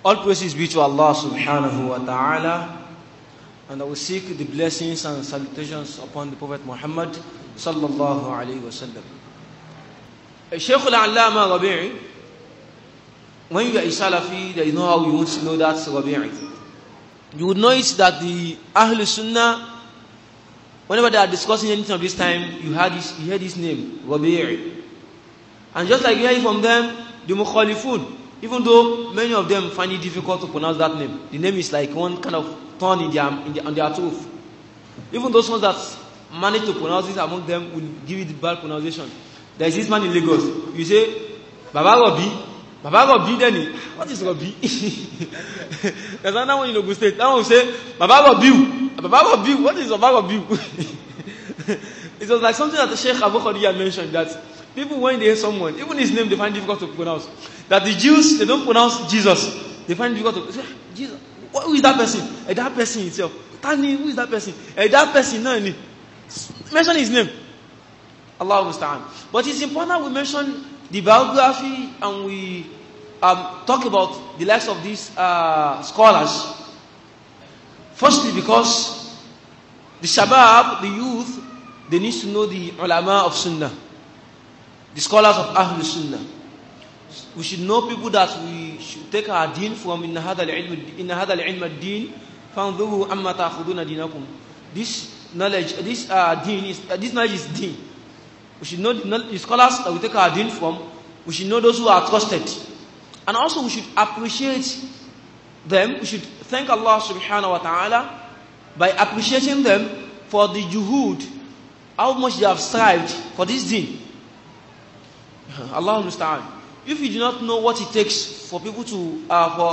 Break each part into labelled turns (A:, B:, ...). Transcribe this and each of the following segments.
A: All praises be to Allah subhanahu wa ta'ala, and I will seek the blessings and salutations upon the Prophet Muhammad sallallahu alayhi wa sallam. Shaykh al-Allama Rabi'i, when you are a Salafi, there is no how you won't know that Rabi'i. You would know it that the Ahlul Sunnah, whenever they are discussing anything of this time, you hear his name, Rabi'i. And just like you hear it from them, the Mukhalifun, even though many of them find it difficult to pronounce that name, the name is like one kind of thorn on their tooth. Even those ones that manage to pronounce it among them will give it the bad pronunciation. There is this man in Lagos. You say, Baba Rabi, then what is Rabi? There's another one in Ogun State. That one will say, Baba Rabi, what is Baba Rabi? It was like something that the Sheikh Abu Khadija mentioned, that people, when they hear someone, even his name, they find difficult to pronounce. That the Jews, they don't pronounce Jesus. They find difficult to say, Jesus. Who is that person? That person himself. Tell me, who is that person? That person, no, mention his name. Allah understand. But it's important we mention the biography and we talk about the likes of these scholars. Firstly, because the shabab, the youth, they need to know the ulama of Sunnah, the scholars of Ahlul Sunnah. We should know people that we should take our deen from. Inna hadha al-ilm ad-din fanzuru amma ta'khuduna dinakum. This knowledge is deen. We should know the scholars that we take our deen from. We should know those who are trusted. And also we should appreciate them. We should thank Allah subhanahu wa ta'ala by appreciating them for the juhud, how much they have strived for this deen. Allah understand. If you do not know what it takes for people to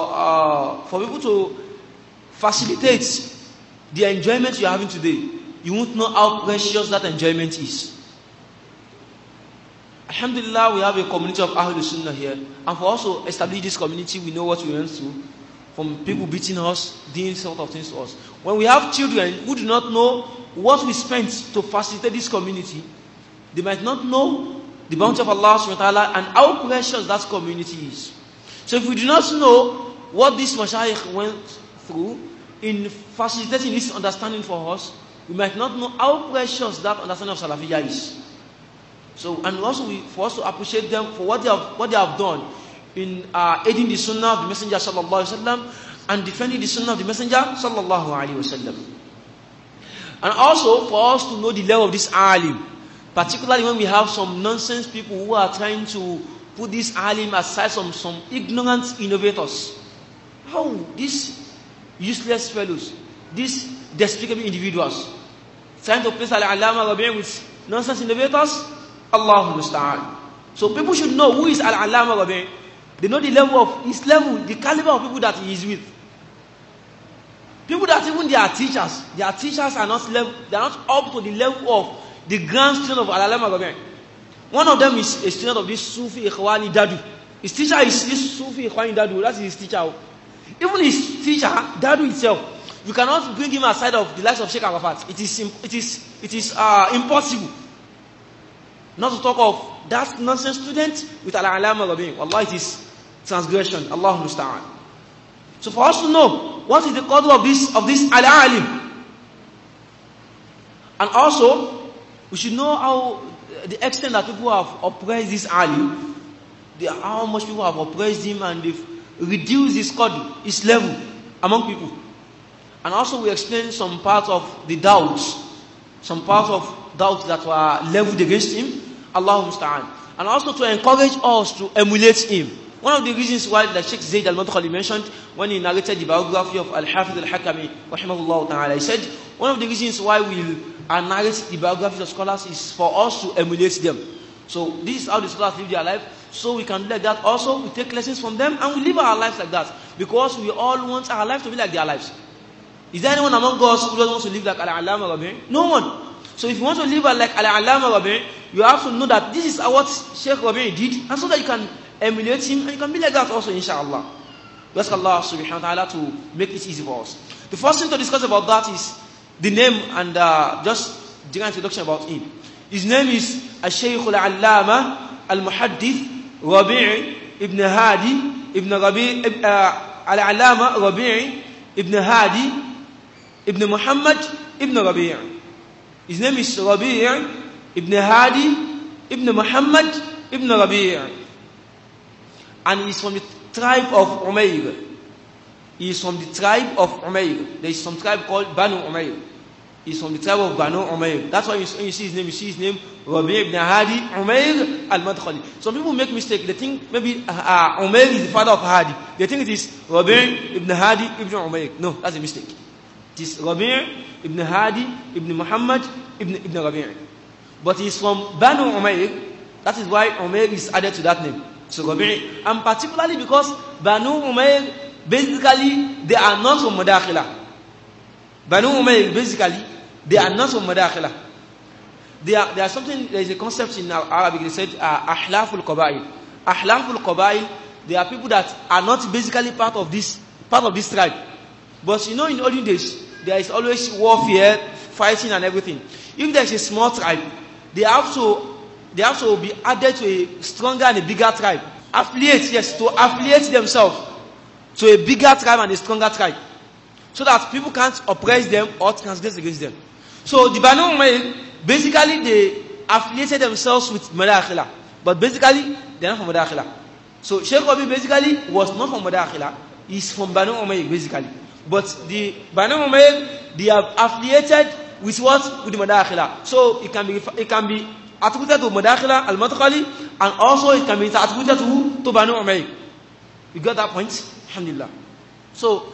A: facilitate the enjoyment you are having today, you won't know how precious that enjoyment is. Alhamdulillah, we have a community of Ahlul Sunnah here, and for us to establish this community, we know what we went through, from people beating us, doing sort of things to us. When we have children who do not know what we spent to facilitate this community, they might not know the bounty of Allah subhanahu wa ta'ala and how precious that community is. So if we do not know what this mashayikh went through in facilitating this understanding for us, we might not know how precious that understanding of Salafiyya is. So, and also for us to appreciate them for what they have done in aiding the sunnah of the Messenger sallallahu alaihi wasallam and defending the sunnah of the Messenger sallallahu alaihi wasallam. And also for us to know the level of this alim, particularly when we have some nonsense people who are trying to put this alim aside, some ignorant innovators. How these useless fellows, these despicable individuals, trying to place Al-Allama Rabi' with nonsense innovators? Allahu musta'an. So people should know who is Al-Allama Rabi'. They know the level of his level, the caliber of people that he is with. People that even their teachers are not up to the level of the grand student of Al-Allama Rabi'. One of them is a student of this Sufi Ikhwani Dadu. His teacher is this Sufi Ikhwani Dadu. That's his teacher. Even his teacher, Dadu itself, you cannot bring him aside of the likes of Sheikh Arafat. It is impossible. Not to talk of that nonsense student with Al-Allama Rabi'. Wallah, it is transgression. Allah musta'an. So for us to know what is the qadr of this al-alim, and also we should know how the extent that people have oppressed this alim, how much people have oppressed him, and they've reduced his qadr, his level among people. And also we explain some parts of the doubts, that were leveled against him. Allah musta'an. And also to encourage us to emulate him. One of the reasons why the Sheikh Zayd al-Madkhali mentioned when he narrated the biography of Al-Hafiz al-Hakami, rahimahullah ta'ala, he said, one of the reasons why we narrate the biographies of scholars is for us to emulate them. So this is how the scholars live their life. So we can do like that also. We take lessons from them and we live our lives like that. Because we all want our life to be like their lives. Is there anyone among us who doesn't want to live like Al-Allama Rabi'? No one. So if you want to live like Al-Allama Rabi', you have to know that this is what Sheikh Rabi' did, and so that you can emulate him, and you can be like that also, inshallah. We ask Allah subhanahu wa ta'ala to make it easy for us. The first thing to discuss about that is the name, and just general introduction about him. His name is Al-Shaykh Al-Allama Al-Muhaddith Rabi' ibn Hadi ibn Rabi' Al-Allama Rabi' ibn Hadi ibn Muhammad ibn Rabi'. His name is Rabi' ibn Hadi ibn Muhammad ibn Rabi'. And he is from the tribe of Umayr. He is from the tribe of Umayr. There is some tribe called Banu Umayr. He is from the tribe of Banu Umayr. That's why when you see his name, Rabi' ibn Hadi Umayr al-Madkhali. Some people make mistake. They think maybe Umayr is the father of Hadi. They think it is Rabi' ibn Hadi ibn Umayr. No, that's a mistake. It is Rabi' ibn Hadi ibn Muhammad ibn Rabi'. But he is from Banu Umayr. That is why Umayr is added to that name. So Rabi', and particularly because Banu Umayr, basically, they are not from Madakhila. Banu Umayr, basically, they are not from Madakhila. There is a concept in Arabic, they said, Ahlaful Qabail. Ahlaful Qabail, they are people that are not basically part of this tribe. But in olden days, there is always warfare, fighting and everything. If there is a small tribe, they have to be added to a stronger and a bigger tribe. To affiliate themselves to a bigger tribe and a stronger tribe, so that people can't oppress them or transgress against them. So the Banu Umayr, basically they affiliated themselves with Madakhila, but basically they are not from Madakhila. So Sheikh Rabi basically was not from Madakhila, he's from Banu Umayr basically. But the Banu Umayr, they are affiliated with what? With the Madakhila. So it can be attributed to Madakhila al-Madkhali, and also it can be attributed to Banu Umayr. You got that point? Alhamdulillah. So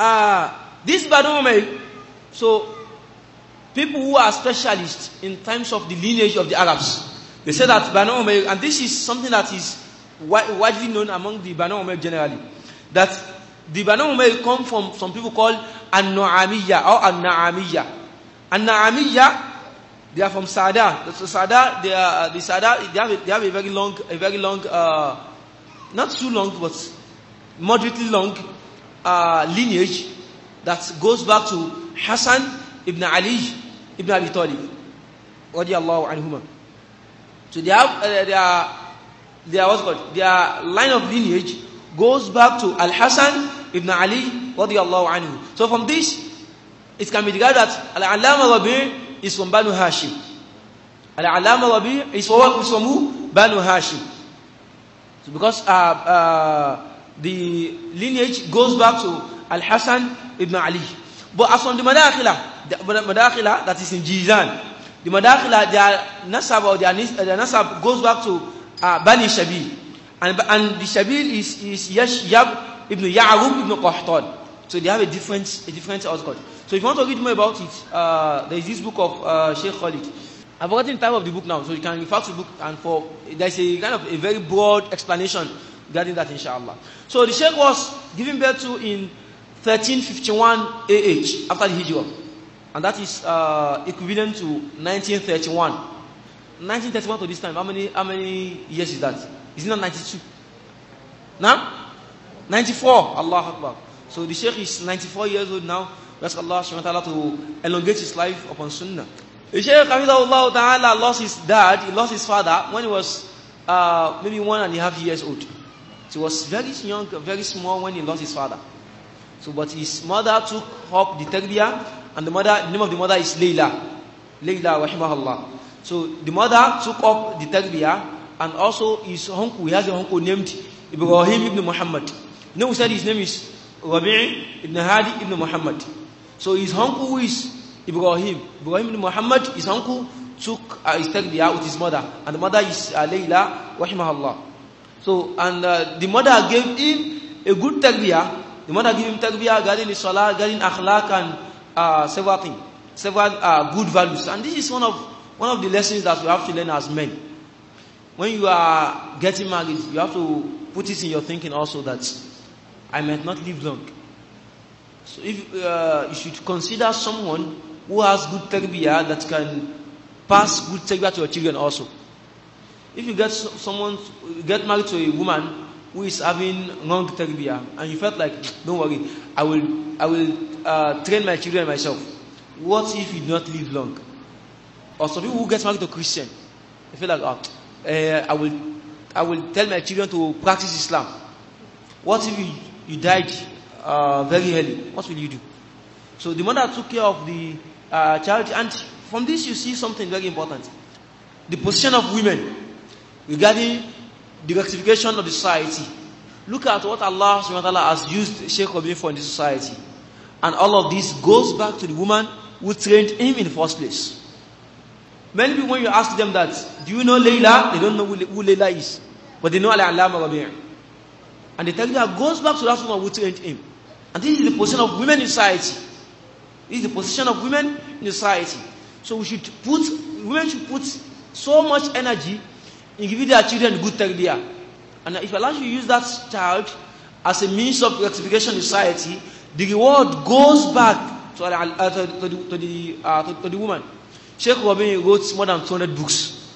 A: this Banu Umayr, so people who are specialists in terms of the lineage of the Arabs, they say that Banu Umayr, and this is something that is widely known among the Banu Umayr generally, that the Banu Umayr come from some people called An-Nu'amiyya or An-Na'amiyya. An-Na'amiyya, they are from Sada. So Sada, they have a very long, not too long, but moderately long lineage that goes back to Hassan ibn Ali ibn Abi Talib radiyallahu anhuma. So their line of lineage goes back to Al-Hasan ibn Ali radiyallahu anhu. So from this, it can be regarded that Al-Allama Rabi' is from Banu Hashim. Al-Allama Rabi' is from who? Banu Hashim. So because the lineage goes back to Al-Hasan ibn Ali. But as from the Madakhila, that is in Jizan, the Madakhila, their nasab goes back to Bani Shabil. And the Shabil is Yashyab ibn Ya'rub ibn Qahtan. So they have a different outcome. So if you want to read more about it, there is this book of Sheikh Khalid. I've forgotten the title of the book now, so you can refer to the book, and there is a kind of a very broad explanation regarding that, inshallah. So the Sheikh was given birth to in 1351 AH after the Hijrah, and that is equivalent to 1931. 1931 to this time, how many years is that? Is it not 92? Now? 94. Allah Akbar. So the Sheikh is 94 years old now. We ask Allah subhanahu wa ta'ala to elongate his life upon Sunnah. The Sheikh Hafidhahullah ta'ala lost his dad, he lost his father when he was maybe 1.5 years old. So he was very young, very small when he lost his father. So but his mother took up the tarbiyah, and the name of the mother is Layla rahimahullah. So the mother took up the tarbiyah, and also his uncle, he has an uncle named Ibrahim ibn Muhammad. You know, we said his name is Rabi' ibn Hadi ibn Muhammad. So his uncle, who is Ibrahim ibn Muhammad, his uncle took his tarbiyah with his mother, and the mother is Layla rahimahullah. So and the mother gave him a good tarbiyah. The mother gave him tarbiyah regarding the salah, regarding akhlaq, and several things, several good values. And this is one of the lessons that we have to learn as men. When you are getting married, you have to put it in your thinking also that I might not live long. So if you should consider someone who has good tarbiyah that can pass good tarbiyah to your children also. If you get married to a woman who is having wrong tarbiyah, and you felt like, don't worry, I will train my children myself. What if you do not live long? Or some people who get married to a Christian, they feel like, I will tell my children to practice Islam. What if you died very early, what will you do? So the mother took care of the child, and from this you see something very important. The position of women regarding the rectification of the society. Look at what Allah subhanahu wa ta'ala has used Sheikh Rabi for in this society. And all of this goes back to the woman who trained him in the first place. Many people, when you ask them that, do you know Layla? They don't know who Layla is. But they know Al-Allama Rabi'. And they tell you that goes back to that woman who trained him. And this is the position of women in society. This is the position of women in society. So women should put so much energy in giving their children good tarbiyah. And if Allah should use that child as a means of rectification in society, the reward goes back to the woman. Sheikh Rabi wrote more than 200 books.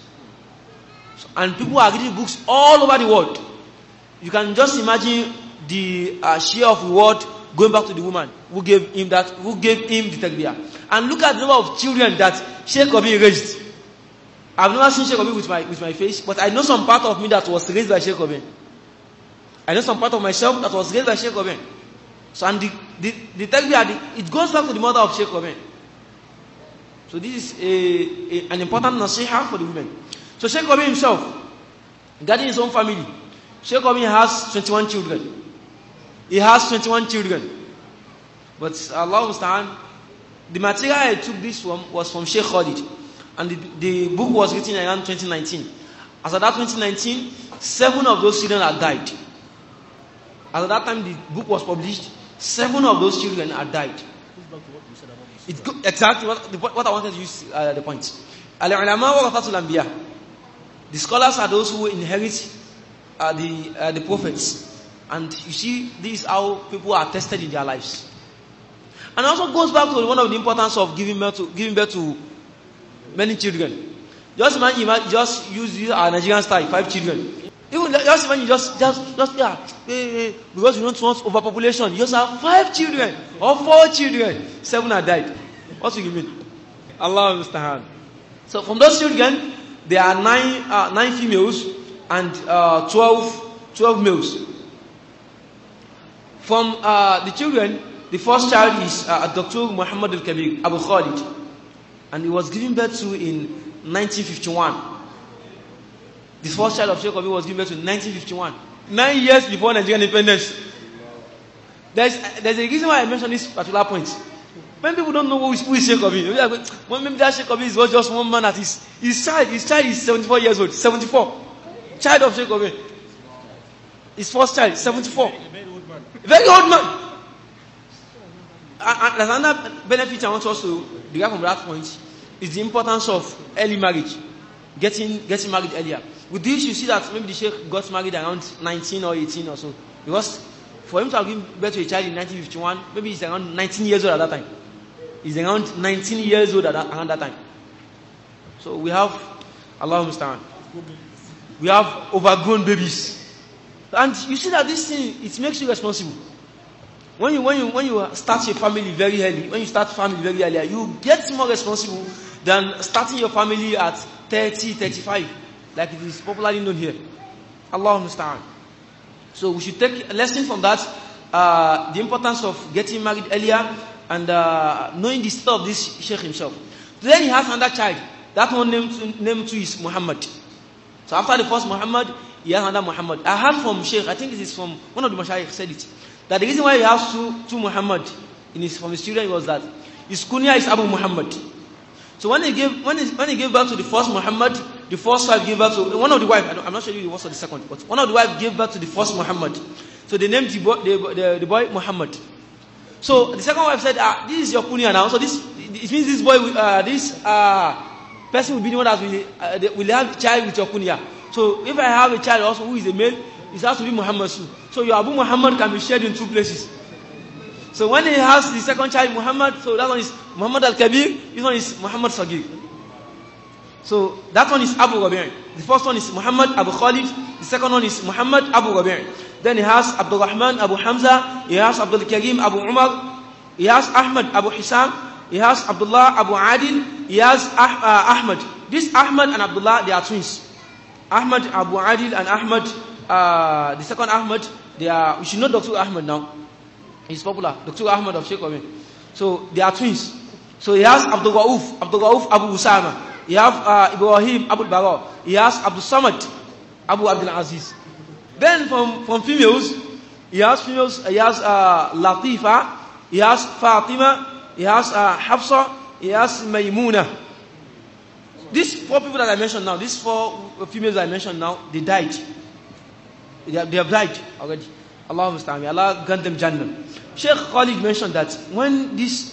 A: And people are reading books all over the world. You can just imagine the share of reward going back to the woman who gave him the tarbiyah. And look at the number of children that Sheikh Rabi raised. I've never seen Sheikh Rabi with my face, but I know some part of me that was raised by Sheikh Rabi. I know some part of myself that was raised by Sheikh Rabi. So, and the tarbiyah, it goes back to the mother of Sheikh Rabi. So this is an important nasiha for the women. So Sheikh Rabi himself, regarding his own family, Sheikh Rabi has 21 children. He has 21 children. But Allah Musta'an, the material I took this from was from Sheikh Khalid. And the book was written around 2019. As of that 2019, 7 of those children had died. As of that time the book was published, 7 of those children had died. Exactly what I wanted to use the point. Al-ulama warathatul anbiya. The scholars are those who inherit the prophets. And you see, this is how people are tested in their lives. And also goes back to one of the importance of giving birth to many children. Just imagine, just use our Nigerian style, 5 children. Even just imagine, because you don't want overpopulation, you just have 5 children or 4 children. 7 are died. What do you mean? Allah understand. So from those children, there are 9 females and 12 males. From the children, the first child is Dr. Muhammad Al-Kabir, Abu Khalid. And he was given birth to in 1951. The first child of Sheikh Rabi was given birth to in 1951. 9 years before Nigerian independence. There's a reason why I mentioned this particular point. When people don't know who is Sheikh Rabi, maybe that Sheikh Rabi was just one man at his child is 74 years old. 74. Child of Sheikh Rabi. His first child, 74. Very old man. And there's another benefit I want us to derive from that point is the importance of early marriage. Getting married earlier. With this, you see that maybe the Sheikh got married around 19 or 18 or so. Because for him to have given birth to a child in 1951, maybe he's around 19 years old at that time. He's around 19 years old around that time. So we have, Allah Musta'an, we have overgrown babies. And you see that this thing, it makes you responsible. When you start your family very early, when you start family very early, you get more responsible than starting your family at 30, 35, like it is popularly known here. Allah Musta'an. So we should take a lesson from that, the importance of getting married earlier and knowing the state of this Sheikh himself. Then he has another child. That one named too is Muhammad. So after the first Muhammad, he has another Muhammad. I heard from Sheikh, I think it is from one of the Mashayikh said it, that the reason why he has two Muhammad from his children was that his kunya is Abu Muhammad. So when he gave birth to the first Muhammad, the first wife gave birth to one of the wife. I'm not sure if it was the second, but one of the wife gave birth to the first Muhammad. So they named the boy Muhammad. So the second wife said, "This is your kunya now." So it means this boy, this person will be the one that will have a child with your kunya. So if I have a child also who is a male, it has to be Muhammad too. So your Abu Muhammad can be shared in 2 places. So when he has the second child, Muhammad, so that one is Muhammad Al-Kabir, this one is Muhammad Sagir. So that one is Abu Rabi'. The first one is Muhammad Abu Khalid, the second one is Muhammad Abu Rabi'. Then he has Abdul Rahman Abu Hamza, he has Abdul Karim Abu Umar, he has Ahmad Abu Hisam, he has Abdullah Abu Adil, he has Ahmad. This Ahmad and Abdullah, they are twins. Ahmad Abu Adil and Ahmad, the second Ahmad, they are, we should know Dr. Ahmad now. He's popular. Dr. Ahmad of Sheikh Rabi. So they are twins. So he has Abdul Rauf Abu Usama. He has Ibrahim Abu Bara. He has Abdul Samad Abu Abdul Aziz. Then from females, he has Latifa, he has Fatima, he has Hafsa, he has Maymuna. These 4 people that I mentioned now, these 4 females I mentioned now, they died. They have died already. Allah musta'an. Allah grant them Jannah. Sheikh Khalid mentioned that when this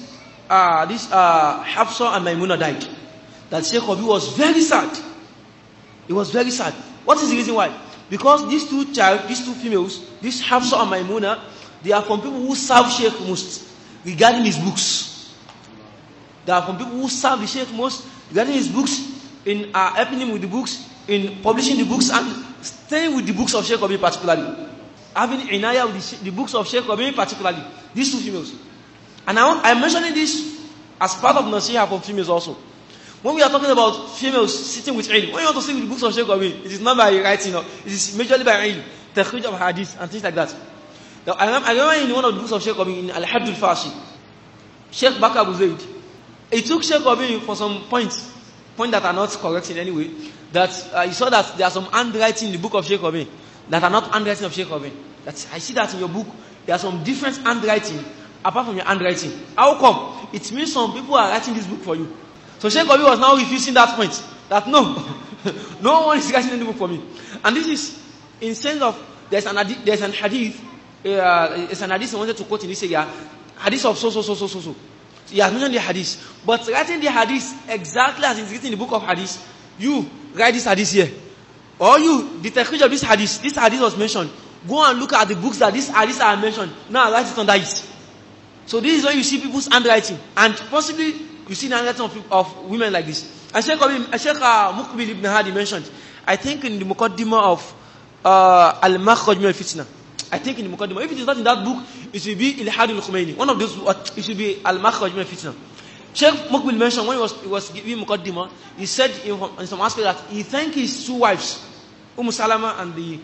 A: Hafsa and Maymuna died, that Sheikh Rabi was very sad. He was very sad. What is the reason why? Because these two females, this Hafsa and Maymuna, they are from people who serve Sheikh most regarding his books. They are from people who serve the Sheikh most regarding his books, in helping him with the books, in publishing the books, and staying with the books of Sheikh Rabi particularly. Having inaya with the books of Sheikh Rabi particularly. These 2 females. And I'm mentioning this as part of Nasiha for females also. When we are talking about females sitting with ilm, when you want to sit with the books of Sheikh Rabi, it is not by writing, it is majorly by ilm, takhrij of hadith and things like that. Now, I remember in one of the books of Sheikh Rabi, in Al-Hadd al-Fashi, Sheikh Bakr Abu Zaid, he took Sheikh Rabi for some points that are not correct in any way, that he saw that there are some handwriting in the book of Sheikh Rabi that are not handwriting of Sheikh Rabi. That I see that in your book, there are some different handwriting apart from your handwriting. How come? It means some people are writing this book for you. So Sheikh Rabi was now refusing that point. That no, no one is writing any book for me. And this is in sense of there's an hadith. It's an hadith I wanted to quote in this area. Hadith of so. So he has mentioned the hadith, but writing the hadith exactly as it's written in the book of hadith. You write this hadith here, or you the takhrij of this hadith. This hadith was mentioned. Go and look at the books that this hadith are mentioned. Now write it under it. So this is where you see people's handwriting, and possibly you see the handwriting of women like this. And Sheikh Muqbil ibn Hadi mentioned, I think in the Muqaddimah of Al-Makhraj min al-Fitna. I think in the Muqaddimah. If it is not in that book, it will be Ilhad al-Khumaini. One of those, it should be Al-Makhraj min al-Fitna. Sheikh Muqbil mentioned when he was giving Muqaddimah, he said in some aspect that he thanked his 2 wives, Salama and the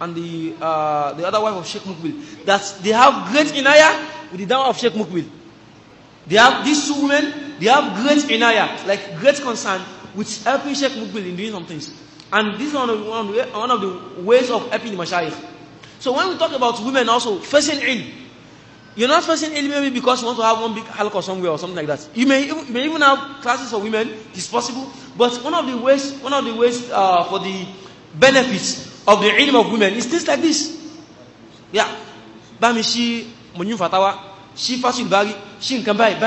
A: other wife of Sheikh Muqbil, that they have great inaya with the dawah of Sheikh Muqbil. They have these 2 women, they have great inaya, like great concern with helping Sheikh Muqbil in doing some things. And this is one of the ways of helping the mashayikh. So when we talk about women also facing ilm, you're not facing ilm maybe because you want to have one big halqa somewhere or something like that. You may even have classes for women. It's possible, but one of the ways for the benefits of the ilm of women is things like this. Yeah, Bamishi Munyu Fatawa, she Fasil Bari, she can buy.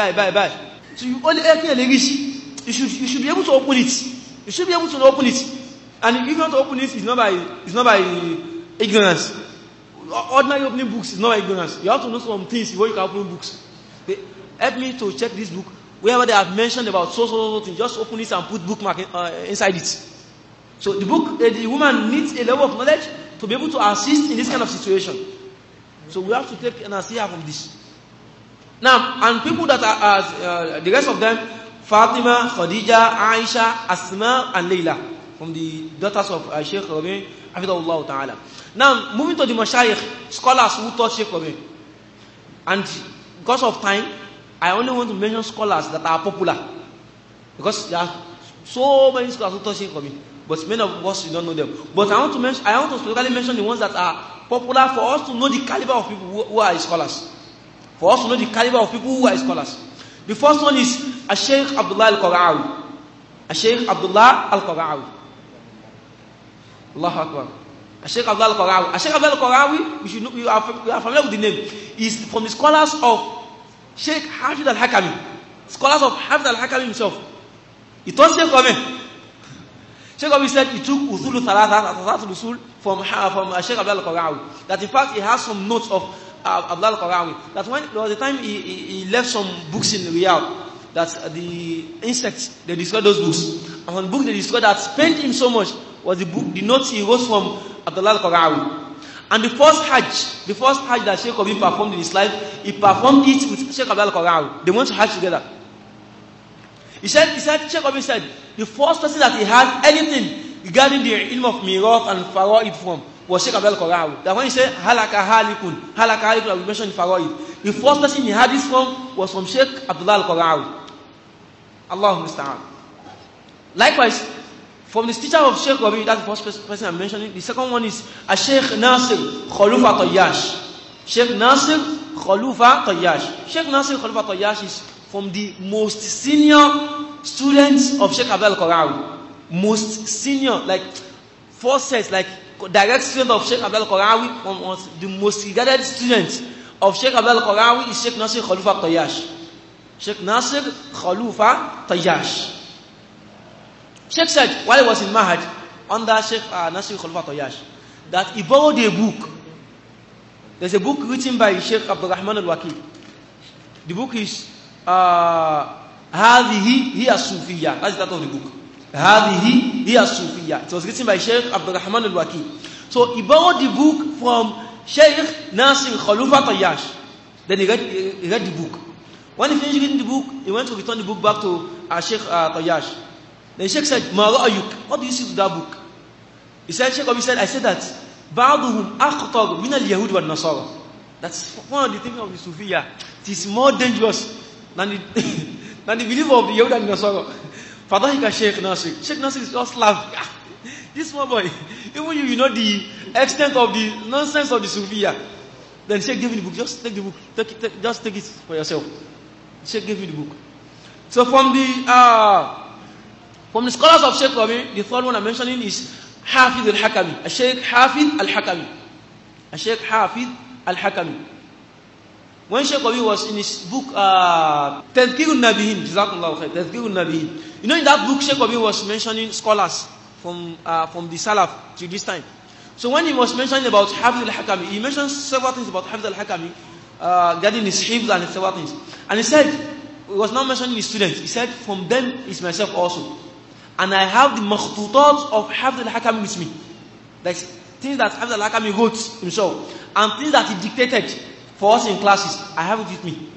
A: So you only you should be able to open it. You should be able to open it. And if you want to open it, it's not by ignorance. Ordinary opening books is not ignorance. You have to know some things before you can open books. They help me to check this book. Wherever they have mentioned about so things, just open it and put bookmark inside it. So the woman needs a level of knowledge to be able to assist in this kind of situation. So we have to take an asiyah from this. Now, and people that are the rest of them, Fatima, Khadija, Aisha, Asma, and Layla, from the daughters of Sheikh Rabi, Hafidahullah Ta'ala. Now, moving to the mashayikh, scholars who taught Sheikh Rabi. And because of time, I only want to mention scholars that are popular. Because there are so many scholars who taught Sheikh Rabi. But many of us, you don't know them. But I want to specifically mention the ones that are popular for us to know the caliber of people who are scholars. For us to know the caliber of people who are scholars. The first one is Sheikh Abdullah Al-Qara'awi. Sheikh Abdullah Al-Qara'awi. Allahu Akbar. Sheikh Abdullah Al-Qara'awi. Sheikh Abdullah Al-Qara'awi, you are familiar with the name. Is from the scholars of Sheikh Hafid Al-Hakami. Scholars of Hafid Al-Hakami himself. He taught Sheikh Rabi. Sheikh Rabi said he took Usul Usul from Sheikh Abdullah Al-Qara'awi. That in fact he has some notes of Abdullah Al-Qara'awi. That when there was a time he left some books in Riyadh, that the insects, they destroyed those books. And one book they destroyed that pained him so much was the notes he wrote from Abdullah Al-Qara'awi. And the first Hajj that Sheikh Rabi performed in his life, he performed it with Sheikh Abdullah Al-Qara'awi. They went to Hajj together. Sheikh Rabi said, the first person that he had anything regarding the ilm of Mirath and Fara'id from was Sheikh Abdul Qarawi. That when he said halaka halikun, we mentioned Faraid. The first person he had this from was from Sheikh Abdullah al-Qarawi. Allahu musta'an. Likewise, from the teacher of Sheikh Rabi, that's the first person I'm mentioning. The second one is Sheikh Nasir Khalufa Tayyash. Sheikh Nasir Khalufa Tayyash. Sheikh Nasir Khalufa Tayyash is from the most senior students of Sheikh Abdul Qarawi. Most senior, like 4 sets, like direct student of Sheikh Abdul Qarawi. The most regarded student of Sheikh Abdul Qarawi is Sheikh Nasir Khalufa Tayyash. Sheikh Nasir Khalufa Tayyash. Sheikh said, while he was in Mahad, under Sheikh Nasir Khalufa Tayyash, that he borrowed a book. There's a book written by Sheikh Abdul Rahman al-Wakil. The book is Hadihi Hiya Sufiya. That's the title of the book. Hadihi Hiya Sufiya. It was written by Sheikh Abdul Rahman al-Wakil. So he borrowed the book from Sheikh Nasir Khalufa Tayyash. Then he read the book. When he finished reading the book, he went to return the book back to Sheikh Tayyash. Then Sheikh said, Ma ra'ayuk? What do you see to that book? He said, Sheikh Abi said, I said that Ba'duhum akhtar min al-Yahud wa nasara. That's one of the things of the Sufiya. It is more dangerous than the belief of the Yahud and Nasara. Fadahika Sheikh Nasir. Sheikh Nasir is just laughing. This small boy, even you know the extent of the nonsense of the Sufiya. Then Sheikh gave me the book. Just take the book. Just take it for yourself. Sheikh gave me the book. So from the scholars of Sheikh Rabi, the third one I'm mentioning is Hafiz al-Hakami. Sheikh Hafiz al-Hakami. Sheikh Hafiz al-Hakami. When Sheikh Rabi was in his book Tadhkirun Nabihin, Jazakallahu khair, Tadhkirun Nabihin. You know, in that book Sheikh Rabi was mentioning scholars from the Salaf to this time. So when he was mentioning about Hafiz al-Hakami, he mentioned several things about Hafiz al-Hakami, regarding his hifz and several things. And he said, he was not mentioning his students. He said, from them is myself also. And I have the makhtutat of Hafiz al-Hakami with me. Like things that Hafiz al-Hakami wrote himself. And things that he dictated for us in classes. I have it with me.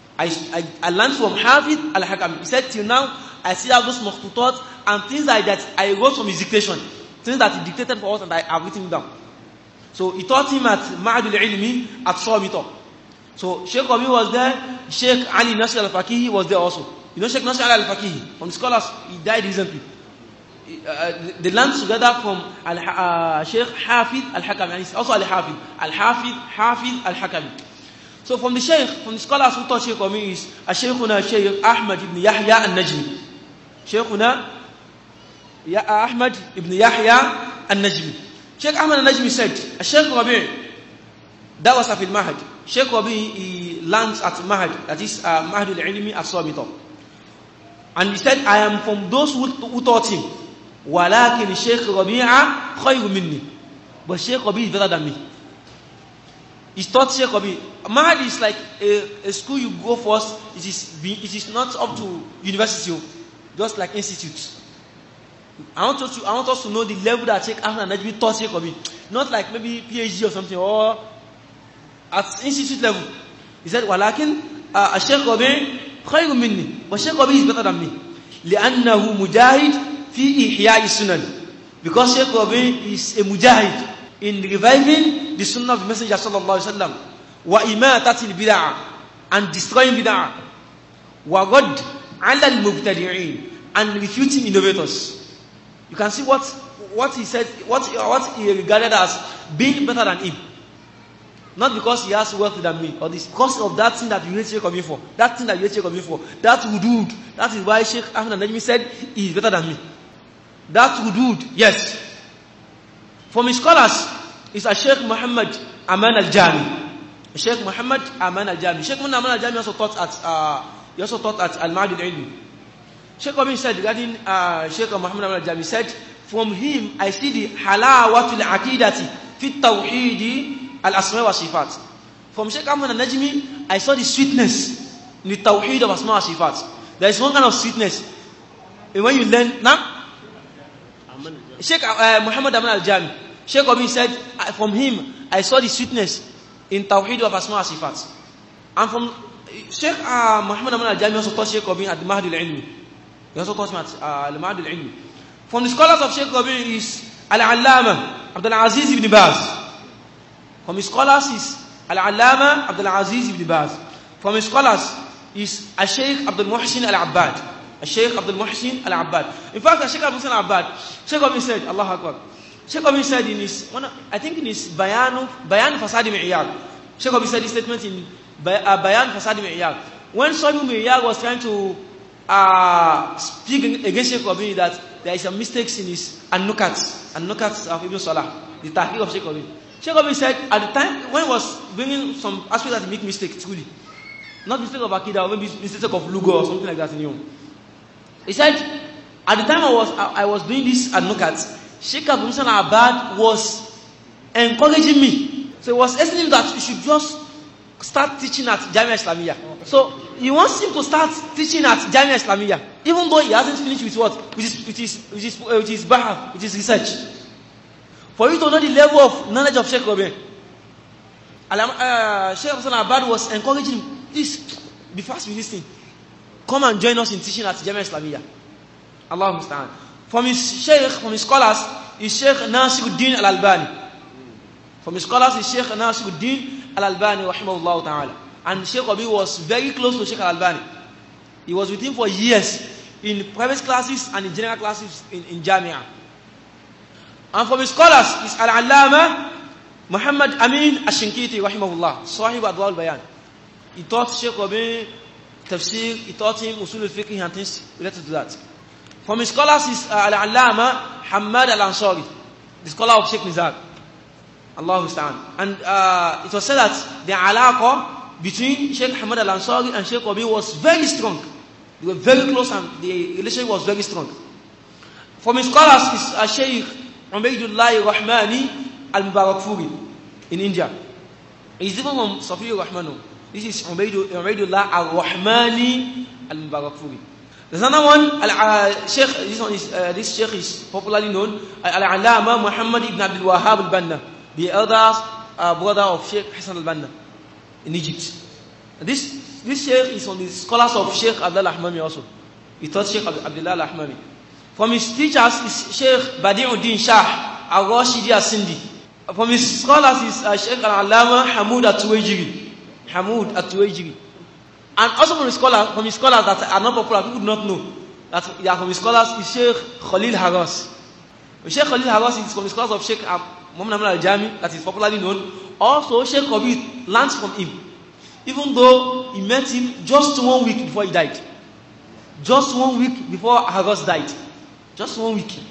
A: I learned from Hafiz al-Hakami. He said, till now, I still have those makhtutat and things like that I wrote from his dictation. Things that he dictated for us and I have written down. So he taught him at Ma'ad al-Ilmi at Shawmito. So Sheikh Rabi was there. Sheikh Ali Nasir al-Faqihi was there also. You know Sheikh Nasir al-Faqihi, from the scholars, he died recently. They learned together from Sheikh Hafiz al-Hakami, and he's also al-Hafiz. Hafiz al-Hakami. So from the scholars who taught Sheikh Rabi is Sheikhuna Sheikh Ahmad ibn Yahya al-Najmi. Sheikhuna Ahmad ibn Yahya al-Najmi. Sheikh Ahmad al-Najmi said, Sheikh Rabi, that was Afil Mahad. Sheikh Rabi, he learns at Mahad, that is Mahad al-Ilmi at Shawmito. And he said, I am from those who taught him. Walakin Sheikh Rabi'a khayru minni. But Sheikh Rabi is better than me. He taught Sheikh Rabi. Mahad is like a school you go first. It is not up to university, just like institutes. I want us to know the level that Sheikh Ahmad Najmi taught Sheikh Rabi. Not like maybe PhD or something, or at institute level. He said, Walakin Sheikh Rabi khayru minni. But Sheikh Rabi is better than me. لأنه مجاهد في إحياء السنن. Because Sheikh Rabi is a mujahid in reviving the sunnah of the Messenger sallallahu alaihi wasallam, wa imatati al-bid'ah, and destroying bid'ah, wa radd ala al-mubtadi'in, and refuting innovators. You can see what he said, what he regarded as being better than him. Not because he has wealth than me, or this, because of that thing that you hate Sheikh Rabi for. That thing that you hate Sheikh Rabi for. That hudud. That is why Sheikh Ahmad Najmi said he is better than me. That hudud, yes. From his scholars is a Sheikh Muhammad Aman al-Jami. Sheikh Muhammad Aman al-Jami. Sheikh Muhammad Aman al-Jami also taught at Al-Ma'ad al-Ilmi. Sheikh Rabi said regarding Sheikh Muhammad Aman al-Jami, said, from him I see the halawatul aqidati fi tawhidi al-asma wa sifat. From Sheikh Ahmad al-Najmi, I saw the sweetness in the tawhid of asma wa sifat. There is one kind of sweetness. And when you learn, now, Sheikh Muhammad Aman al-Jami, Sheikh Rabi said, from him, I saw the sweetness in tawhid of asma wa sifat. And from Sheikh Muhammad Aman al-Jami also taught Sheikh Rabi at the Mahad al-Ilmi. He also taught him at the Mahad al-Ilmi. From the scholars of Sheikh Rabi is Al-Allama Abdul Aziz ibn Baz. From his scholars is Al-Allama Abdul Aziz ibn Baz. From his scholars is Sheikh Abdul Muhsin Al-Abbad. Sheikh Abdul Muhsin Al-Abbad. In fact, Sheikh Abdul Muhsin Al-Abbad, Sheikh Abdul said, Allah Akbar. Sheikh Abdul said in his, I think in his Bayan Fasadi Mi'yar, Sheikh Abdul said this statement in Bayan Fasadi Mi'yar. When Sabi Mi'yar was trying to speak against Sheikh Abdul that there is some mistakes in his An-Nukat of Ibn Salah, the Tahqiq of Sheikh Abdul. Sheikh Abdul said at the time when he was bringing some aspects that he make mistakes truly. Not mistake of Akida or maybe mistake of Lugo or something like that in him. He said, at the time I was doing this at Nukat, Sheikh Abdul Muhsin Al-Abbad was encouraging me. So he was asking that you should just start teaching at Jamia Islamiyah. So he wants him to start teaching at Jamia Islamiyah, even though he hasn't finished with what? Which is Bahar, which is research. For you to know the level of knowledge of Sheikh Rabi. Sheikh Abdul Al-Abbad was encouraging him, please be fast with this thing. Come and join us in teaching at Jamia Islamiyah. Allah Musta'an. From his scholars, is Sheikh Nasiruddin Al-Albani. From his scholars is Sheikh Nasiruddin Al-Albani, rahimahullah ta'ala. And Sheikh Rabi was very close to Sheikh Al-Albani. He was with him for years in private classes and in general classes in Jamia. And from his scholars is Al-Allama Muhammad Amin Ash-Shinkiti, rahimahullah, Sahib Adwal Bayan. He taught Sheikh Rabi Tafsir, he taught him Usul al-Fiqh and things related to that. From his scholars is Al-Allama Hamad Al-Ansari, the scholar of Sheikh Nizar. Allahu Musta'an. And it was said that the alaqa between Sheikh Hamad Al-Ansari and Sheikh Rabi was very strong. They were very close and the relationship was very strong. From his scholars is Sheikh Ubaidullah Rahmani Al-Mubarakfuri in India. He's even from Safi Rahmanu. This is Ubaidullah Al-Rahmani Al-Mubarakfuri. There's another one, Sheikh, this Sheikh is popularly known, Al-Allama Muhammad ibn Abdul Wahhab Al-Banna, the elder brother of Sheikh Hassan Al-Banna in Egypt. This Sheikh is on the scholars of Sheikh Abdullah Al-Ahmami also. He taught Sheikh Abdullah Al-Ahmami. From his teachers is Sheikh Badi'uddin Shah Al-Rashidi Al-Sindi. From his scholars is Sheikh Al-Allama Hamoud At-Tuwaijiri. And also from his scholars that are not popular, people do not know that they are from his scholars is Sheikh Khalil Haras. Sheikh Khalil Haras is from the scholars of Sheikh Muhammad Ahmad Al-Jami, that is popularly known. Also, Sheikh Rabi learned from him, even though he met him just 1 week before he died. Just 1 week before Haras died. Just 1 week.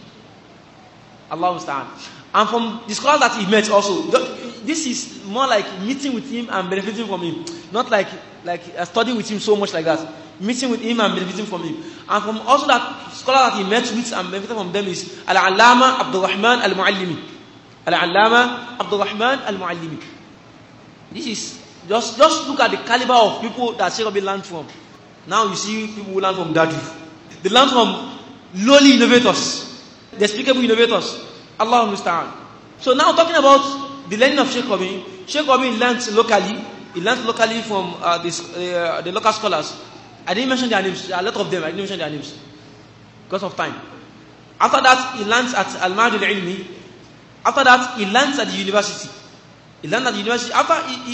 A: Allah Musta'an. And from the scholars that he met also, this is more like meeting with him and benefiting from him. Not like studying with him so much like that. Meeting with him and benefiting from him. And from also that scholar that he met with and benefited from them is Al-Allama Abdul Rahman Al-Muallimi. Al-Allama Abdul Rahman Al-Muallimi. This is, just look at the caliber of people that Sheikh Rabi learned from. Now you see people who learn from Dadu. They learn from lowly innovators. Despicable innovators. Allah Musta'an. So now talking about the learning of Sheikh Rabi. Sheikh Rabi learned locally. He learned locally from the local scholars. I didn't mention their names. A lot of them, I didn't mention their names because of time. After that, he learned at Al-Mahd Al-Ilmi. After that, he learned at the university. He learned at the university. After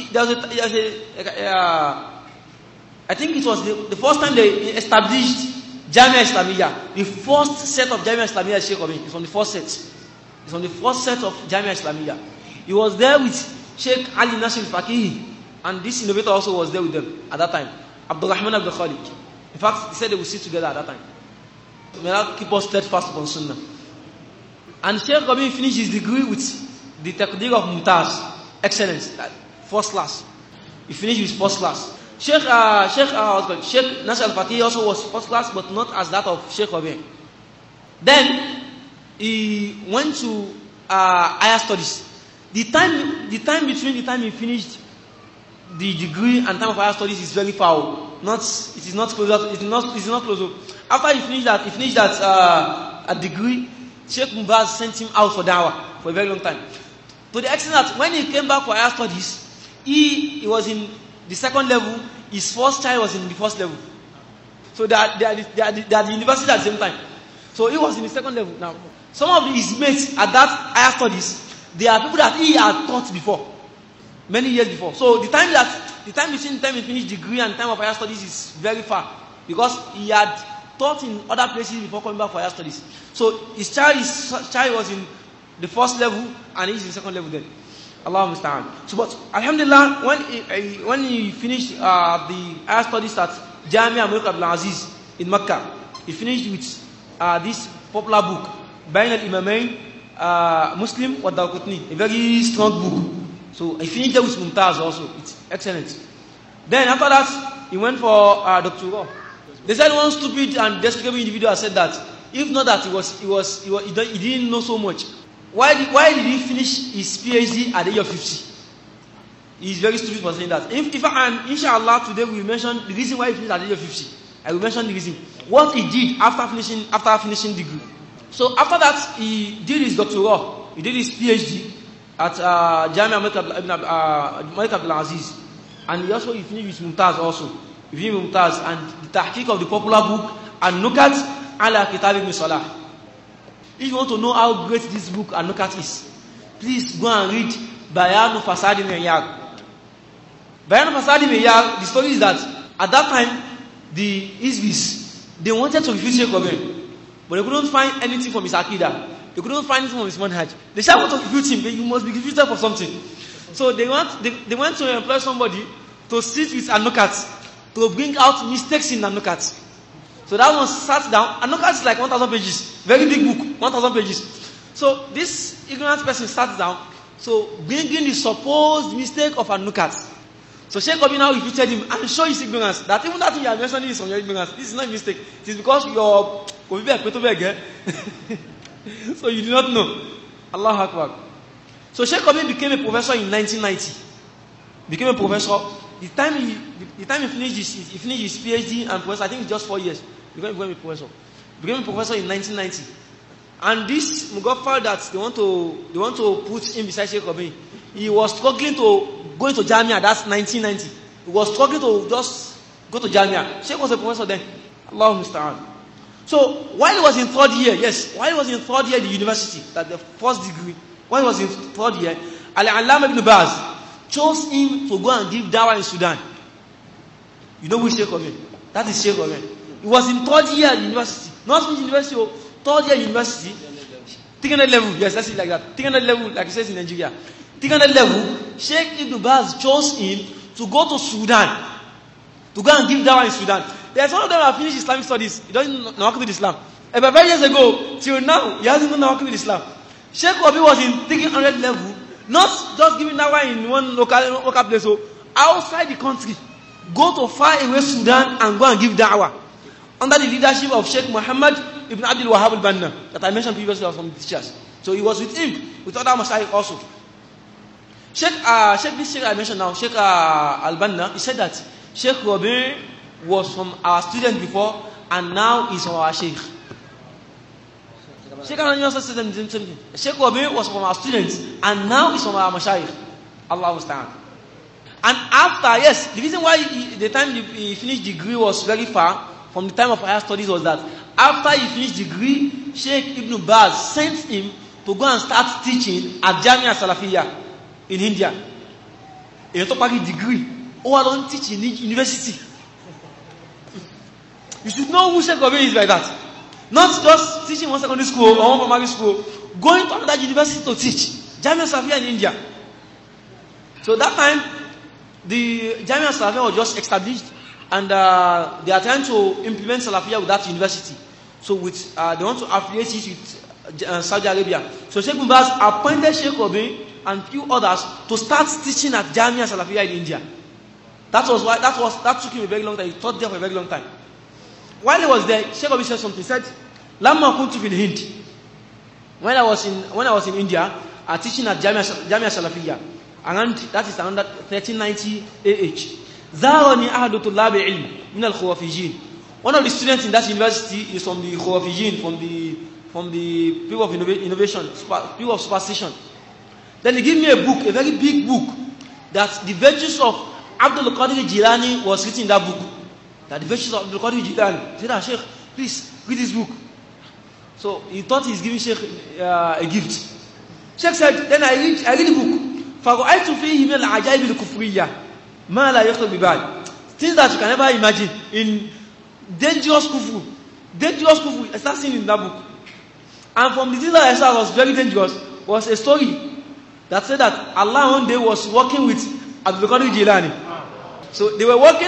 A: I think it was the first time they established Jamia Islamiyah. The first set of Jamia Islamiyah Sheikh Rabi. It's on the first set. It's on the first set of Jamia Islamiyah. He was there with Sheikh Ali Nasir Fakihi. And this innovator also was there with them at that time. Abdul Rahman Abdul Khalik. In fact, he said they would sit together at that time. May Allah keep us steadfast upon Sunnah. And Sheikh Rabi finished his degree with the Taqdeer of Mumtaz. Excellence. First class. He finished with first class. Sheikh Nasir Al-Fatih also was first class, but not as that of Sheikh Rabi. Then, he went to higher studies. The time between the time he finished the degree and time of higher studies is very far. It is not close. After he finished that degree, Sheikh Mubaz sent him out for dawah for a very long time. To the extent that when he came back for higher studies, he was in the second level. His first child was in the first level. So they are the university at the same time. So he was in the second level. Now, some of his mates at that higher studies, they are people that he had taught before, many years before. So the time between the time he finished degree and the time of higher studies is very far, because he had taught in other places before coming back for higher studies. So his child was in the first level and he's in second level then. Allah musta'an. So, but alhamdulillah, when he finished the higher studies at Jamia Malik Abdul Aziz in Mecca, he finished with this popular book, Bain al-Imamain, Muslim wa Darqutni, a very strong book. So he finished there with Mumtaz also. It's excellent. Then after that, he went for doctoral. They said one stupid and despicable individual said that if not that he didn't know so much, why did he finish his PhD at the age of 50? He's very stupid for saying that. And inshallah today we will mention the reason why he finished at the age of 50. I will mention the reason. What he did after finishing degree. So after that, he did his doctoral. He did his PhD at Jamia Malik Abdul Aziz. And he finished with Mumtaz also. He finished with Mumtaz and the tahqiq of the popular book An-Nukat ala Kitab ibn Salah. If you want to know how great this book An-Nukat is, please go and read Bayanu Fasadi Miyar. Bayanu Fasadi Miyar, the story is that at that time, the Hizbis, they wanted to refuse Sheikh Rabi', but they couldn't find anything from his Aqidah. They couldn't find anything from his manhaj. They said, want to refute him, but you must be refuted for something. So they went to employ somebody to sit with An-Nukat, to bring out mistakes in An-Nukat. So that one sat down. An-Nukat is like 1,000 pages. Very big book, 1,000 pages. So this ignorant person sat down, so bringing the supposed mistake of An-Nukat. So Sheikh Rabi' now refuted him and showed his ignorance. That even that thing you are mentioning is from your ignorance. This is not a mistake. It is because your so you do not know. Allahu Akbar. So Sheikh Rabi' became a professor in 1990. Became a professor. The time he finished his PhD and professor, I think it's just 4 years. He became a professor. Became a professor in 1990. And this Mugaffar that they want to put him beside Sheikh Rabi', he was struggling to go into Jamia. That's 1990. He was struggling to just go to Jamia. Sheikh was a professor then. Allahu musta'an. So while he was in third year, the university, that the first degree, while he was in third year, Al-Allama ibn Baz chose him to go and give dawah in Sudan. You know who Sheikh Rabi'? That is Sheikh Rabi'. He was in third year at university. Not in university, third year university. 300 level, yes, that's it like that. 300 level, like it says in Nigeria. 300 level, Sheikh Ibn Baz chose him to go to Sudan, to go and give dawah in Sudan. There's one of them that finished Islamic studies. He doesn't know Nawaqid with Islam. About 5 years ago, till now, he hasn't known Nawaqid with Islam. Sheikh Rabi' was in 300 level, not just giving dawah in one local place, so outside the country. Go to far away Sudan and go and give da'wah. Under the leadership of Sheikh Muhammad Ibn Abdul Wahab al-Banna, that I mentioned previously from the teachers. So he was with him, with other Mashaykh also. Sheikh I mentioned now, Sheikh al-Banna, he said that Sheikh Rabi' was from our student before and now is from our Sheikh. Sheikh al-Banna also said the same thing. Sheikh Rabi' was from our students and now is from our Mashaykh. Allah musta'an. And after, yes, the reason why the time he finished degree was very far from the time of higher studies was that after he finished degree, Sheikh Ibn Baz sent him to go and start teaching at Jamia Salafiyya in India. In top degree. Oh, I don't teach in university. You should know who Sheikh Rabi' is like that. Not just teaching one secondary school or one primary school, going to another university to teach. Jamia Salafiyya in India. So that time, the Jamia Salafiyya was just established and they are trying to implement Salafiyya with that university. So they want to affiliate it with Saudi Arabia. So Sheikh Ibn Baz appointed Sheikh Rabi' and few others to start teaching at Jamia Salafiyya in India. That took him a very long time. He taught there for a very long time. While he was there, Sheikh Rabi' said something. He said, "Lamma kuntu fil Hind." When I was in India, teaching at Jamia Salafiyya, and that is around 1390 AH. Zarani ahadu tullab al-ilm min al-khawafijin. One of the students in that university is from the khawafijin, from the people of innovation, people of superstition. Then he gave me a book, a very big book, that the virtues of Abdul Qadir Jilani was written in that book. That the virtues of Abdul Qadir Jilani. He said, Sheikh, please read this book. So he thought he's giving Sheikh a gift. Sheikh said, then I read the book. فَرَأَيْتُ فِيهِ مِنَ الْعَجَائِبِ الْكُفْرِيَّةِ مَا لَا يَخْطُرُ بِبَالٍ. Things that you can never imagine in dangerous kufr. I start seeing in that book. And from the things that I saw was very dangerous was a story that said that Allah one day was working with Abdul Qadir Jilani. So they were walking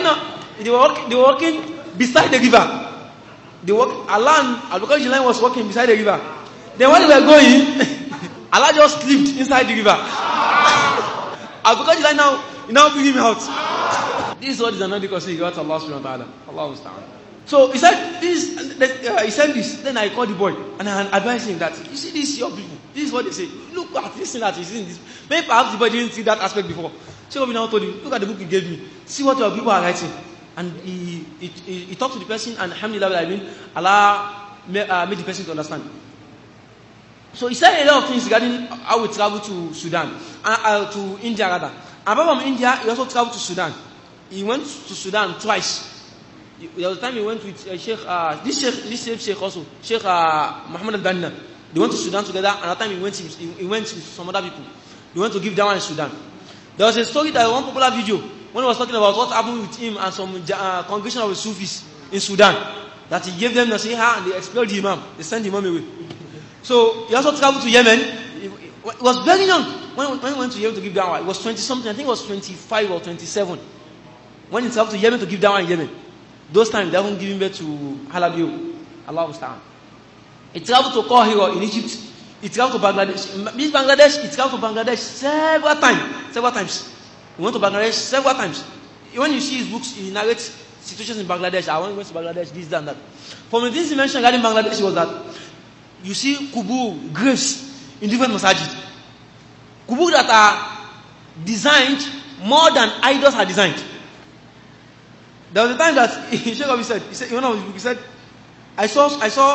A: beside the river. Allah and Abdul Qadir Jilani was walking beside the river. Then when they were going, Allah just slipped inside the river. Abdul Qadir Jilani now bring him out. This is what is another because he got Allah subhanahu wa ta'ala. Allah Musta'an. So he said this. Then I called the boy and I advised him that, you see, this is your people. This is what they say. Look at this thing that is in this. Maybe perhaps the boy didn't see that aspect before. So we now told him, look at the book he gave me. See what your people are writing. And he talked to the person, and alhamdulillah, Allah made the person to understand. So he said a lot of things regarding how we travel to Sudan, to India rather. Apart from India, he also traveled to Sudan. He went to Sudan twice. There was a time he went with this same Sheikh also, Sheikh Muhammad al-Banna. They went to Sudan together. Another time he went with some other people. They went to give dawah in Sudan. There was a story that one popular video when he was talking about what happened with him and some congregation of Sufis in Sudan. That he gave them nasiha and they expelled the imam. They sent the imam away. So he also traveled to Yemen. He was very young when he went to Yemen to give dawah. It was 20 something. I think it was 25 or 27. When he traveled to Yemen to give dawah in Yemen. Those times they haven't given birth to Halabiyo. Allah Musta'an. He traveled to Cairo in Egypt. He traveled to Bangladesh. He traveled to Bangladesh several times. He went to Bangladesh several times. When you see his books, he narrates situations in Bangladesh. I went to Bangladesh, this, that, and that. From the things he mentioned regarding Bangladesh was that you see kubur, graves in different masajid. Kubur that are designed more than idols are designed. There was a time that Sheikh Abi said, he said, I saw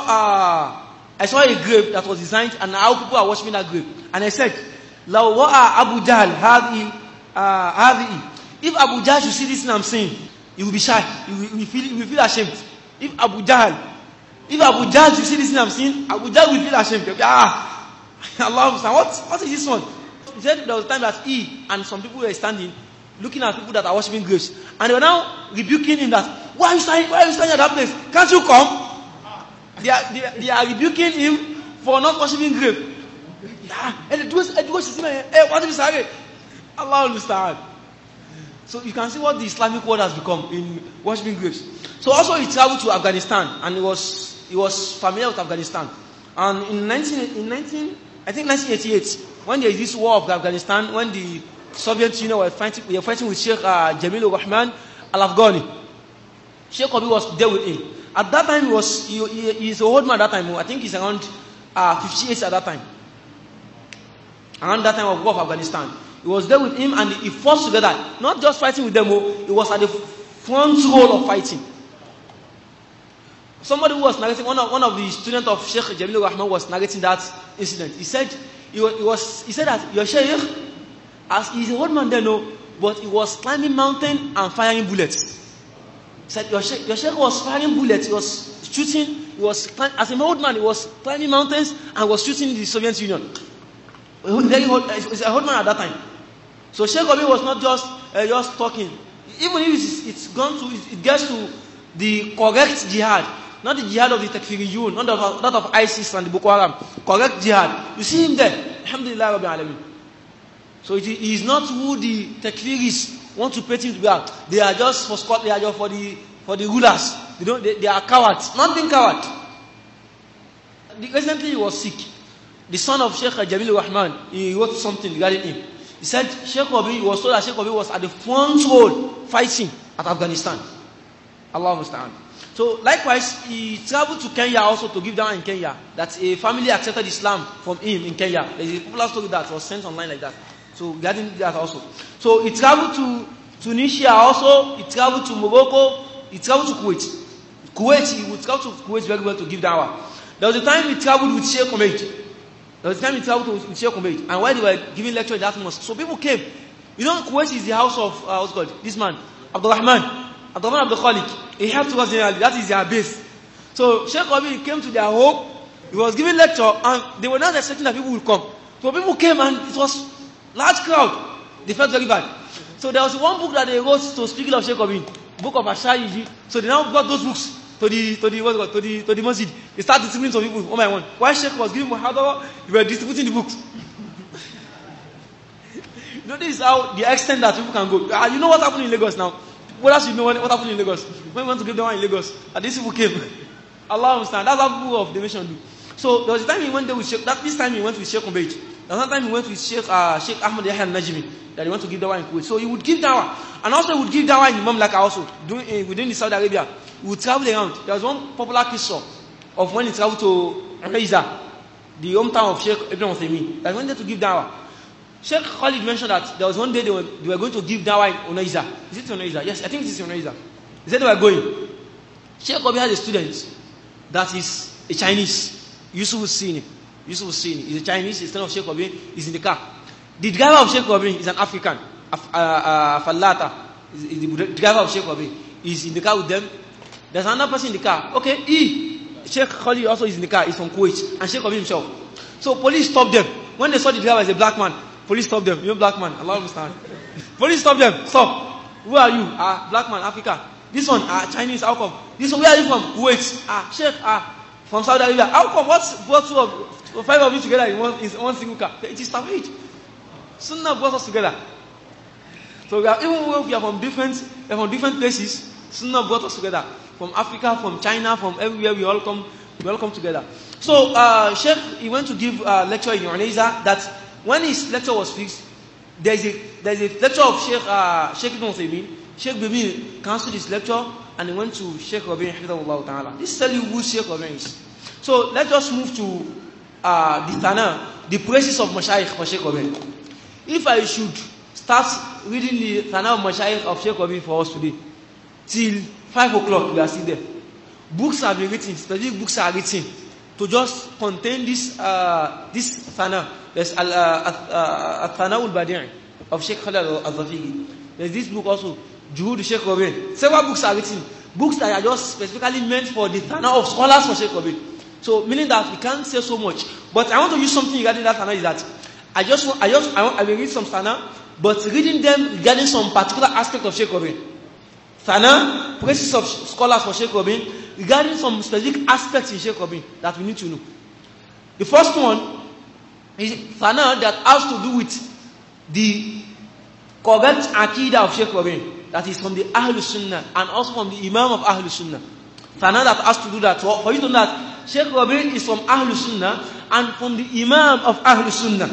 A: a grave that was designed and how people are worshiping that grave. And I said, لو وقع Abu Jahl هذه. If Abu Jahl should see this thing I'm saying, he will be shy. He will feel ashamed. If Abu Jahl should see this thing I'm saying, Abu Jahl will feel ashamed. Allah, what is this one? He said there was a time that he and some people were standing, looking at people that are worshiping graves, and they were now rebuking him that, why are you standing at that place? Can't you come? They are rebuking him for not worshiping grave. What is it? Allah understand. So you can see what the Islamic world has become in worshiping graves. So also he traveled to Afghanistan and he was familiar with Afghanistan. And in 1988, when there is this war of Afghanistan, when the Soviet Union were fighting with Sheikh Jamil Rahman Al-Afghani, Sheikh Abi was there with him. At that time, he is an old man at that time. I think he's around 58 at that time. Around that time of war of Afghanistan. He was there with him and he fought together. Not just fighting with them, he was at the front row of fighting. Somebody who was narrating, one of the students of Sheikh Jamil Rahman was narrating that incident. He said that your Sheikh, as he's an old man there, but he was climbing mountain and firing bullets. He said your Sheikh was firing bullets, he was shooting, as an old man, he was climbing mountains and was shooting the Soviet Union. He was a old man at that time. So Sheikh Abi was not just talking. Even if it gets to the correct jihad, not the jihad of the Takfiriyun, not that of ISIS and the Boko Haram, correct jihad. You see him there. Alhamdulillah Rabbil Alameen. So it is not who the Takfiris want to paint him to be out. They are just for squat, they are just for the rulers. They are cowards. Not being coward. Recently he was sick. The son of Sheikh Jamil Rahman, he wrote something regarding him. He said Sheikh Abi was told that Sheikh Abi was at the front row fighting at Afghanistan. Allah Musta'an. So likewise, he traveled to Kenya also to give dawah in Kenya. That a family accepted Islam from him in Kenya. There is a popular story that was sent online like that. So regarding that also. So he traveled to Tunisia also. He traveled to Morocco. He traveled to Kuwait. He would travel to Kuwait very well to give dawah. There was a time he traveled with Sheikh Umaid. And while they were giving lecture in that mosque, so people came. Kuwait is the house of what's called this man, Abdul Rahman Abdul Khalik. He helped us generally. That is their base. So Sheikh Abi came to their home. He was giving lecture, and they were not expecting that people would come. So people came and it was large crowd. They felt very bad. So there was one book that they wrote to speak of Sheikh Obin, book of Ashayiji. So they now brought those books to the masjid. They started distributing some people one by one. While Sheikh was giving muhadara, they were distributing the books. You know, this is how the extent that people can go. You know what happened in Lagos now? What else you know what happened in Lagos? When we went to give them one in Lagos, and these people came. Allah understand. That's how people of the nation do. So there was a time he went there with Sheikh. This time he went with Sheikh Ubaid. Another time he went with Sheikh Ahmad Yahya al-Najmi, that he went to give dawah in Kuwait. So he would give dawah. And also he would give dawah in Imam Laka also. Within the Saudi Arabia. He would travel around. There was one popular qissa of when he traveled to Unaiza, the hometown of Sheikh Ibn Uthaymeen. That he went there to give dawah. Sheikh Khalid mentioned that there was one day they were going to give dawah in Unaiza. Is it Unaiza? Yes, I think it is Unaiza. He said they were going. Sheikh Obi had a student that is a Chinese. Yusuf Husseini. He's a Chinese, he's son of Sheikh Obi, he's in the car. The driver of Sheikh Obi is an African. Fallata is the driver of Sheikh Obi. He's in the car with them. There's another person in the car. Okay, Sheikh Khalid also is in the car. He's from Kuwait. And Sheikh Obi himself. So police stopped them. When they saw the driver as a black man, police stopped them. You're a black man. Allah understand. Police stopped them. Stop. Who are you? Black man, Africa. This one, Chinese. How come? This one, where are you from? Kuwait. Sheikh, from Saudi Arabia. How come? What's five of you together in one single car? It is Tawheed. Sunnah brought us together. So even when we are from different places, Sunnah brought us together. From Africa, from China, from everywhere, we all come together. So Sheikh, he went to give a lecture in Unaiza. That when his lecture was fixed, there's a lecture of Sheikh Ibn Uthaymeen. Sheikh Bimi cancelled his lecture and he went to Sheikh Rabi' Hafidhahullah Ta'ala. This tells you who Sheikh Rabi' is. So let us move to the Thana, the praises of Mashayikh for Sheikh Rabi'. If I should start reading the Thana of Mashayikh of Sheikh Rabi' for us today, till 5 o'clock we are still there. Books have been written, specific books are written to just contain this Thana. There's Al-Thana al-Badi' of Sheikh Khalid al-Zafiqi. There's this book also, Juhud Sheikh Rabi'. Several books are written. Books that are just specifically meant for the Thana of scholars for Sheikh Rabi'. So meaning that we can't say so much. But I want to use something regarding that Thana is that I will read some Thana, but reading them regarding some particular aspect of Sheikh Rabi'. Thana, praises of scholars for Sheikh Rabi', regarding some specific aspects in Sheikh Rabi' that we need to know. The first one is Thana that has to do with the correct Aqidah of Sheikh Rabi', that is from the Ahlul Sunnah and also from the Imam of Ahlul Sunnah. Thana that has to do that. For you to know that Sheikh Rabi' is from Ahlul Sunnah and from the Imam of Ahlul Sunnah.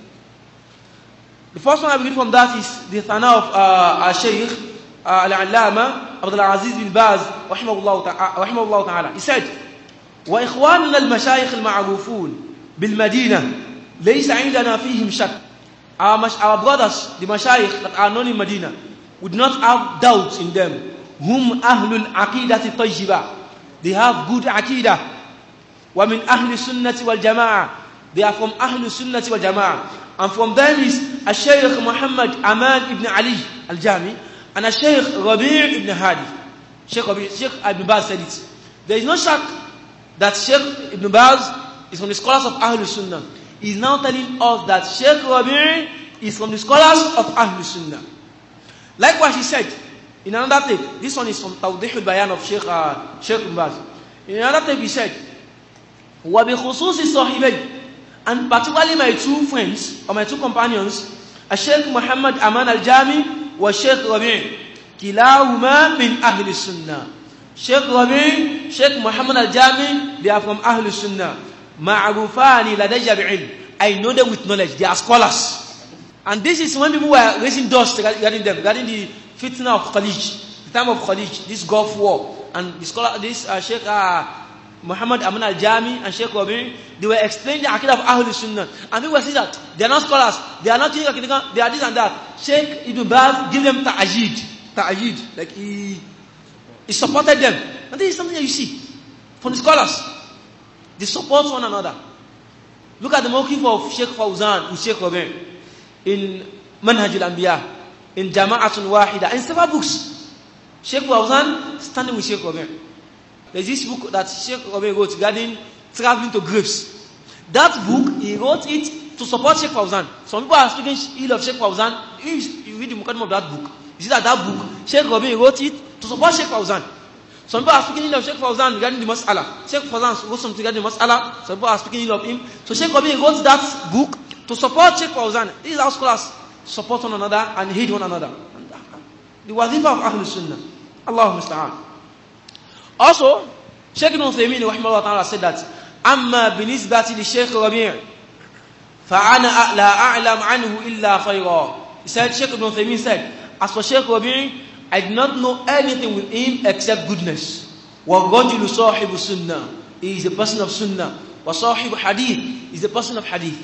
A: The first one I will read from that is the Thana of Shaykh Al-Allama Abdul Aziz bin Baz rahimahullah ta'ala. He said, وَإِخْوَانُنَا الْمَشَايِخِ الْمَعْرُوفُونَ بِالْمَدِينَةِ لَيْسَ عِنْدَنَا فِيهِمْ شَكٍّ. Our brothers, the Mashayikh that are known in Medina, would not have doubts in them. Hum ahlul aqidati tayyiba. They have good aqidah. Wa min ahli sunnati wal jama'ah. They are from ahli sunnati wal jama'ah. And from them is Shaykh Muhammad Aman ibn Ali al-Jami and Shaykh Rabi' ibn Hadi. Sheikh Ibn Baz said it. There is no shak that Sheikh Ibn Baz is from the scholars of Ahlul Sunnah. He is now telling us that Sheikh Rabi' is from the scholars of Ahlul Sunnah. Likewise, he said in another tape, this one is from Tawdih al-Bayan of Sheikh Ibn Baz. In another tape, he said, وَبِخُصُوصِ صَحِبَيْ, and particularly my two friends or my two companions, Sheikh Muhammad Aman al-Jami wa Sheikh Rabi', kilahuma min Ahli Sunnah. Sheikh Rabi', Sheikh Muhammad al-Jami, they are from Ahli Sunnah. Ma'rufani ladayya bi'ilm. I know them with knowledge. They are scholars. And this is when people were raising dust regarding them, regarding the fitna of Khalij, the time of Khalij, this Gulf War, and the scholar, Sheikh Muhammad Aman al-Jami and Sheikh Rabi', they were explaining the Aqidah of Ahlul Sunnah. And people were saying that they are not scholars, they are not teaching Aqidah, they are this and that. Sheikh Ibn Baz give them ta'ajid, like he supported them. And this is something that you see from the scholars. They support one another. Look at the mawqif of Sheikh Fawzan with Sheikh Rabi' in Manhaj al-Anbiya, in Jama'atun Wahida, in several books. Sheikh Fawzan standing with Sheikh Rabi'. There's this book that Sheikh Rabi' wrote regarding traveling to graves. That book, he wrote it to support Sheikh Fawzan. Some people are speaking ill of Sheikh Fawzan. If you read the Muqaddimah of that book, you see that book, Sheikh Rabi wrote it to support Sheikh Fawzan. Some people are speaking ill of Sheikh Fawzan regarding the mas'ala. Sheikh Fawzan wrote something regarding the mas'ala. Some people are speaking ill of him. So Sheikh Rabi wrote that book to support Sheikh Fawzan. This is how scholars support one another and hate one another. The wazifa of Ahlul Sunnah. Allahu musta'an. Also, Sheikh Ibn Uthaymeen rahimahullah ta'ala said that Amma binisbati li Sheikh Rabi' fa'ana la a'lam anhu illa khayra. He said, Sheikh Ibn Uthaymeen said, as for Sheikh Rabi', I did not know anything with him except goodness. وَالرَّجُلُ صَاحِبُ sunnah. He is a person of sunnah. وَصَاحِبُ hadith. He is a person of hadith.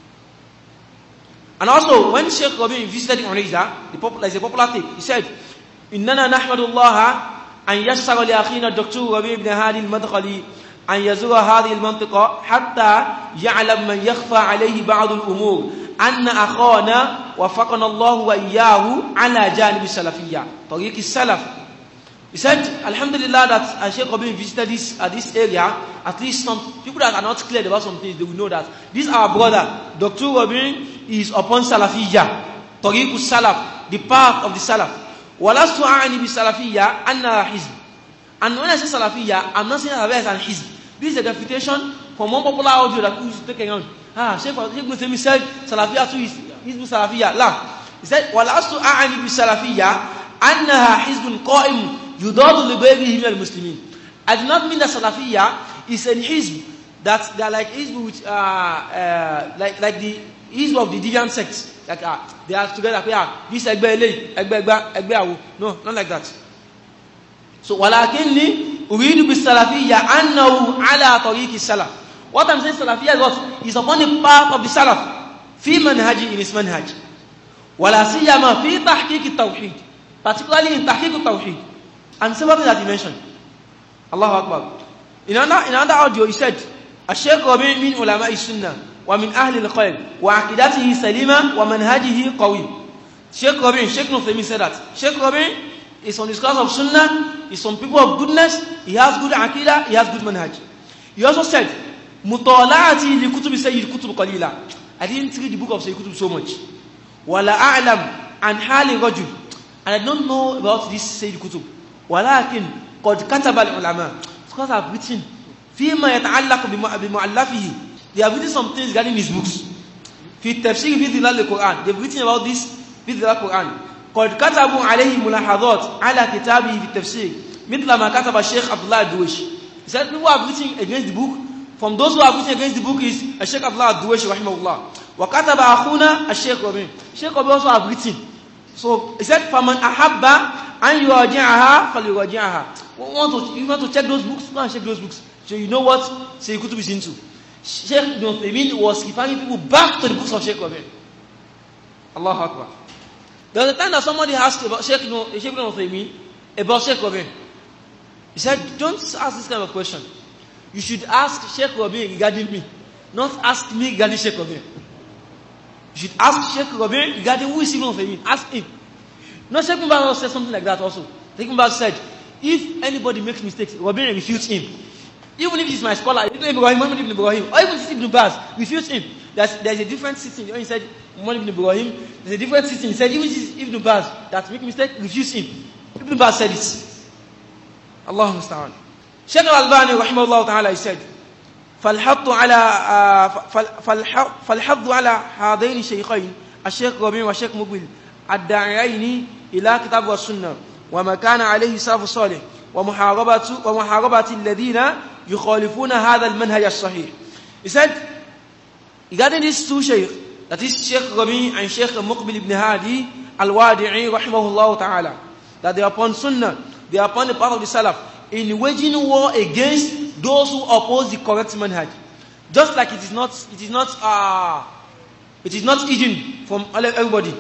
A: And also, when Sheikh Rabi' visited Unaiza, there's a popular thing. He said, إِنَّنَا نَحْمَدُ اللَّهَ أن يسر لأخينا الدكتور ربيع بن هادي المدخلي أن يزور هذه المنطقة حتى يعلم من يخفى عليه بعض الأمور أن أخانا وفقنا الله وإياه على جانب السلفية طريق السلف. He said, Alhamdulillah, that Sheikh Rabi visited this area. At least some people that are not clear about some things, they will know that this our brother, Dr. Rabi, is upon Salafiyya, Tariq Salaf, the path of the Salaf. وَلَسْتُ أَعْنِي بِسَلَفِيَّةٍ أَنَّهَا حِزْبٌ. And when I say Salafiyya, I'm not saying that it's an hizb. This is a refutation from one popular audio that we used to take around. Sheikh Ibn Taymiyyah said, Salafiyya too is Hizb Salafiyya. La. He said, وَلَسْتُ أَعْنِي بِسَلَفِيَّةٍ أَنَّهَا حِزْبٌ قَائِمٌ يُضَادُ لِغَيْرِهِ مِنَ الْمُسْلِمِينَ. I do not mean that Salafiyya is an hizb, that they are like hizb which, like the hizb of the deviant sects. Like, they are together, this egbe, no, not like that. So, walakinni uridu bis salafiyya annahu ala tariqi salaf. What I'm saying, salafiyya is upon the path of the salaf, fi manhaji, in his manhaj. Wala siyama fi tahqiq at-tawhid, particularly in tahqiq at-tawhid. And several things that he mentioned. Allahu Akbar. In another audio, he said, Ash-Shaykh Rabi' min ulama'i sunnah. ومن أهل الخير وعقيدته سليمة ومنهجه قوي. Sheikh Rabi', Sheikh Nufaymi said that Sheikh Rabi' is on the scholars of Sunnah, is from people of goodness, he has good aqidah, he has good manhaj. He also said, مطالعتي لكتب سيد كتب قليلة. I didn't read the book of Sayyid Qutb so much. ولا أعلم عن حال رجل, and I don't know about this Sayyid Qutb. ولكن قد كتب العلماء. Scholars have written فيما يتعلق بمؤلفه. They have written some things regarding his books. في التفسير في ظلال القرآن. They've written about this في ظلال القرآن. قد كتبوا عليه ملاحظات على كتابه في التفسير مثل ما كتب الشيخ عبد الله الدويش. He said people have written against the book. From those who have written against the book is Sheikh Abdullah al-Duwaish rahimahullah. وكتب أخونا الشيخ ربيع. Sheikh Rabi also have written. So he said فمن أحب أن يراجعها فليراجعها. You want to check those books? Go and check those books. So you know what Sayyid Qutb is into. Sheikh Ibn Uthaymeen was referring people back to the books of Sheikh Rabi'. Allahu Akbar. There was a time that somebody asked about Sheikh Ibn Uthaymeen about Sheikh Rabi'. He said, don't ask this kind of question. You should ask Sheikh Rabi' regarding me, not ask me regarding Sheikh Rabi'. You should ask Sheikh Rabi' regarding who is Ibn Uthaymeen. Ask him. No, Sheikh Ibn Baz said something like that also. Sheikh Ibn Baz said, if anybody makes mistakes, Rabi' refutes him. Even if he's my scholar, Ibn Ibrahim, Muhammad Ibn Ibrahim, or even Ibn Baz, refuse him. There's a different system. When he said Muhammad Ibn Ibrahim, there's a different system. He said, even if it's Ibn Baz that make mistake, refuse him. Ibn Baz said it. Allahu musta'an. Shaykh al-Albani, rahimahullah ta'ala, he said, فالحظ على هذين الشيخين الشيخ ربيع والشيخ مقبل الداعيين إلى كتاب والسنة وما كان عليه السلف الصالح ومحاربة الذين يخالفون هذا المنهج الصحيح. He said, regarding these two shaykh, that is Sheikh Rabi' and Sheikh Muqbil ibn Hadi al-Wadi'i rahimahullah ta'ala, that they are upon sunnah, they are upon the path of the salaf, in waging war against those who oppose the correct manhaj. Just like it is not hidden from everybody.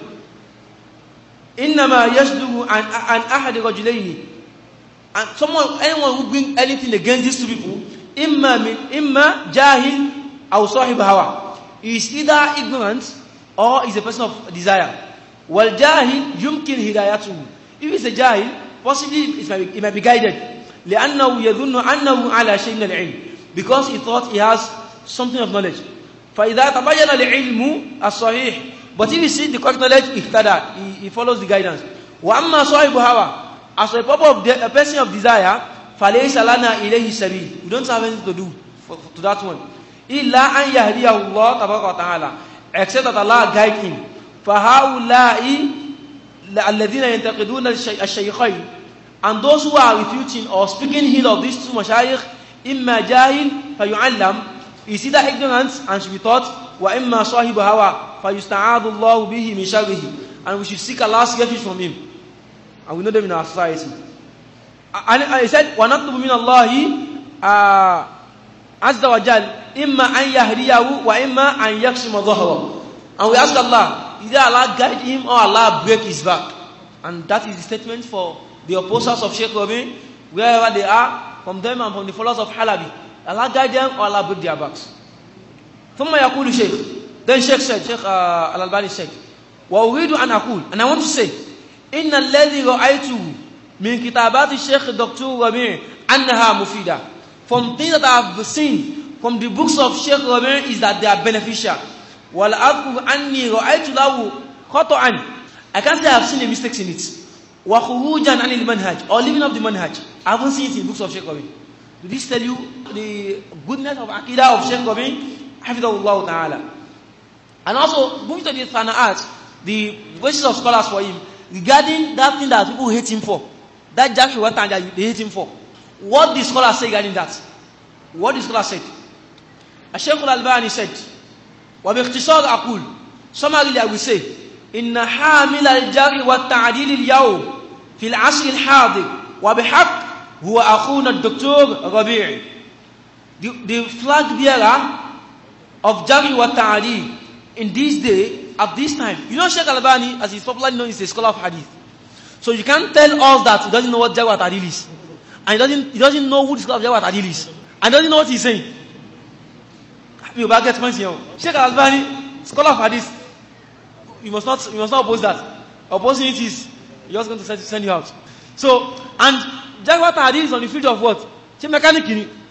A: إنما يصدر عن أحد رجلين. And anyone who bring anything against these two people, imma jahil aw sahib hawa, is either ignorant or is a person of desire. Wal jahil yumkin hidayatuhu. If it's a jahil, possibly it might be guided. لأنه يظن أنه على شيء من العلم, because he thought he has something of knowledge. فَإِذَا تَبَيَّنَ الْعِلْمُ الصَّحِيحِ. But if you see the correct knowledge, he follows the guidance. وَأَمَّا صَاحِبُ هَوَى. As a person of desire, فَلَيْسَ لَنَا إِلَيْهِ سَبِيلٌ. We don't have anything to do to that one. إِلَّا أَنْ يَهْدِيَهُ اللَّهُ تَبَارَكَ وَتَعَالَى. Except that Allah guide him. فَهَؤُلَاءِ الَّذِينَ يَنْتَقِدُونَ الشَّيْخَيْنِ. And those who are refuting or speaking ill of these two mashayikh, إِمَّا جَاهِلٌ فَيُعَلَّمْ. Is either ignorance and should be taught, وَإِمَّا صَاحِبُ هَوَى فَيُسْتَعَاذُ اللَّهُ بِهِ مِنْ شَرِّهِ. And we should seek Allah's refuge from him. And we know them in our society. And I said, وَنَطْلُبُ مِنَ اللَّهِ عَزَّ وَجَلَّ إِمَّا أَنْ يَهْدِيَهُ وَإِمَّا أَنْ يَقْسِمَ ظَهْرَهُ. And we ask Allah, either Allah guide him or Allah break his back. And that is the statement for the opposers of Sheikh Rabi, wherever they are, from them and from the followers of Halabi. Allah guide them or Allah break their backs. ثم يقول Sheikh. Then Sheikh said, Sheikh Al-Albani said, وَأُرِيدُ أَنْ أَقول. And I want to say, إِنَّ الَّذِي رَأَيْتُهُ مِنْ كِتَابَاتِ الشَّيْخِ Dr. Rabi' أَنَّهَا مُفِيدَةٌ. From things that I have seen from the books of Sheikh Rabi' is that they are beneficial. وَلَأَذْكُرْ أَنِّي رَأَيْتُ لَهُ خَطَأً. I can't say I have seen the mistakes in it. وَخُرُوجًا عَنِ الْمَنْهَجِ. Or leaving up the manhaj. I haven't seen it in books of Sheikh Rabi'. Do this tell you the goodness of Aqidah of Sheikh Rabi'? Hafidhahullah ta'ala. And also, moving to the Sana'at, the wishes of scholars for him, regarding that thing that people hate him for. That Jahri Watan that they hate him for. What the scholars say regarding that? What the scholars said? Sheikh Al-Albani said, وَبِاخْتِصَارِ أَقُولُ. Summarily I will say, إِنَّ حَامِلَ الْجَرْحِ وَالتَّعْدِيلِ الْيَوْمِ فِي الْعَصْرِ الْحَاضِرِ وَبِحَقٍّ هُوَ أَخُونَا الدَّكْتُورِ رَبِيعِ. The flag bearer of Jahri wa Ta'adil in this day, at this time. You know Sheikh Al-Albani, as he's popularly known, is a scholar of hadith. So you can't tell us that he doesn't know what Jahri wa Ta'adil is. And he doesn't know who the scholar of Jahri wa Ta'adil is. And doesn't know what he's saying. You back get points here. Sheikh Al-Albani, scholar of hadith. You must not oppose that. Opposing it is, you're just going to send you out. So, and Jahri wa Ta'adil is on the field of what? Sheikh Mechanic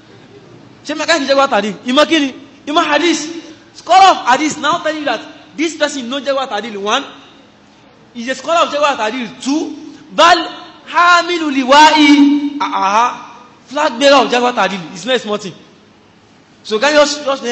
A: Jahri wa Ta'adil. Imakini. Imam Hadith, scholar of Hadith, now telling you that this person knows Jahri wa Ta'adil. One, is a scholar of Jahri wa Ta'adil. Two, Bal Hamilu Liwa'i, flag bearer of Jahri wa Ta'adil. It's not a small thing. So can you just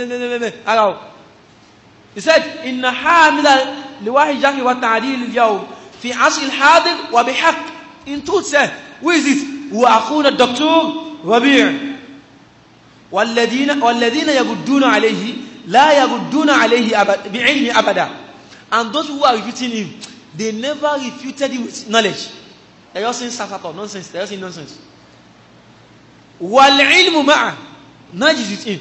A: he said, Inna Hamila Liwa'i Jahri wa Ta'adil al-Yawm fi asr al-hadir wa bihaq. In truth, sir, who is it? Huwa akhuna Dr. Rabi'. والذين يغدون عليه لا يغدون عليه بعلم أبدا. And those who are refuting him, they never refuted him with knowledge. They are saying nonsense. They are saying nonsense. والعلم معه. Knowledge is with him.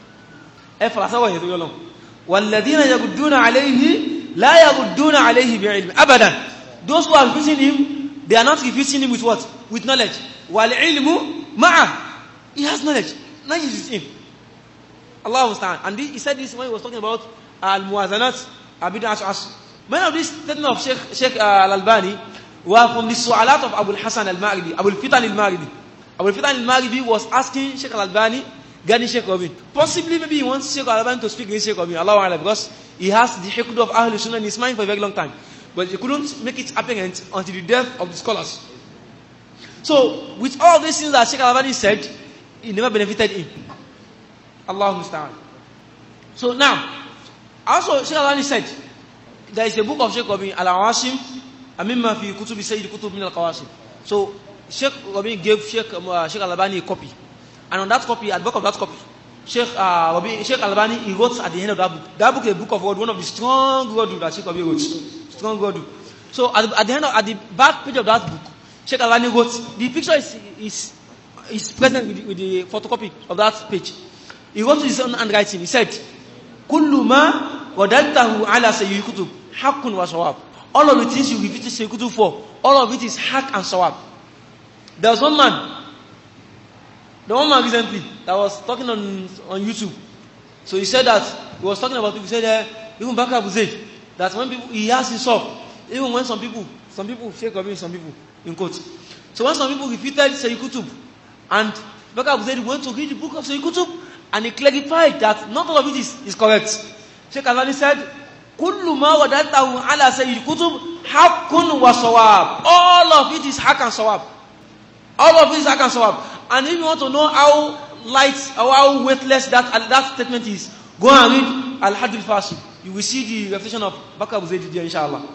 A: والذين يغدون عليه لا يغدون عليه بعلم أبدا. Those who are refuting him, they are not refuting him with what? With knowledge. والعلم معه. He has knowledge. Now he is him. Allah understand. And he said this when he was talking about al-muwazanat, abid as. Many of these statements of Sheikh Al-Albani were from the su'alat of Abu al-Hasan al-Maghribi, Abu al-Fitan al-Maghribi. Abu al-Fitan al-Maghribi was asking Sheikh Al-Albani regarding Sheikh Rabi'. Possibly maybe he wants Sheikh Al-Albani to speak against Sheikh Rabi', Allah A'lam, because he has the hiqd of Ahlul Sunnah in his mind for a very long time. But he couldn't make it apparent until the death of the scholars. So, with all these things that Sheikh Al-Albani said, it never benefited him. Allah musta'an. So now, also Sheikh Al-Albani said, there is a book of Sheikh Rabi' Al-Awasim, Amimma fi kutubi Sayyid Kutub min al-Qawasim. So Sheikh Rabi' gave Sheikh Al-Albani a copy. And on that copy, at the back of that copy, Sheikh Al-Albani, he wrote at the end of that book. That book is a book of word, one of the strong words that Sheikh Rabi' wrote. Strong word. So at the back page of that book, Sheikh Al-Albani wrote, the picture is present with the photocopy of that page. He wrote his own handwriting. He said, "Kullu ma wadaltahu ala Sayyid Kutub, haqqun wa sawab." All of the things you repeat Sayyid Kutub for, all of it is haqq and sawab. There was one man recently that was talking on YouTube. So he said that he was talking about people. He said even Bakr Abu Zayd, that when people he has himself, even when some people Sheikh Rabi', some people in quotes. So when some people repeated Sayyid Kutub, and Bakr Abu Zayd went to read the book of Sayyid Kutub, And he clarified that not all of it is correct. Sheikh Albani said, كل ما ودلته على سيد الكتب حق وصواب. All of it is haq and sawab. All of it is haq and sawab. And if you want to know how light or how weightless that statement is, go and read Al-Hadd al-Fasil. You will see the refutation of Bakr Abu Zayd there, inshallah.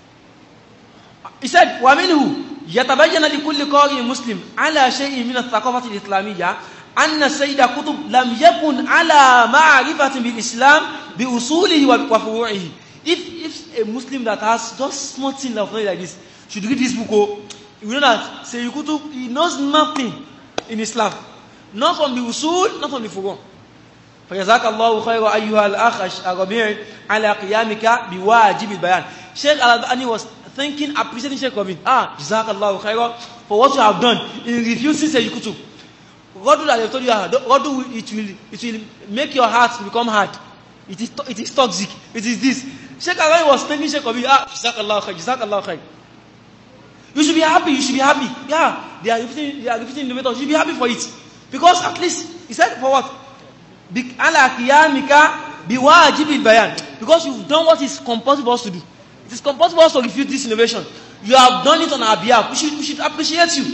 A: He said, وَمِنْهُ يَتَبَيَّنَ لِكُلِّ قَارِئٍ مُسْلِمٍ عَلَى شَيْءٍ مِنَ الثَّقَافَةِ الْإِسْلَامِيَّةِ أن سيد قطب لم يكن على معرفة بالإسلام بأصوله وفروعه. If a Muslim that has just small thing of knowledge like this should read this book, you know that Sayyid Qutb, he knows nothing in Islam, not from the usul, not from the furu'. فجزاك الله خيرا أيها الأخ الربيع على قيامك بواجب البيان. Sheikh Al-Albani was thinking, appreciating Sheikh Rabi. جزاك الله خيرا for what you have done in refusing Sayyid Qutb. God will have told you, God will, it will make your heart become hard. It is toxic. It is this. Sheikh Al-Albani was thinking Sheikh Rabi, Jazakallah khair, Jazakallah khair. You should be happy, you should be happy. Yeah, they are repeating innovators. You should be happy for it. Because at least, he said for what? Ala qiyamika biwajib al-bayan. Because you've done what is compulsory for us to do. It is compulsory for us to refute this innovation. You have done it on our behalf. We should appreciate you.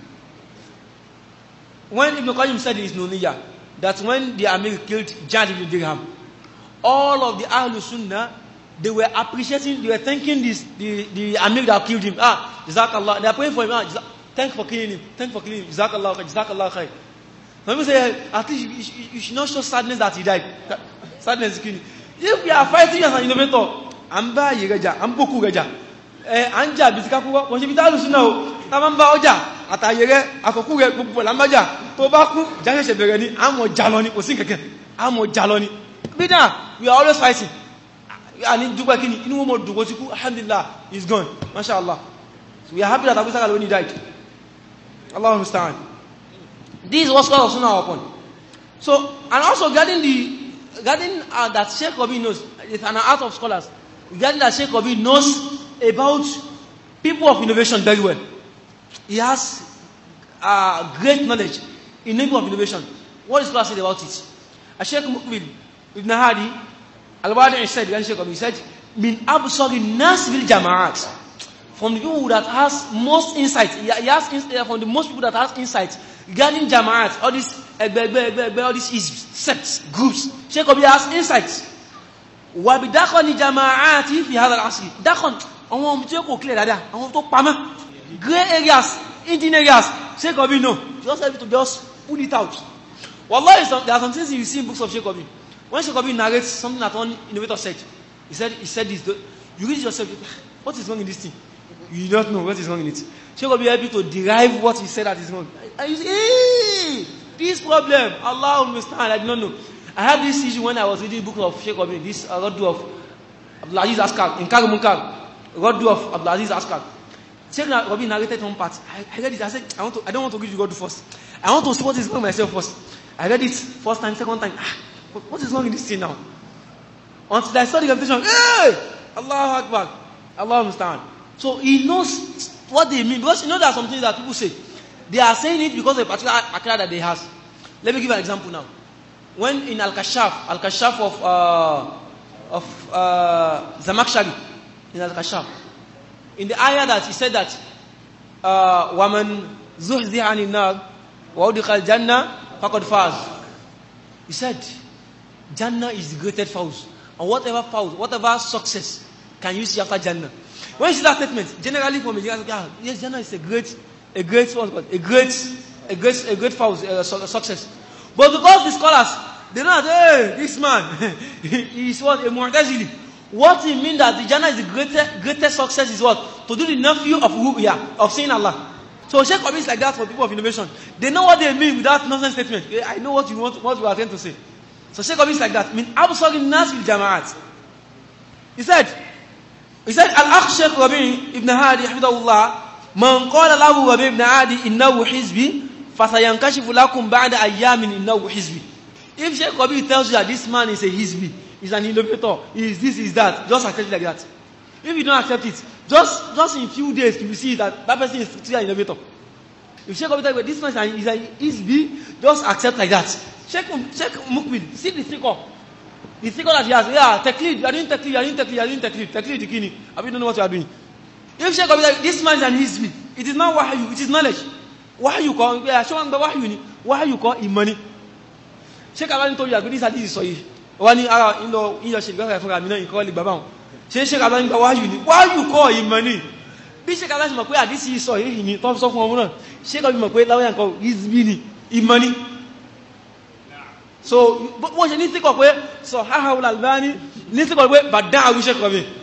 A: When Ibn Qayyim said in his Nuniyya that when the Amir killed Ja'd ibn Dirham, all of the Ahlul Sunnah, they were appreciating, they were thanking the Amir that killed him. Jazakallah. They are praying for him. Thank for killing him. Thank for killing him. Jazakallah khair. Jazakallah khair. When we say, at least you should not show sadness that he died. Sadness is killing. If we are fighting as an innovator, Amba Yegaja, Amboku Gaja, Anja Bitikaku, when you tell us now, Tamamba Oja. Atayere akokure gbogbo lambaja tó bá kú janye se bẹ̀rẹ̀ ni amo jaloni kò sí keke amo jaloni bida we are always fighting ani dupe kini inú mo dugo ti kú alhamdulillah he's gone mashallah so we are happy that Abu Bakr when he died. Allahu musta'an. This was what was now upon. So and also regarding that Sheikh Rabi knows, it's an art of scholars, regarding that Sheikh Rabi knows about people of innovation very well. He has great knowledge in the name of innovation. What is God said about it? Sheikh Muqbil Ibn Hadi Al-Wadi said, he said, Min absari nas bil jama'at. From the people that has most insight, he has from the most people that has insight regarding jama'at, all these sects, groups. Sheikh Rabi has insights. Wa bidakhani jama'ati fi hadha al-asr. Dakhon, àwọn ọmọ tí ó kò clear dáadáa, àwọn tó pamọ́. Gray areas, Indian areas, Sheikh Rabi no. Just have to just pull it out. Wallahi, there are some things you see in books of Sheikh Rabi. When Sheikh Rabi narrates something that one innovator said, he said this. You read it yourself. What is wrong in this thing? You don't know what is wrong in it. Sheikh Rabi help you to derive what he said that is wrong. And you say, hey, this problem, Allah understand. I did not know. I had this issue when I was reading the book of Sheikh Rabi, this Raddu of Abdulaziz Askar, in Kar Munkar, Raddu of Abdulaziz Askar. Sheikh Rabi narrated one part. I read it. I said, I don't want to read the God first. I want to see what is wrong myself first. I read it first time, second time. What is wrong in this thing now? Until I saw the reputation, hey! Allahu Akbar. Allah understand. So he knows what they mean. Because you know there are some things that people say. They are saying it because of a particular akida that they have. Let me give an example now. When in Al-Kashaf of Zamakhshari, in Al-Kashaf, in the ayah that he said that وَمَنْ زُحْزِحَ عَنِ النَّارِ وَأُدْخِلَ الْجَنَّةَ فَقَدْ فَازَ. He said Jannah is the greatest fawz, and whatever success can you see after Jannah. When you see that statement, generally from yes, Jannah is a great fawz, success. But because the scholars, they know that, hey, this man he is what a Mu'tazili. What it means that the Jannah is the greatest success is what? To do the nephew of ru'ya, of seeing Allah. So Sheikh Rabi is like that for people of innovation. They know what they mean with that nonsense statement. I know what you are trying to say. So Sheikh Rabi is like that. Min absari nas bil jama'at. He said, Al-Akh Sheikh Rabi ibn Hadi hafidahullah, man qala lahu Rabi ibn Hadi innahu hizbi, fasayankashifu lakum ba'da ayyamin innahu hizbi. If Sheikh Rabi tells you that this man is a hizbi, is an innovator, is this, is that, just accept it like that. If you don't accept it, just in few days you will see that person is still an innovator. If Sheikh Rabi tells you this man is an hizbi, just accept like that. Sheikh Mukbil, see the thicker. The thicker that he has, yeah, Taklid, you are doing Taklid. Taklid the kini. I don't know what you are doing. If Sheikh Rabi, this man is an Hizbi, it is not Wahyu, it is knowledge. Wahyu call, yeah, show the Wahyu call money. Sheikh Rabi told you, this hadith is sahih. One in your Sheikh Rabi, you call it Babang. Sheikh Rabi Wahyu call money. Bí Sheikh Rabi mọ̀ pé hadith is sahih ni, tó sọ fún ọmọ náà. Sheikh Rabi mọ̀ pé láwọn call Hizbi ni, imani. So, wọ́n ṣe ní sí kọ̀ pé sọ Hahaul Albani ní sí kọ̀ pé bàdá àwíṣẹ́ kọ̀ mi.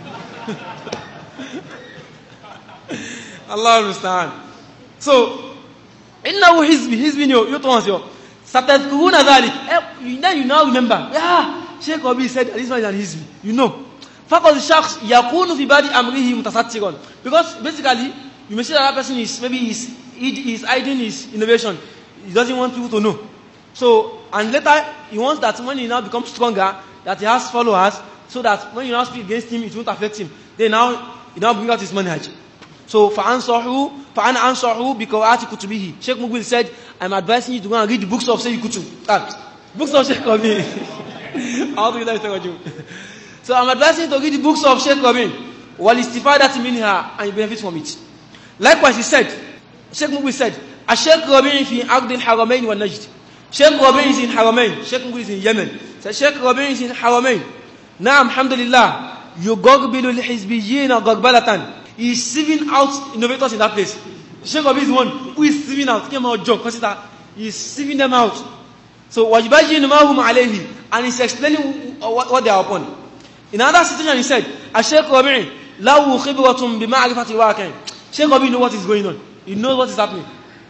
A: Allah understand. So, innahu hizbi ni yóò tó wọ́n sí ọ. Satadhkuruna dhalik. Then you now remember. Yeah, Sheikh Rabi said this one is an hizbi. You know. Faqad shakhs yakunu fi badi amrihi mutasattiran. Because basically, you may see that person is maybe he's hiding his innovation. He doesn't want people to know. So, and later, he wants that when he now becomes stronger, that he has followers, so that when you now speak against him, it won't affect him. He now bring out his manhaj. So, فَأَنْصَحُوا بِقَرَآتِ كُتُبِهِ Sheikh Mukbil said, I'm advising you to go and read the books of Sheikh Kutub. Books of Sheikh Rabi. So, I'm advising you to read the books of Sheikh Rabi. وَالْإِسْتِفَادَةِ مِنْهَا And you benefit from it. Likewise, Sheikh Mukbil said, الشيخ ربيع في عقد الحرمين والنجد Sheikh Rabi is in Haramain. Sheikh Mukbil is in Yemen. So Sheikh Rabi is in Haramain. Now, alhamdulillah, يُغَرْبِلُ الْحِزْبِيِّينَ غَرْبَلَةً He is sieving out innovators in that place. Sheikh Rabi is the one who is sieving out. He is sieving them out. So, وَيُبَيِّنُ مَا هُمْ عَلَيْهِ And he's explaining what they are upon. In another situation, he said, Sheikh Rabi, لَهُ خِبْرَةٌ بِمَعْرِفَةِ وَاقِعٍ Sheikh Rabi knows what is going on. He knows what is happening.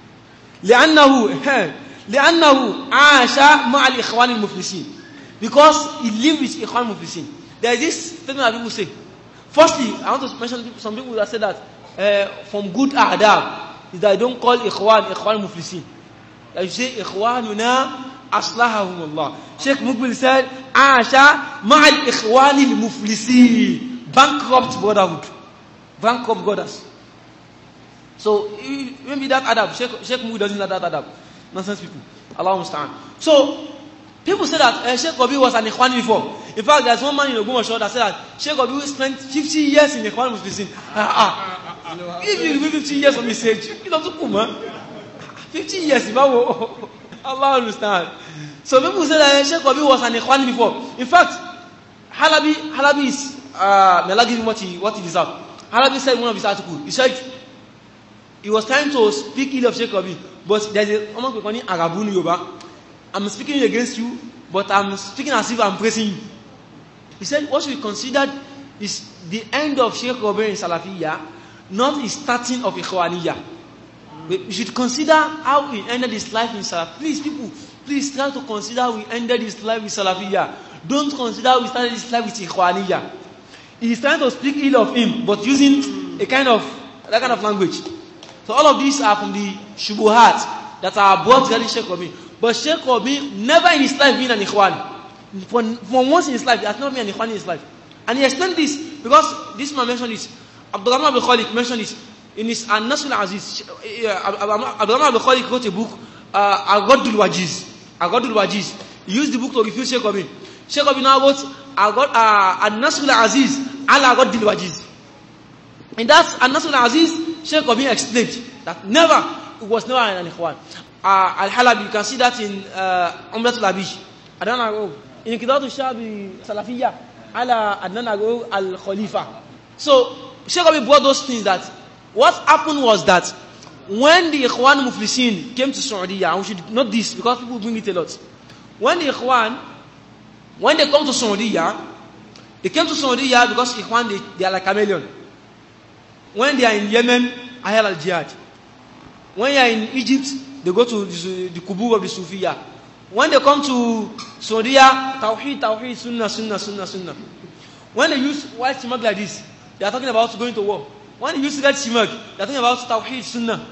A: لأنه عاش مع الإخوان المفلسين Because he lived with Ikhwan Muflisin. There is this statement that people say. Firstly, I want to mention some people that say that from good adab is that I don't call Ikhwan Muflisin. That you say Ikhwanuna aslahahumullah. Sheikh Mukbil said Asha ma'al Ikhwan al-Muflisin. Bankrupt brotherhood. Bankrupt brothers. So maybe that adab, Sheikh Mukbil doesn't have that adab. Nonsense people. Allah musta'an. So, people say that Sheikh Rabi was an Ikhwani before. In fact, there's one man in Ogbomoso that said that Sheikh Rabi spent 50 years in Ikhwan Muslim. If you remove 50 years from his age, you don't come, man. 50 years, Allah understand. So people say that Sheikh Rabi was an Ikhwani before. In fact, Halabi is, may Allah give him what he deserves. Halabi said in one of his articles, he said, he was trying to speak ill of Sheikh Rabi, but there's a Oman Kwekoni Arabun Yoba. I'm speaking against you, but I'm speaking as if I'm praising you. He said, what we considered is the end of Sheikh Rabi in Salafiyya, not the starting of Ikhwaniyya. We should consider how he ended his life in Salafiyya. Please, people, please try to consider how he ended his life with Salafiyya. Don't consider how he started his life with Ikhwaniyya. He is trying to speak ill of him, but using that kind of language. So all of these are from the shubuhat that are brought regarding Sheikh Rabi. But Sheikh Rabi never in his life been an Ikhwan. For once in his life, he has not been an Ikhwan in his life. And he explained this because this man mentioned this. Abdurrahman bin Khalik mentioned this in his An-Nasr al-Aziz. Abdurrahman bin Khalik wrote a book, Aghaddul Wajiz. He used the book to refute Sheikh Rabi. Sheikh Rabi now wrote An-Nasr al-Aziz al-Aghaddul Wajiz. In that An-Nasr al-Aziz, Sheikh Rabi explained that it was never an Ikhwan. Al-Halabi, you can see that in Umratul Abish. In Qidatu Shabi Salafiyya, ala Adnan al-Khalifa. So, Sheikh Rabi brought those things that what happened was that when the Ikhwan Muflisin came to Saudiya, and we should note this because people bring it a lot. When the Ikhwan, when they come to Saudiya, they came to Saudiya because Ikhwan, they are like chameleon. When they are in Yemen, Ahel al-Jihad. When they are in Egypt, they go to the Kubur of the Sufiya. When they come to Saudiya, Tawheed, Sunnah. When they use white shimak like this, they are talking about going to war. When they use red shimak, they are talking about Tawheed, Sunnah.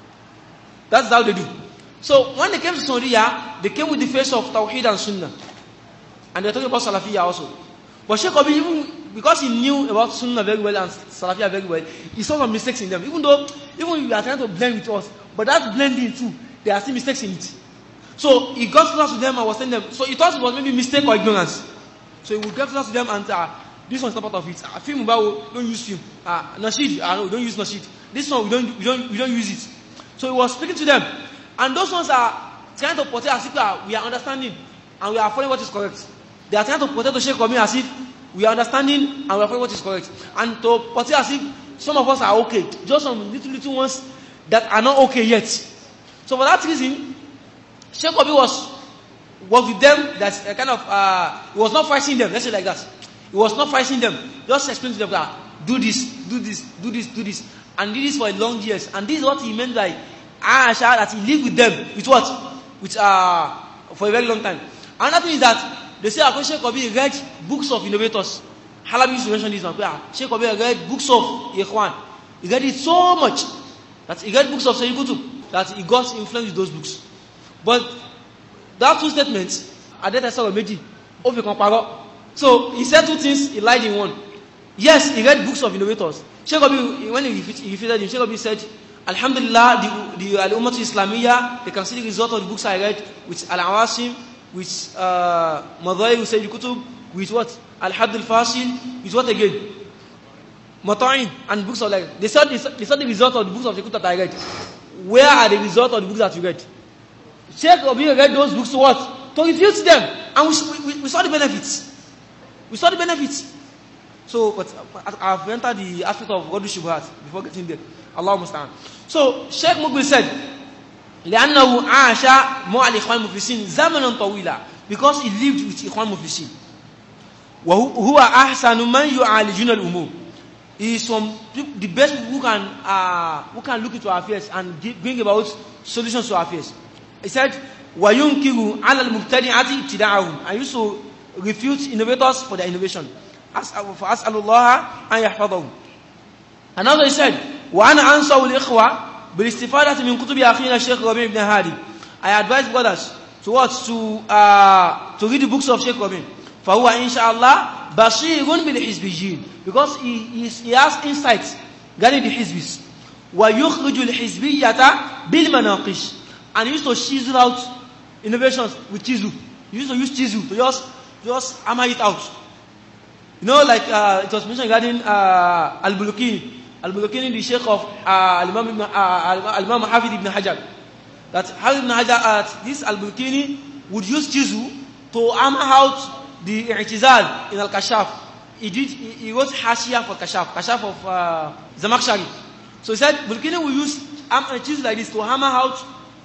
A: That's how they do. So when they came to Saudiya, they came with the face of Tawheed and Sunnah. And they are talking about Salafiyya also. But Sheikh Rabi, even because he knew about Sunnah very well and Salafiyya very well, he saw some mistakes in them. Even we are trying to blend with us, but that blending too, there are still mistakes in it. So he got close to them and was telling them. So he thought it was maybe mistake or ignorance. So he would get close to them and this one's not part of it. Film don't use film. Nasheed, no, don't use Nasheed. This one we don't use it. So he was speaking to them, and those ones are trying to portray as if we are understanding and we are following what is correct. They are trying to portray to Sheikh Rabi as if we are understanding and we are following what is correct, and to portray as if some of us are okay, just some little ones that are not okay yet. So for that reason, Sheikh Rabi was with them. That's kind of he was not fighting them. Let's say like that. He was not fighting them. Just explain to them that do this, and did this for a long years. And this is what he meant by Aisha, that he lived with them with what, for a very long time. Another thing is that they say Sheikh Rabi read books of innovators. Halabi used to mention this one. Sheikh Rabi read books of Ikhwan. He read it so much that he read books of Sayyid Qutb that he got influenced with those books. But that two statements are that I saw Meji of a. So he said two things, he lied in one. Yes, he read books of innovators. Sheikh Rabi, when he refuted him, Sheikh Rabi said, Alhamdulillah, the Al-Ummah Islamiyya, they can see the result of the books I read, with Al-Awasim, with Madhai, with Sayyid Qutb, with what? Al-Hadd al-Fasil, with what again? Mata'in, and books of like. They saw the result of the books of Sayyid Qutb that I read. Where are the result of the books that you read? Sheikh Rabi read those books to what? To refute them. And we saw the benefits. We saw the benefits. So, but I've entered the aspect of Radu Shubhat before getting there. Allah musta'an. So, Sheikh Muqbil said, لأنه عاش مع الإخوان المفلسين زمنا طويلا, because he lived with إخوان المفلسين. وهو أحسن من يعالجون الأمور. He is from the best people who can look into our affairs and bring about solutions to our affairs. He said, وينكر على المبتدعة ابتداعهم. I used to refute innovators for their innovation. فأسأل الله أن يحفظهم. Another he said, وأنا أنصح الإخوة بالاستفادة من كتب أخينا الشيخ ربيع بن هادي. I advise brothers to what? To read the books of Sheikh Rabi. فهو إن شاء الله بصير بالحزبيين, because he has insights regarding the hizbis. ويخرج الحزبية بالمناقش. And he used to chisel out innovations with chisel. He used to use chisel to just hammer it out. You know, like it was mentioned regarding Al-Bulukini. Al-Bulukini, the Sheikh of Al-Imam Hafid ibn Hajar. That Hafid ibn Hajar, this Al-Bulukini would use chisel to hammer out the i'tizal in Al-Kashaf. He wrote Hashiyah for Kashaf of Zamakhshari. So he said, Bulukini will use chisel like this to hammer out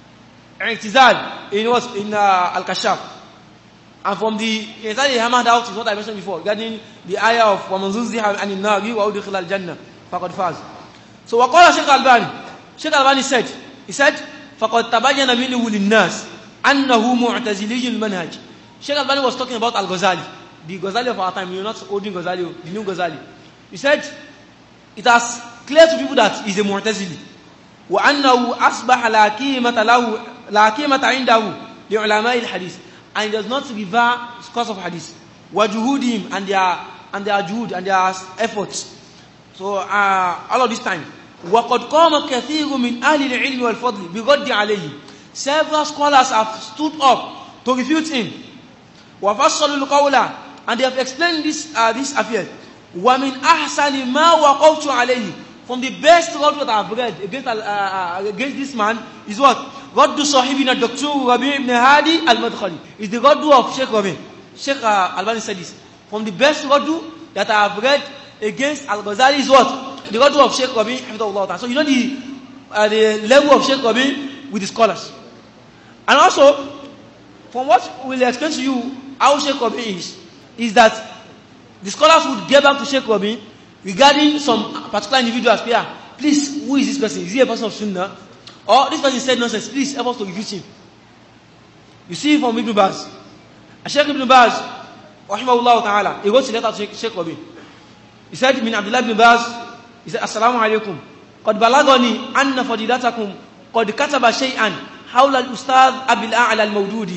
A: i'tizal in Al-Kashaf. And from the entirely hammered out is what I mentioned before regarding the ayah of وَمَنْ زُحْزِحَ عَنِ النَّارِ وَأُدْخِلَ الْجَنَّةَ فَقَدْ فَازَ. So وَقَالَ Sheikh Al-Albani. Sheikh Al-Albani said, فَقَدْ تَبَيَّنَ مِنْهُ لِلنَّاسِ أَنَّهُ مُعْتَزِلِيٌّ الْمَنْهَجِ. Sheikh Al-Albani was talking about Al-Ghazali, the Ghazali of our time. You're not holding Ghazali, the new Ghazali. He said, it has clear to people that he's a Mu'tazili. وَأَنَّهُ أَصْبَحَ لَا قِيمَةَ عِنْدَهُ لِعُلَمَاءِ الْحَدِيثِ. And he does not revere scholars of hadith. وَجُهُودِهِمْ, and their juhud and their efforts. So all of this time, وَقَدْ قَامَ كَثِيرٌ مِنْ أَهْلِ الْعِلْمِ وَالْفَضْلِ بِغَدِّ عَلَيْهِ. Several scholars have stood up to refute him. وَفَصَّلُوا الْقَوْلَ, and they have explained this affair. وَمِنْ أَحْسَنِ مَا وَقَوْتُ عَلَيْهِ. From the best word that I have read against this man is what? Raddu Sahibina Dr. Rabi ibn Hadi al-Madkhali. Is the Raddu of Sheikh Rabi. Sheikh Albani said this. From the best Raddu that I have read against Al-Ghazali is what? The Raddu of Sheikh Rabi. So you know the level of Sheikh Rabi with the scholars. And also, from what we'll explain to you how Sheikh Rabi is that the scholars would get back to Sheikh Rabi regarding some particular individuals. Please, who is this person? Is he a person of Sunnah? Or this person said nonsense. Please help us to refute him. You see from Ibn Baz. Sheikh Ibn Baz, rahimahullah ta'ala, he wrote a letter to Sheikh Rabi. He said, Min Abdullah ibn Baz, he said, Assalamu alaikum. قد بلغني أن فضيلتكم قد كتب شيئا حول الأستاذ أبي الأعلى المودودي.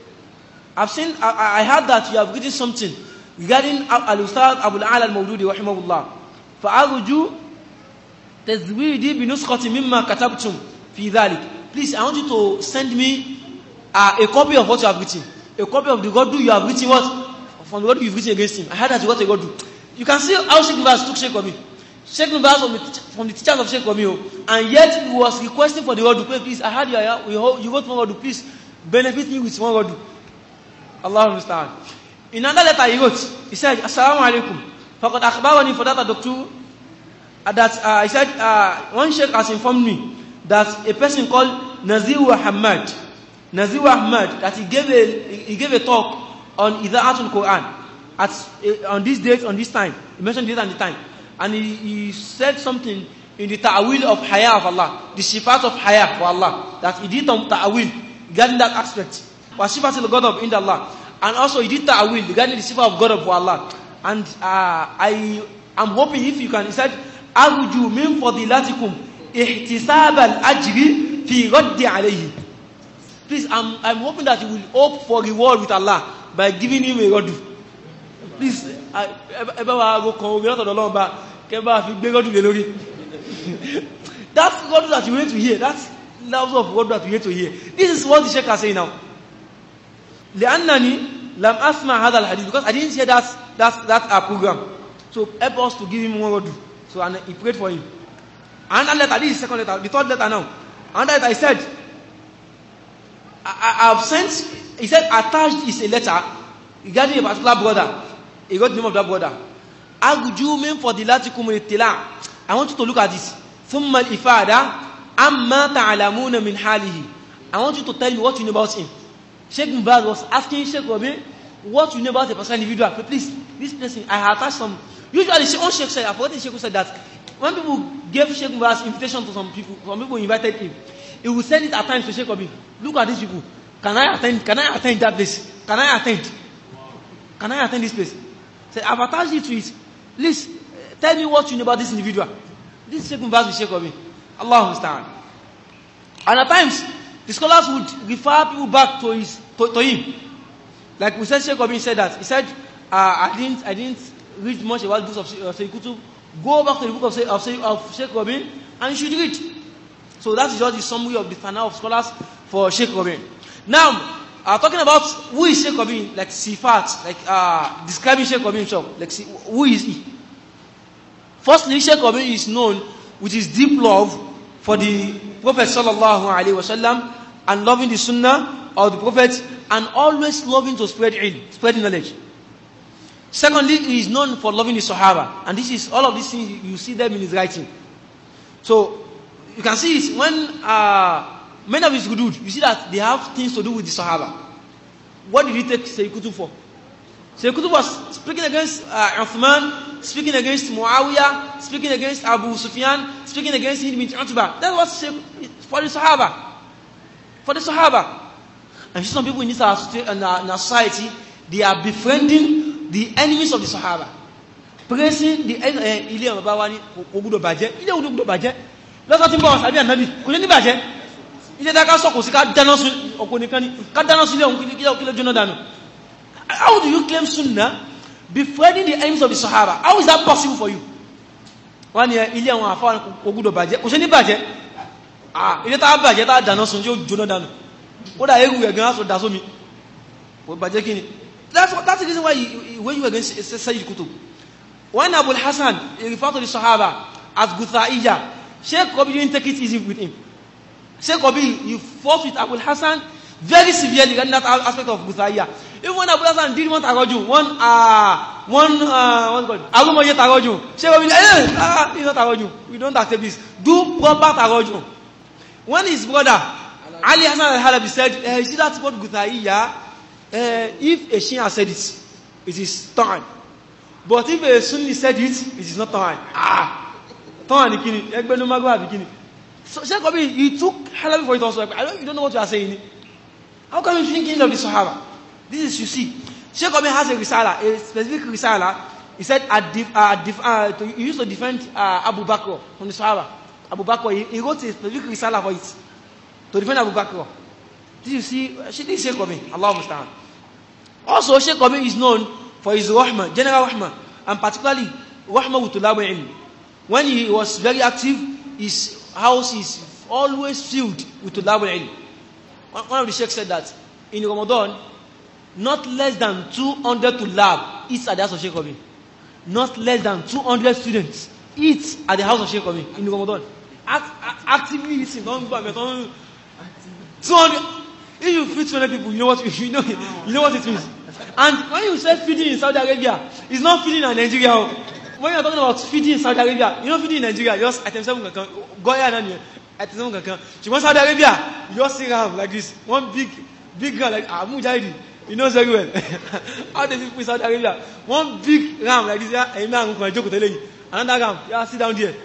A: I heard that you have written something regarding Al-Ustad Abu Al-A'la Al-Mawdudi rahimahullah. فأرجو تزويدي بنسخة مما كتبتم في ذلك. Please, I want you to send me a copy of what you have written. A copy of the Ghaddu you have written what? From the Ghaddu you've written against him. I heard that you got a Ghaddu. You can see how Sheikh Nubaz took Sheikh Rabi. Sheikh Nubaz from the teachers of Sheikh Rabi, and yet he was requesting for the Ghaddu. Please, I heard you got one Ghaddu. Please benefit me with one Ghaddu. Allah understand. In another letter he wrote, he said, Assalamu alaikum. Faqad akhbarani fadata doctor that he said one sheikh has informed me that a person called Nazir Ahmad, that he gave a talk on Idha'atul Quran on this date, on this time. He mentioned date and the time. And he said something in the ta'awil of haya of Allah, the sifat of haya for Allah, that he did ta'awil regarding that aspect. Was sifatul ghadab in Allah. And also he did ta'awil regarding the sifat of ghadab for Allah. And I am hoping if you can, he said, Arju min fadilatikum ihtisab al-ajri fi raddi alayhi. Please, I'm hoping that you will hope for reward with Allah by giving him a ghadab. Please, that's God that you hate to hear. That's love of God that you hate to hear. This is what the Sheikh is saying now. لأنني لم أسمع هذا الحديث, because I didn't hear that program. So help us to give him one word. So and he prayed for him. Another letter, this is the second letter, the third letter now. Another letter, I said, I have sent. He said attached is a letter regarding a particular brother. He got the name of that brother. Argument for the latikum itila. I want you to look at this. Thumma al-ifada amma ta'lamuna min halihi. I want you to tell me what you know about him. Sheikh Nubaz was asking Sheikh Rabi what you know about a personal individual. But please, this person, I attached some. Usually, Sheikh said, I forgot the Sheikh said that when people gave Sheikh Nubaz invitation to some people invited him, he would send it at times to Sheikh Rabi. Look at these people. Can I attend that place? Can I attend this place? Say, I've attached it to it. Please, tell me what you know about this individual. This is Sheikh Nubaz with Sheikh Rabi. Allah understand. And at times, the scholars would refer people back to him. Like we said, Sheikh Rabi said that. He said, I didn't read much about the books of Sayyid Qutb. Go back to the book of Sheikh Rabi and you should read. So that is just the summary of the Thana of scholars for Sheikh Rabi. Now, talking about who is Sheikh Rabi, like Sifat, like describing Sheikh Rabi himself, like who is he? Firstly, Sheikh Rabi is known with his deep love for the Prophet sallallahu alaihi wasallam and loving the Sunnah of the Prophet and always loving to spread knowledge. Secondly, he is known for loving the Sahaba, and this is all of these things you see them in his writing. So you can see it when many of his hudud, you see that they have things to do with the Sahaba. What did he take Sayyid Qutb for? Sayyid Qutb was speaking against Uthman, speaking against Muawiyah, speaking against Abu Sufyan, speaking against Hind bin Utbah. That was for the Sahaba. For the Sahaba. And some people in our society, they are befriending the enemies of the Sahaba. Praising the Ilé Babawani Ogudo Baje. Ilé Ogudo Baje. Lọ́sọ̀ tí ń bọ̀ wọ́n sàbí ànábì. Kò ní bàjẹ́. Ilé dáká sọ̀kò sí ká dáná sí ọkùnrin kan ní. Ká dáná sí ilé òun kílẹ̀ jóná dànù. How do you claim Sunnah befriending the enemies of the Sahaba? How is that possible for you? Wọ́n ní ilé àwọn àfáwọn Ogudo Baje. Kò sí ní bàjẹ́. Ilé tá bàjẹ́ tá dáná sí yóò jóná dànù. Ó dà ewu ẹ̀gán aṣọ dà sómi. Kò bàjẹ́ kí ni? That's the reason why when you were against Sayyid Qutb. When Abu al-Hasan referred to the Sahaba as Gutha'iyya, Sheikh Rabi didn't take it easy with him. Sheikh Rabi, he fought with Abu al-Hasan very severely in that aspect of Gutha'iyya. Even when Abu al-Hasan didn't want Araju, Arumoye Taraju, Sheikh Rabi said, it's not Taraju. We don't accept this. Do proper Taraju. When his brother, Ali Hassan al-Halabi said, you see that word Gutha'iyya, if a Shia said it, it is Ta'an. But if a Sunni said it, it is not Ta'an. Ta'an ikini, Egbenu Magwa bikini. So Sheikh Rabi, he took Halabi for it also. You don't know what you are saying. How come you think of the Sahaba? This is, you see. Sheikh Rabi has a risala, a specific risala. He said, he used to defend Abu Bakr from the Sahaba. Abu Bakr, he wrote a specific risala for it. To defend Abu Bakr. This you see, this is Sheikh Rabi. Allah understand. Also, Sheikh Rabi is known for his rahmah, general rahmah, and particularly rahmah with tulab al-ilm. When he was very active, his house is always filled with tulab al-ilm. One of the sheikhs said that in Ramadan, not less than 200 to lab eats at the house of Sheikh Rabi. Not less than 200 students eat at the house of Sheikh Rabi in Ramadan. Actively eating. 200. If you feed 200 people, you know what it means. And when you say feeding in Saudi Arabia, it's not feeding in Nigeria. When you're talking about feeding in Saudi Arabia, you know feeding in Nigeria, just item 7 kankan, go ahead and item 7 kankan. You want Saudi Arabia, you just see ram like this, one big ram like Mujahidi. You know very well. How the people in Saudi Arabia, one big ram like this, another ram, yeah, sit down there.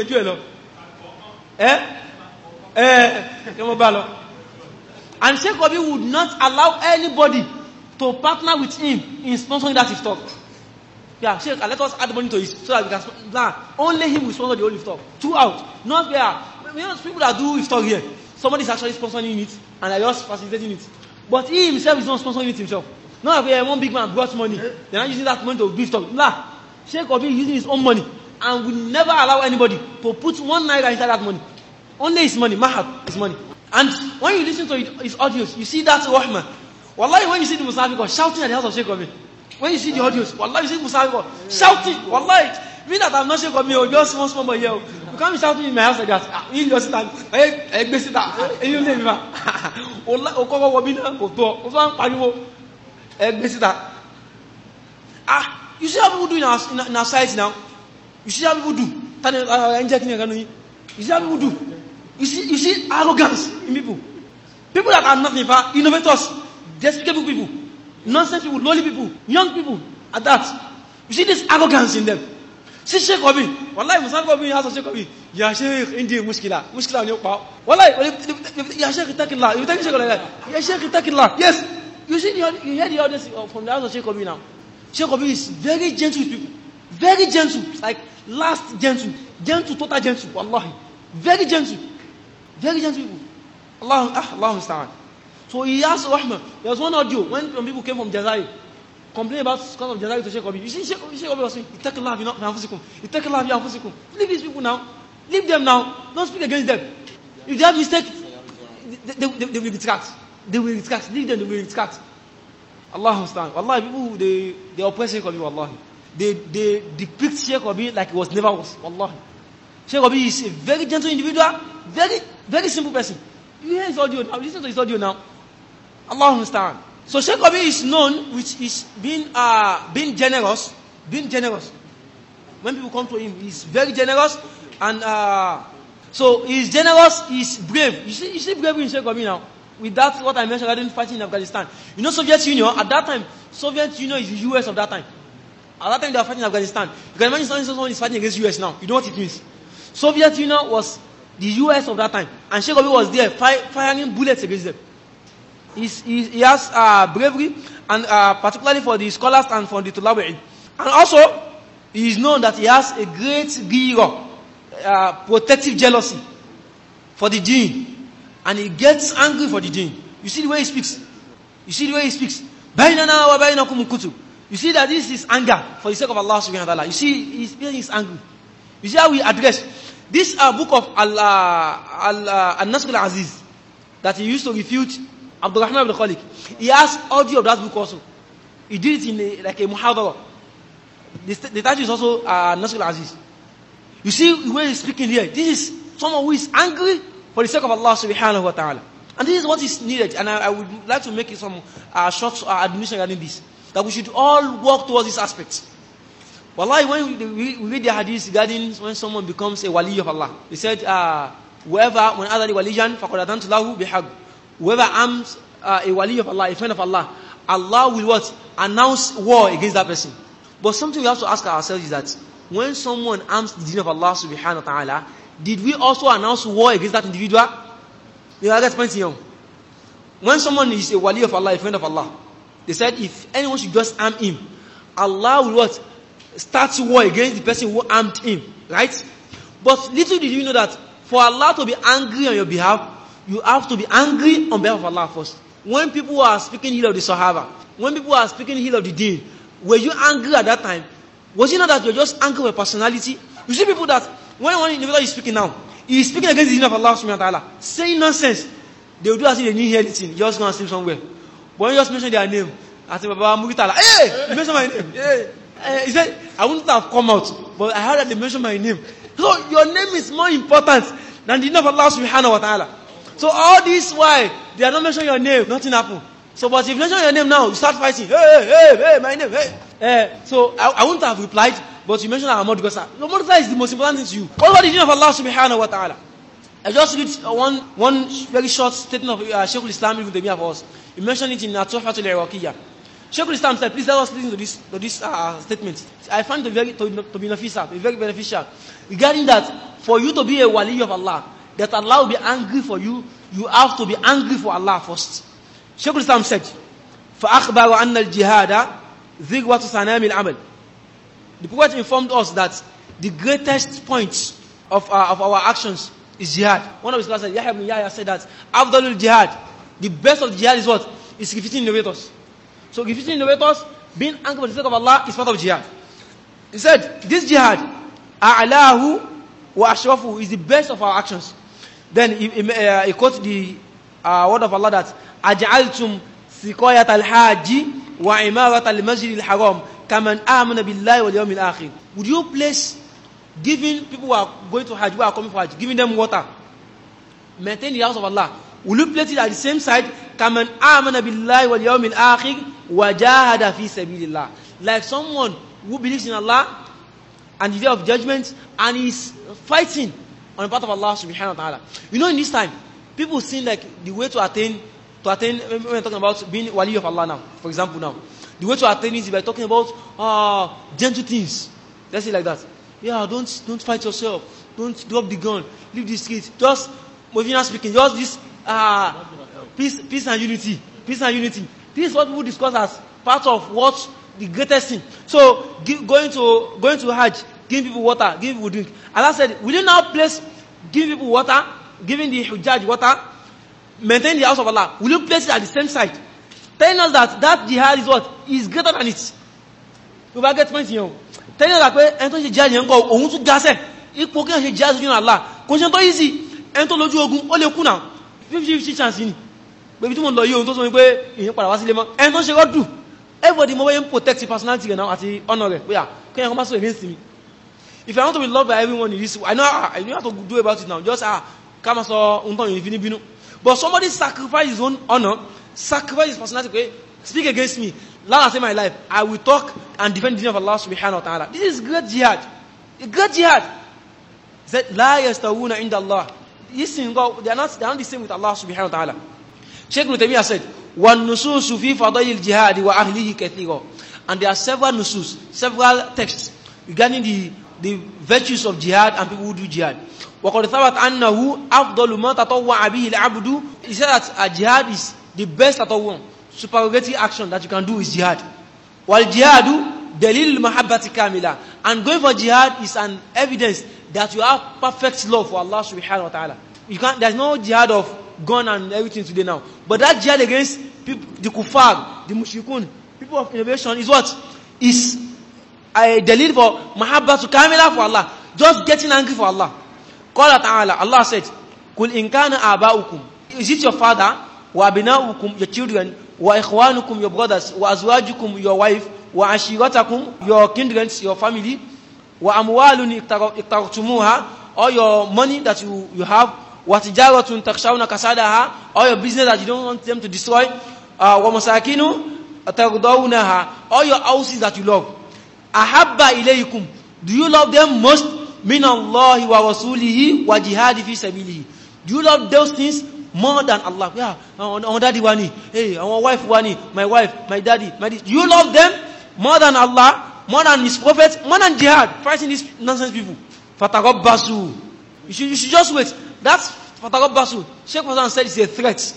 A: And Sheikh Rabi would not allow anybody to partner with him in sponsoring that iftar. Yeah, Sheikh, let us add money to it so that we can sponsor. Only him will sponsor the whole iftar. 2 out. Not where, you know, people that do iftar here, somebody is actually sponsoring it and are just facilitating it. But he himself is not sponsoring it himself. Not where one big man brought money, they're not using that money to do iftar. Nah, Sheikh Rabi is using his own money and will never allow anybody to put 1 naira inside that money. Only his money, mahab, his money. And when you listen to his audios, you see that Rahman. Wallahi, when you see the Musafir shouting at the house of Sheikh Rabi, when you see the audios, wallahi, you see Musafir shouting, wallahi, me that I'm not Sheikh Rabi, or just one small boy here, you can't be shouting in my house like that. You just stand, you name me. You see how people do in our society now? You see how people do? You see how people do? You see arrogance in people. People that are nothing, innovators, despicable people, nonsense people, lowly people, young people, at that. You see this arrogance in them. See Sheikh Rabi. Wallahi, Muslim Rabi has a Sheikh Rabi. Ya Sheikh, Indi muskila on your power. Wallahi, Ya Sheikh, Itakillah. You take Sheikh like that. Ya Sheikh, Itakillah. Yes. You hear the audience from the house of Sheikh Rabi now. Sheikh Rabi is very gentle with people. Very gentle. Like last gentle. Gentle, total gentle. Wallahi. Very gentle. Very gentle people. Allah musta'an. So he asked Rahman. There was one audio when people came from Jazair complaining about the cause of Jazair to Sheikh Rabi. You see Sheikh Rabi was saying, Ittaqillah bi anfusikum. Ittaqillah bi anfusikum. Leave these people now. Leave them now. Don't speak against them. If they have mistake, they will retract. They will retract. Leave them, they will retract. Allah musta'an. Wallahi, people, they oppress Sheikh Rabi, wallahi. They depict Sheikh Rabi like it was never was. Wallahi. Sheikh Rabi is a very gentle individual, very simple person. You hear his audio now, listen to his audio now. Allah musta'an. So Sheikh Rabi is known with his being generous. Being generous. When people come to him, he's very generous. And so he's generous, he's brave. You see bravery in Sheikh Rabi now. With that, what I mentioned regarding fighting in Afghanistan. You know Soviet Union, at that time, Soviet Union is the US of that time. At that time they are fighting in Afghanistan. You can imagine someone is fighting against US now. You know what it means. Soviet Union was the US of that time. And Sheikh Rabi was there firing bullets against them. He has bravery, and particularly for the scholars and for the Tulabi'in. And also, he is known that he has a great ghira, protective jealousy for the deen. And he gets angry for the deen. You see the way he speaks. You see Bainana wa bainakum kutub. You see that this is anger for the sake of Allah subhanahu wa ta'ala. You see, he's angry. You see how we address this book of Al-Nasr al-Aziz that he used to refute Abdul Rahman ibn Khalik. He has audio of that book also. He did it in like a muhadara. The title is also Nasr al-Aziz. You see the way he's speaking here. This is someone who is angry for the sake of Allah subhanahu wa ta'ala. And this is what is needed. And I would like to make some short admission regarding this. That we should all work towards this aspect. Wallahi, when we read the hadith regarding when someone becomes a wali of Allah, he said, whoever, when adali waliyan, faqad adantu lahu bihaq. Whoever arms a wali of Allah, a friend of Allah, Allah will what? Announce war against that person. But something we have to ask ourselves is that, when someone arms the deen of Allah subhanahu wa ta'ala, did we also announce war against that individual? You are pointing on. When someone is a wali of Allah, a friend of Allah, they said if anyone should just arm him, Allah will what? Start war against the person who armed him. Right? But little did you know that for Allah to be angry on your behalf, you have to be angry on behalf of Allah first. When people are speaking ill of the Sahaba, when people are speaking ill of the deen, were you angry at that time? Was it not that you're just angry with personality? You see people that, when one individual is speaking now, he is speaking against the deen of Allah subhanahu wa ta'ala, saying nonsense. They will do as if they didn't hear anything. Just go and sleep somewhere. But when you just mention their name, I say, Baba Mugitala, hey, you mentioned my name. Hey. He said, I wouldn't have come out, but I heard that they mentioned my name. So your name is more important than the name of Allah subhanahu wa ta'ala. So all this why they are not mentioning your name, nothing happened. So but if you mention your name now, you start fighting. Hey, my name, hey. So I wouldn't have replied, but you mentioned Ahmad Gosa. Ahmad Gosa is the most important thing to you. What about the name of Allah subhanahu wa ta'ala? I just read one very short statement of Shaykh al-Islam Ibn Taymiyyah for us. He mentioned it in Tuhfatul Iraqiyya. Shaykh al-Islam said, please let us listen to this statement. I find it to be very beneficial. Regarding that, for you to be a wali of Allah, that Allah will be angry for you, you have to be angry for Allah first. Shaykh al-Islam said, فَأَخْبَرَ أَنَّ الْجِهَادَ ذِغْوَةُ ثَنَامِ الْعَمَلِ. The Prophet informed us that the greatest point of our actions is jihad. One of his scholars said, Yahya ibn Yahya said that Afdalul jihad, the best of the jihad is what? Is refuting innovators. So refuting innovators, being angry for the sake of Allah is part of jihad. He said, this jihad, a'lahu wa ashrafu, is the best of our actions. Then he quoted the word of Allah that aj'altum siqayat al-haji wa imarat al-masjid al-haram kaman amana billahi wal yawmil akhir. Would you place giving people who are going to Hajj, who are coming for Hajj, giving them water, maintain the house of Allah, will you place it at the same side? Kaman amana billahi wal yawmil akhir wa jahada fi sabilillah. Like someone who believes in Allah and the day of judgment and is fighting on the part of Allah subhanahu wa ta'ala. You know, in this time, people seem like the way to attain, when we're talking about being wali of Allah now, for example now, the way to attain is by talking about gentle things. Let's say like that. Yeah, don't fight yourself. Don't drop the gun. Leave the street. Just, Movina speaking, just this peace and unity. Peace and unity. This is what we will discuss as part of what the greatest thing. So, going to Hajj, giving people water, giving people drink. Allah said, will you now place giving people water, giving the Hujjaj water, maintain the house of Allah? Will you place it at the same side? Telling us that jihad is what? Is greater than it. We will get point here. Telling us that ento ṣe jihad yẹn ko ohun tún gase. Ipò kí ṣe jihad sójú Allah. Kò ṣe tó easy. Ento lójú ogun ó lè kú now. 50-50 chance ni. Baby tí mo lọ yìí ohun tó sọ pé ìyẹn padà wá sílé mọ́. Ento ṣe go do. Everybody mo way protect the personality rẹ̀ now àti honor rẹ̀. Bóyá kí ẹ̀yin kó má sọ against me. If I want to be loved by everyone in this, I know how to do about it now. Just come and so binu. But somebody sacrifice his own honor, sacrifice his personality, speak against me. Let us say my life. I will talk and defend the name of Allah subhanahu wa ta'ala. This is great jihad. A great jihad. He said, La yastawuna inda Allah. This thing, they are not the same with Allah subhanahu wa ta'ala. Shaykh Ibn Taymiyyah said, وَالنُّصُوصُ فِي فَضَيِّ الْجِهَادِ وَأَهْلِهِ كَثِيرًا. And there are several nusus, several texts regarding the virtues of jihad and people who do jihad. وَقَدْ ثَبَتْ أَنَّهُ أَفْضَلُ مَا تَطَوَّعَ بِهِ الْعَبْدُ. He said that jihad is the best tatawwu, supererogatory action that you can do is jihad. وَالْجِهَادُ دَلِيلُ الْمَحَبَّةِ كَامِلًا. And going for jihad is an evidence that you have perfect love for Allah subhanahu wa ta'ala. There's no jihad of gun and everything today now. But that jihad against people, the kuffar, the mushrikun, people of innovation is what? Is a delil for mahabbatu kamila for Allah. Just getting angry for Allah. Qala ta'ala, Allah said, Kul in kana aba'ukum. Is it your father? Wa abina'ukum, your children? Wa ikhwanukum, your brothers? Wa azwajukum, your wife? Wa ashiratakum, your kindred, your family? Wa amwalun iqtartumuha, or your money that you have? Wa tijaratun takshawna kasadaha, or your business that you don't want them to destroy? Wa masakinu tardawnaha, or your houses that you love? Ahabba ilaykum, do you love them most? Min Allahi wa rasulihi wa jihadi fi sabilihi. Do you love those things more than Allah? Yeah, our daddy wani, hey, our wife wani, my wife, my daddy, my this. Do you love them more than Allah, more than His Prophet, more than jihad, fighting these nonsense people? Fatagabbasu. You should just wait. That's Fatagabbasu. Sheikh Hassan said it's a threat.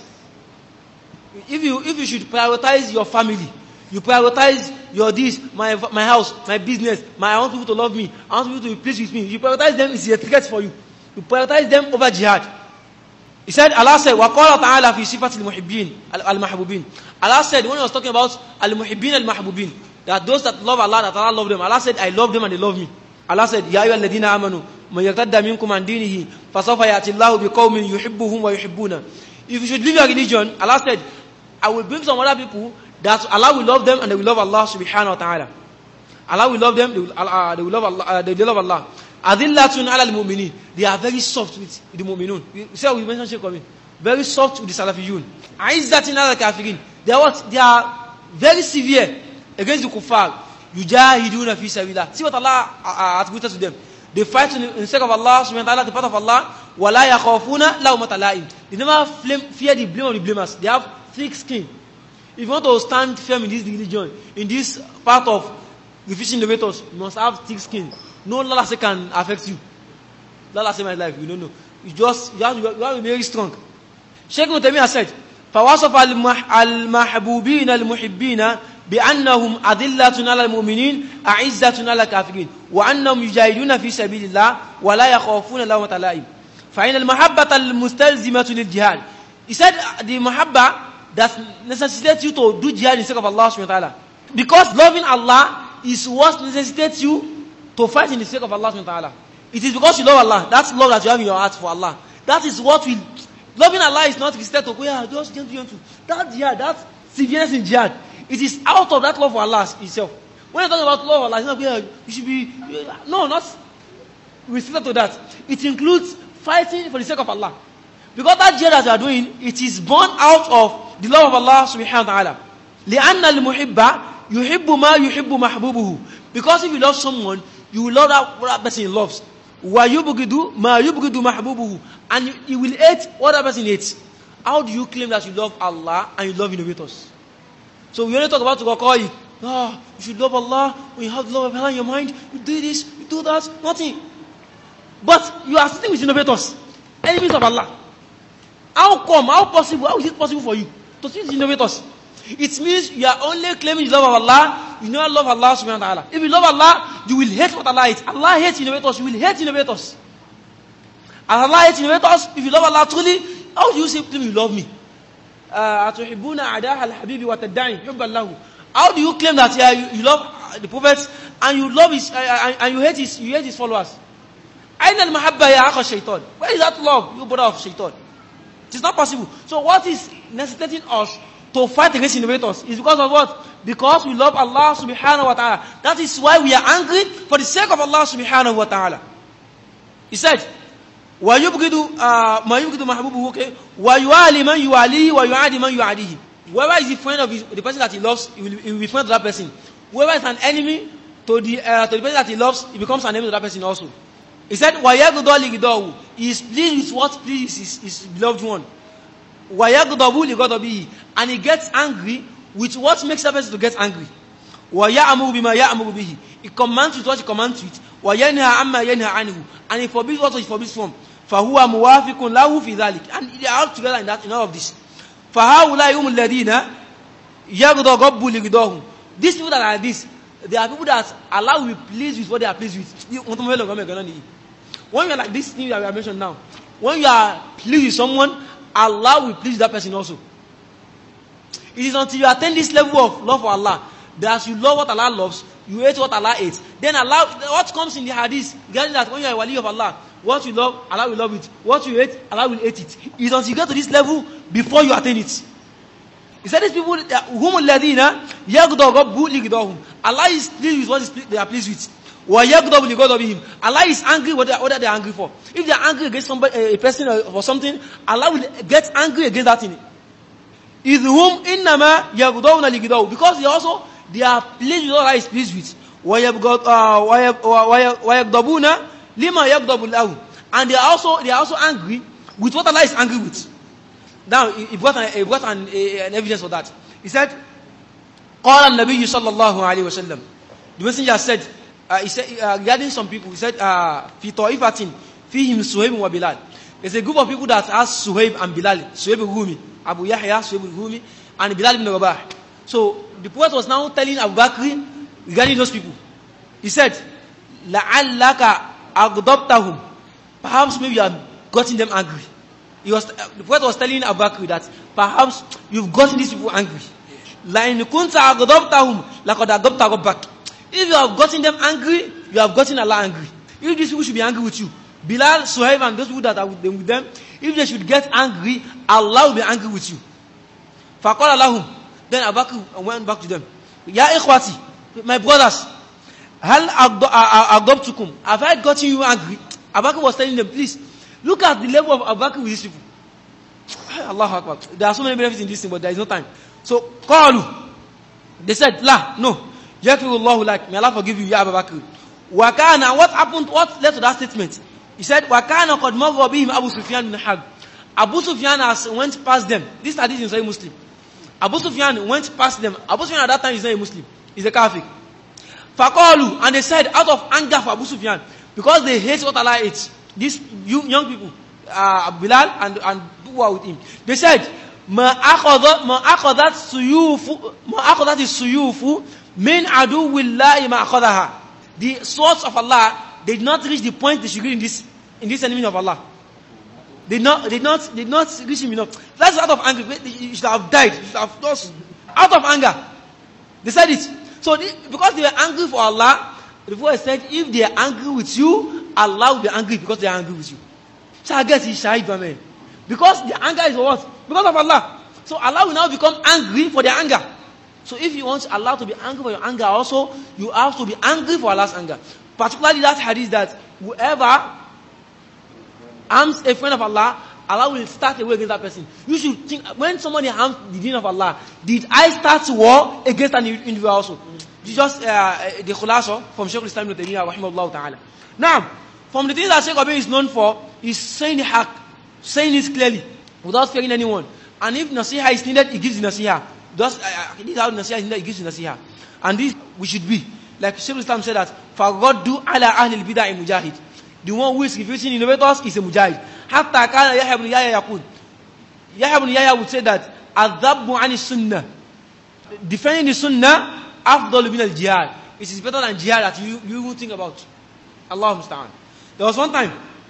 A: If you should prioritize your family, you prioritize your this, my house, my business, I want people to love me, I want people to be pleased with me. You prioritize them, it's a threat for you. You prioritize them over jihad. He said, Allah said, وَقَالَ تَعَالَى فِي صِفَةِ الْمُحِبِّينَ الْمَحْبُوبِينَ. Allah said, when He was talking about al-muhibbin al-mahbubin, that those that love Allah, that Allah love them. Allah said, I love them and they love me. Allah said, يَا أَيُّهَا الَّذِينَ آمَنُوا مَنْ يَرْتَدَّ مِنْكُمْ عَنْ دِينِهِ فَسَوْفَ يَأْتِي اللَّهُ بِقَوْمٍ يُحِبُّهُمْ وَيُحِبُّونَهُ If you should leave your religion, Allah said, I will bring some other people that Allah will love them and they will love Allah subhanahu wa ta'ala. Allah will love them, they will love Allah. They will love Allah. Adillatun ala al-mu'minin. They are very soft with the mu'minun. We mentioned Sheikh Amin. Very soft with the Salafiyun. Aizzatin ala al-kafirin. They are what? They are very severe against the kuffar. Yujahiduna fi sabilillah. See what Allah attributed to them. They fight in the sake of Allah subhanahu wa ta'ala, the path of Allah. Wala yakhafuna lawmata la'im. They never fear the blame of the blamers. They have thick skin. If you want to stand firm in this religion, in this part of refusing innovators, you must have thick skin. No lalase can affect you. Lalase my life, you don't know. You have to be very strong. Sheikh Ibn Taymiyyah said, فَوَصَفَ الْمَحْبُوبِينَ الْمُحِبِّينَ بأنهم أذلة على المؤمنين أعزة على الكافرين وأنهم يجاهدون في سبيل الله ولا يخافون لومة لائم فإن المحبة المستلزمة للجهاد. He said the mahabba that necessitates you to do jihad in the sake of Allah subhanahu wa ta'ala. Because loving Allah is what necessitates you to fight in the sake of Allah subhanahu wa ta'ala. It is because you love Allah. That's love that you have in your heart for Allah. That is what will. Loving Allah is not restricted to just gentle. That jihad, that severeness in jihad. It is out of that love for Allah itself. When you're talking about love for Allah, it's not you should be. No, not restricted to that. It includes fighting for the sake of Allah. Because that jihad that you are doing, it is born out of the love of Allah subhanahu wa ta'ala. لأن المحبة يحب ما يحب محبوبه. Because if you love someone, you will love that person loves. ويبغض ما يبغض محبوبه. And you will hate what that person hates. How do you claim that you love Allah and you love innovators? So we only talk about you should love Allah. When you have the love of Allah in your mind, you do this, you do that, nothing. But you are sitting with innovators, enemies of Allah. How is it possible for you to sit with innovators? It means you are only claiming the love of Allah, you never love Allah subhanahu wa ta'ala. If you love Allah, you will hate what Allah hates. Allah hates innovators, you will hate innovators. And Allah hates innovators, if you love Allah truly, how do you say to me you love me? How do you claim that you love the Prophet and you love his and you hate his followers? Where is that love, you brother of shaitan? It is not possible. So what is necessitating us to fight against innovators is because of what? Because we love Allah subhanahu wa ta'ala. That is why we are angry for the sake of Allah subhanahu wa ta'ala. He said, وَيُبْغِدُ مَا يُبْغِدُ مَحْبُوبُهُ وَيُعَالِ مَنْ يُعَالِهِ وَيُعَادِ مَنْ يُعَادِهِ. Whoever is the friend of the person that he loves, he will be friend to that person. Whoever is an enemy to the person that he loves, he becomes an enemy to that person also. He said, وَيَغْضَى لِغِضَاهُ. He is pleased with what pleases his beloved one. وَيَغْضَبُ لِغَضَبِهِ. And he gets angry with what makes that person to get angry. وَيَأْمُرُ بِمَا يَأْمُرُ بِهِ. He commands with what he commands with. وَيَنْهَى عَمَّا يَنْهَى عَنْهُ. And he forbids what he forbids from. فَهُوَ مُوَافِقٌ لَهُ فِي ذَلِكَ. And they are all together in all of this. فَهَؤُلَاءِ هُمُ الَّذِينَ يَغْضَبُ لِغِضَاهُ. These people that are this, they are people that Allah will be pleased with what they are pleased with. When you are like this thing that we have mentioned now, when you are pleased with someone, Allah will please that person also. It is until you attain this level of love for Allah that you love what Allah loves, you hate what Allah hates. Then Allah, what comes in the hadith, regarding that when you are a wali of Allah, what you love, Allah will love it. What you hate, Allah will hate it. It is until you get to this level before you attain it. He said these people, whom الَّذِينَ يَغْضَبُ لِغِضَاهُمْ. Allah is pleased with what they are pleased with. وَيَغْضَبُ لِغَضَبِهِمْ. Allah is angry with what they are angry for. If they are angry against somebody, a person or something, Allah will get angry against that thing. إِذْهُمْ إِنَّمَا يَغْضَبُونَ لِغِضَاهُ. Because they are pleased with what Allah is pleased with. وَيَغْضَبُونَ لِمَا يَغْضَبُ لَهُ. And they are also angry with what Allah is angry with. Now, he brought an evidence for that. He said, قال النبي صلى الله عليه وسلم. The messenger said, regarding some people, he said, في طائفة فيهم سهيب وبلال. There's a group of people that has Suhaib and Bilal. Suhaib al-Rumi, Abu Yahya, Suhaib al-Rumi, and Bilal ibn Rabah. So, the Prophet was now telling Abu Bakr regarding those people. He said, لَعَلَّكَ أَغْضَبْتَهُمْ. Perhaps maybe you have gotten them angry. The Prophet was telling Abu Bakr that perhaps you've gotten these people angry. لَإِنْ كُنْتَ أَغْضَبْتَهُمْ لَقَدْ أَغْضَبْتَ رَبَّكَ. If you have gotten them angry, you have gotten Allah angry. If these people should be angry with you, Bilal, Suhaib, and those people that are with them, if if they should get angry, Allah will be angry with you. فَقَالَ لَهُمْ Then Abu Bakr went back to them. Ya ikhwati, my brothers, هَلْ أَغْضَبْتُكُمْ Have I gotten you angry? Abu Bakr was telling them, please, look at the level of Abu Bakr with these people. Allahu Akbar. There are so many benefits in this thing, but there is no time. So, قَالُوا They said, La, no. Yakirullahu like, may Allah forgive you, Ya Abu Bakr. Wakana, what happened, what led to that statement? He said, Wakana qad marra bihim Abu Sufyan bin Harb. Abu Sufyan went past them. This hadith is a Muslim. Abu Sufyan went past them. Abu Sufyan at that time is not a Muslim. He's a Kafir. Faqalu, and they said, out of anger for Abu Sufyan, because they hate what Allah hates. These young people, Bilal and who are with him. They said, Ma akhadat suyufu min aduwillahi ma akhadaha. The swords of Allah, they did not reach the point they should reach in this enemy of Allah. They did not reach him enough. That's out of anger. You should have died. You should have lost. Out of anger. They said it. So because they were angry for Allah, the Prophet said, if they are angry with you, Allah will be angry because they are angry with you. So I guess he shahid, man. Because the anger is what? Because of Allah. So Allah will now become angry for their anger. So if you want Allah to be angry for your anger also, you have to be angry for Allah's anger. Particularly that hadith that whoever harms a friend of Allah, Allah will start a war against that person. You should think, when somebody harms the deen of Allah, did I start war against an individual also? Just the khulasa from Shaykh al-Islam ibn Taymiyyah rahimahullah ta'ala. Now, from the things that Shaykh Rabi is known for, is saying the haqq, saying it clearly, without fearing anyone. And if nasiha is needed, he gives the nasiha. This is how nasiha is needed, he gives the nasiha. And this we should be. Like Shaykh al-Islam said that, فَغَدُّ عَلَىٰ أَهْلِ الْبِدَعِ مُجَاهِدٍ. The one who is refuting innovators is a mujahid. حَتَّى كَانَ يَحْيَى بْنُ يَحْيَى يَقُولُ Yahya ibn Yahya would say that, الذَّبُّ عَنِ السُنَّةِ. Defending the sunnah, أفضل من الجهاد. It is better than jihad that you won't think about. Allah musta'an. There was one time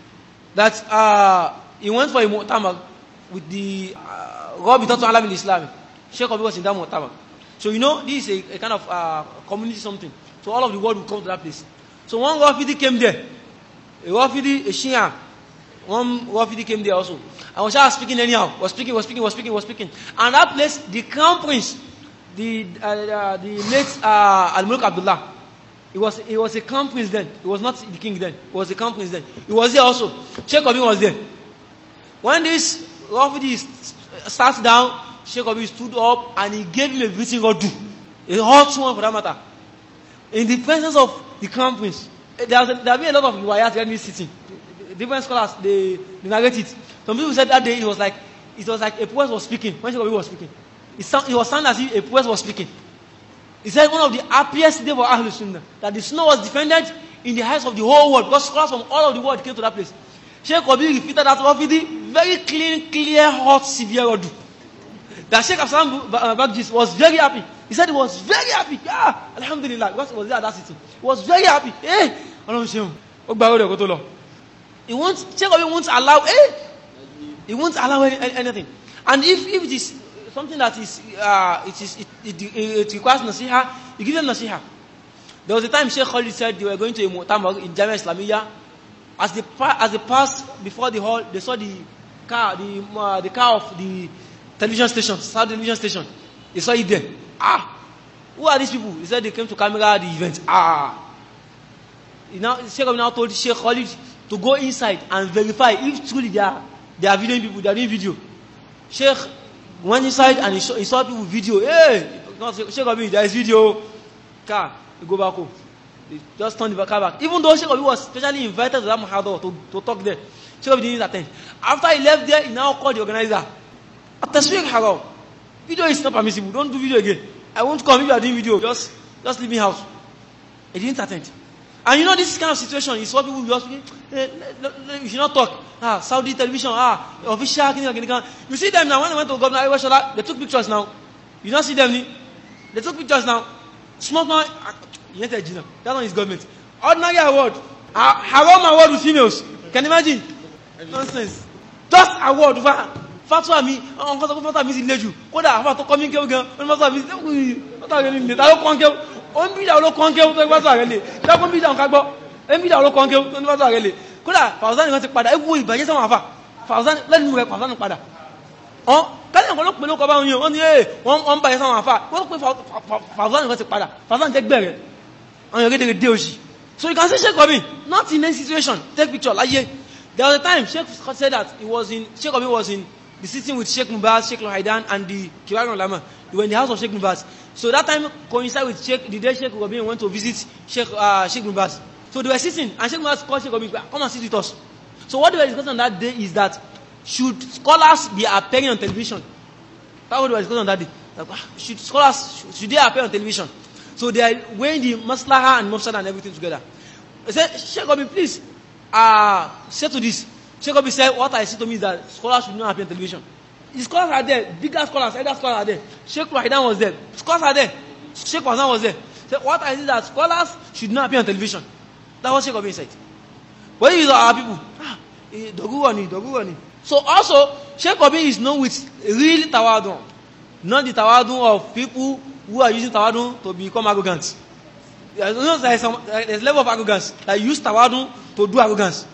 A: that he went for a mu'tamar with the Rabitatu Alam al-Islam. Sheikh Abi was in that mu'tamar. So you know, this is a kind of community something. So all of the world will come to that place. So one Rafidi came there. A Rafidi, a Shia. One Rafidi came there also. And was just speaking anyhow. Was speaking. And that place, the crown prince, the late Al-Mulk Abdullah, he was a crown prince then. He was not the king then. He was a crown prince then. He was there also. Sheikh Abi was there. When this Rafidi starts down, Sheikh Abi stood up and he gave him a beating or two. A hot one for that matter. In the presence of the crown prince. There have been a lot of riwayat regarding this sitting. Different scholars, they narrate it. Some people said that day it was like a poet was speaking when Sheikh Abi was speaking. It was sounding as if a poet was speaking. He said one of the happiest days for Ahlul Sunnah, that the Sunnah was defended in the eyes of the whole world, because scholars from all of the world came to that place. Sheikh Abi repeated that Rafidi, very clear, hot, severe order. That Sheikh Absalam Baghdis was very happy. He said he was very happy. Yeah, Alhamdulillah, because he was there at that sitting. He was very happy. Hey, Sheikh Abi won't allow, he won't allow anything. And if it is something that is, it requires nasiha, you give them nasiha. There was a time Sheikh Khalid said they were going to a mu'tamar in Jamia Islamiyya. As they passed before the hall, they saw the car of the television station, South television station. They saw it there. Who are these people? He said they came to camera the event. Sheikh now told Sheikh Khalid to go inside and verify if truly they are videoing people, they are doing video. Sheikh went inside and he saw people video. Hey, Sheikh Abi, there is video. Car, you go back home. They just turned the car back. Even though Sheikh Abi was specially invited to that muhadar to talk there, Sheikh Abi didn't attend. After he left there, he now called the organizer. At-taswir haram. Video is not permissible. Don't do video again. I won't come if you are doing video. Just leave me house. He didn't attend. And you know this kind of situation, you saw people just speaking, you should not talk. Saudi television, official, you see them now, when they went to Governor Aywa, they took pictures now. You don't see them, they took pictures now. Smoke now, that one is government. Ordinary award, haram award with females. Can you imagine? Nonsense. Just award, fatwa mi, fatwa mi si leju. Koda, fatwa coming girl, fatwa mi, fatwa mi, fatwa mi, on bi da lo konke o to gba so arele da ko bi da on ka gbo en bi da lo konke o to ni ba so arele kódà Fawzan ni wọ́n ti padà ewu ìbàjẹ́ sáwọn àfà
B: Fawzan, let me work Fawzan padà. Kálí ẹ̀kọ́ ló pè ló kọ bá wọn yìí, wọ́n ní wọ́n bá yẹ sáwọn àfà, wọ́n pè Fawzan nǹkan ti padà, Fawzan jẹ́ gbẹ̀rẹ̀, wọ́n yọ gẹ́gẹ́ dé òṣì. So you can say Sheikh Obi, not in any situation, take picture, like yeah. There was a time Sheikh said that Sheikh Obi was in the sitting with Sheikh Mubaz, Sheikh Al-Haidan, and the Kibar Ulama. They were in the house of Sheikh Mubaz. So that time coincided with the day Sheikh Obi went to visit Sheikh Mubaz. So they were sitting, and Sheikh Mubaz called Sheikh Obi, come and sit with us. So what they were discussing on that day is that should scholars be appearing on television? That's what they were discussing on that day. Like, should they appear on television? So they are weighing the maslaha and mafsada and everything together. They said, Sheikh Obi, please, say to this. Sheikh Obi said, what I see to me is that scholars should not appear on television. The scholars are there, bigger scholars, elder scholars are there. Sheikh Al-Haidan was there. Scholars are there. Sheikh Fawzan was there. So what I see is that scholars should not appear on television. That's what Sheikh Obi said. But these are our people. Doguwani. So also, Sheikh Obi is known with real tawadun. Not the tawadun of people who are using tawadun to become arrogant. There's a level of arrogance that use tawadun to do arrogance.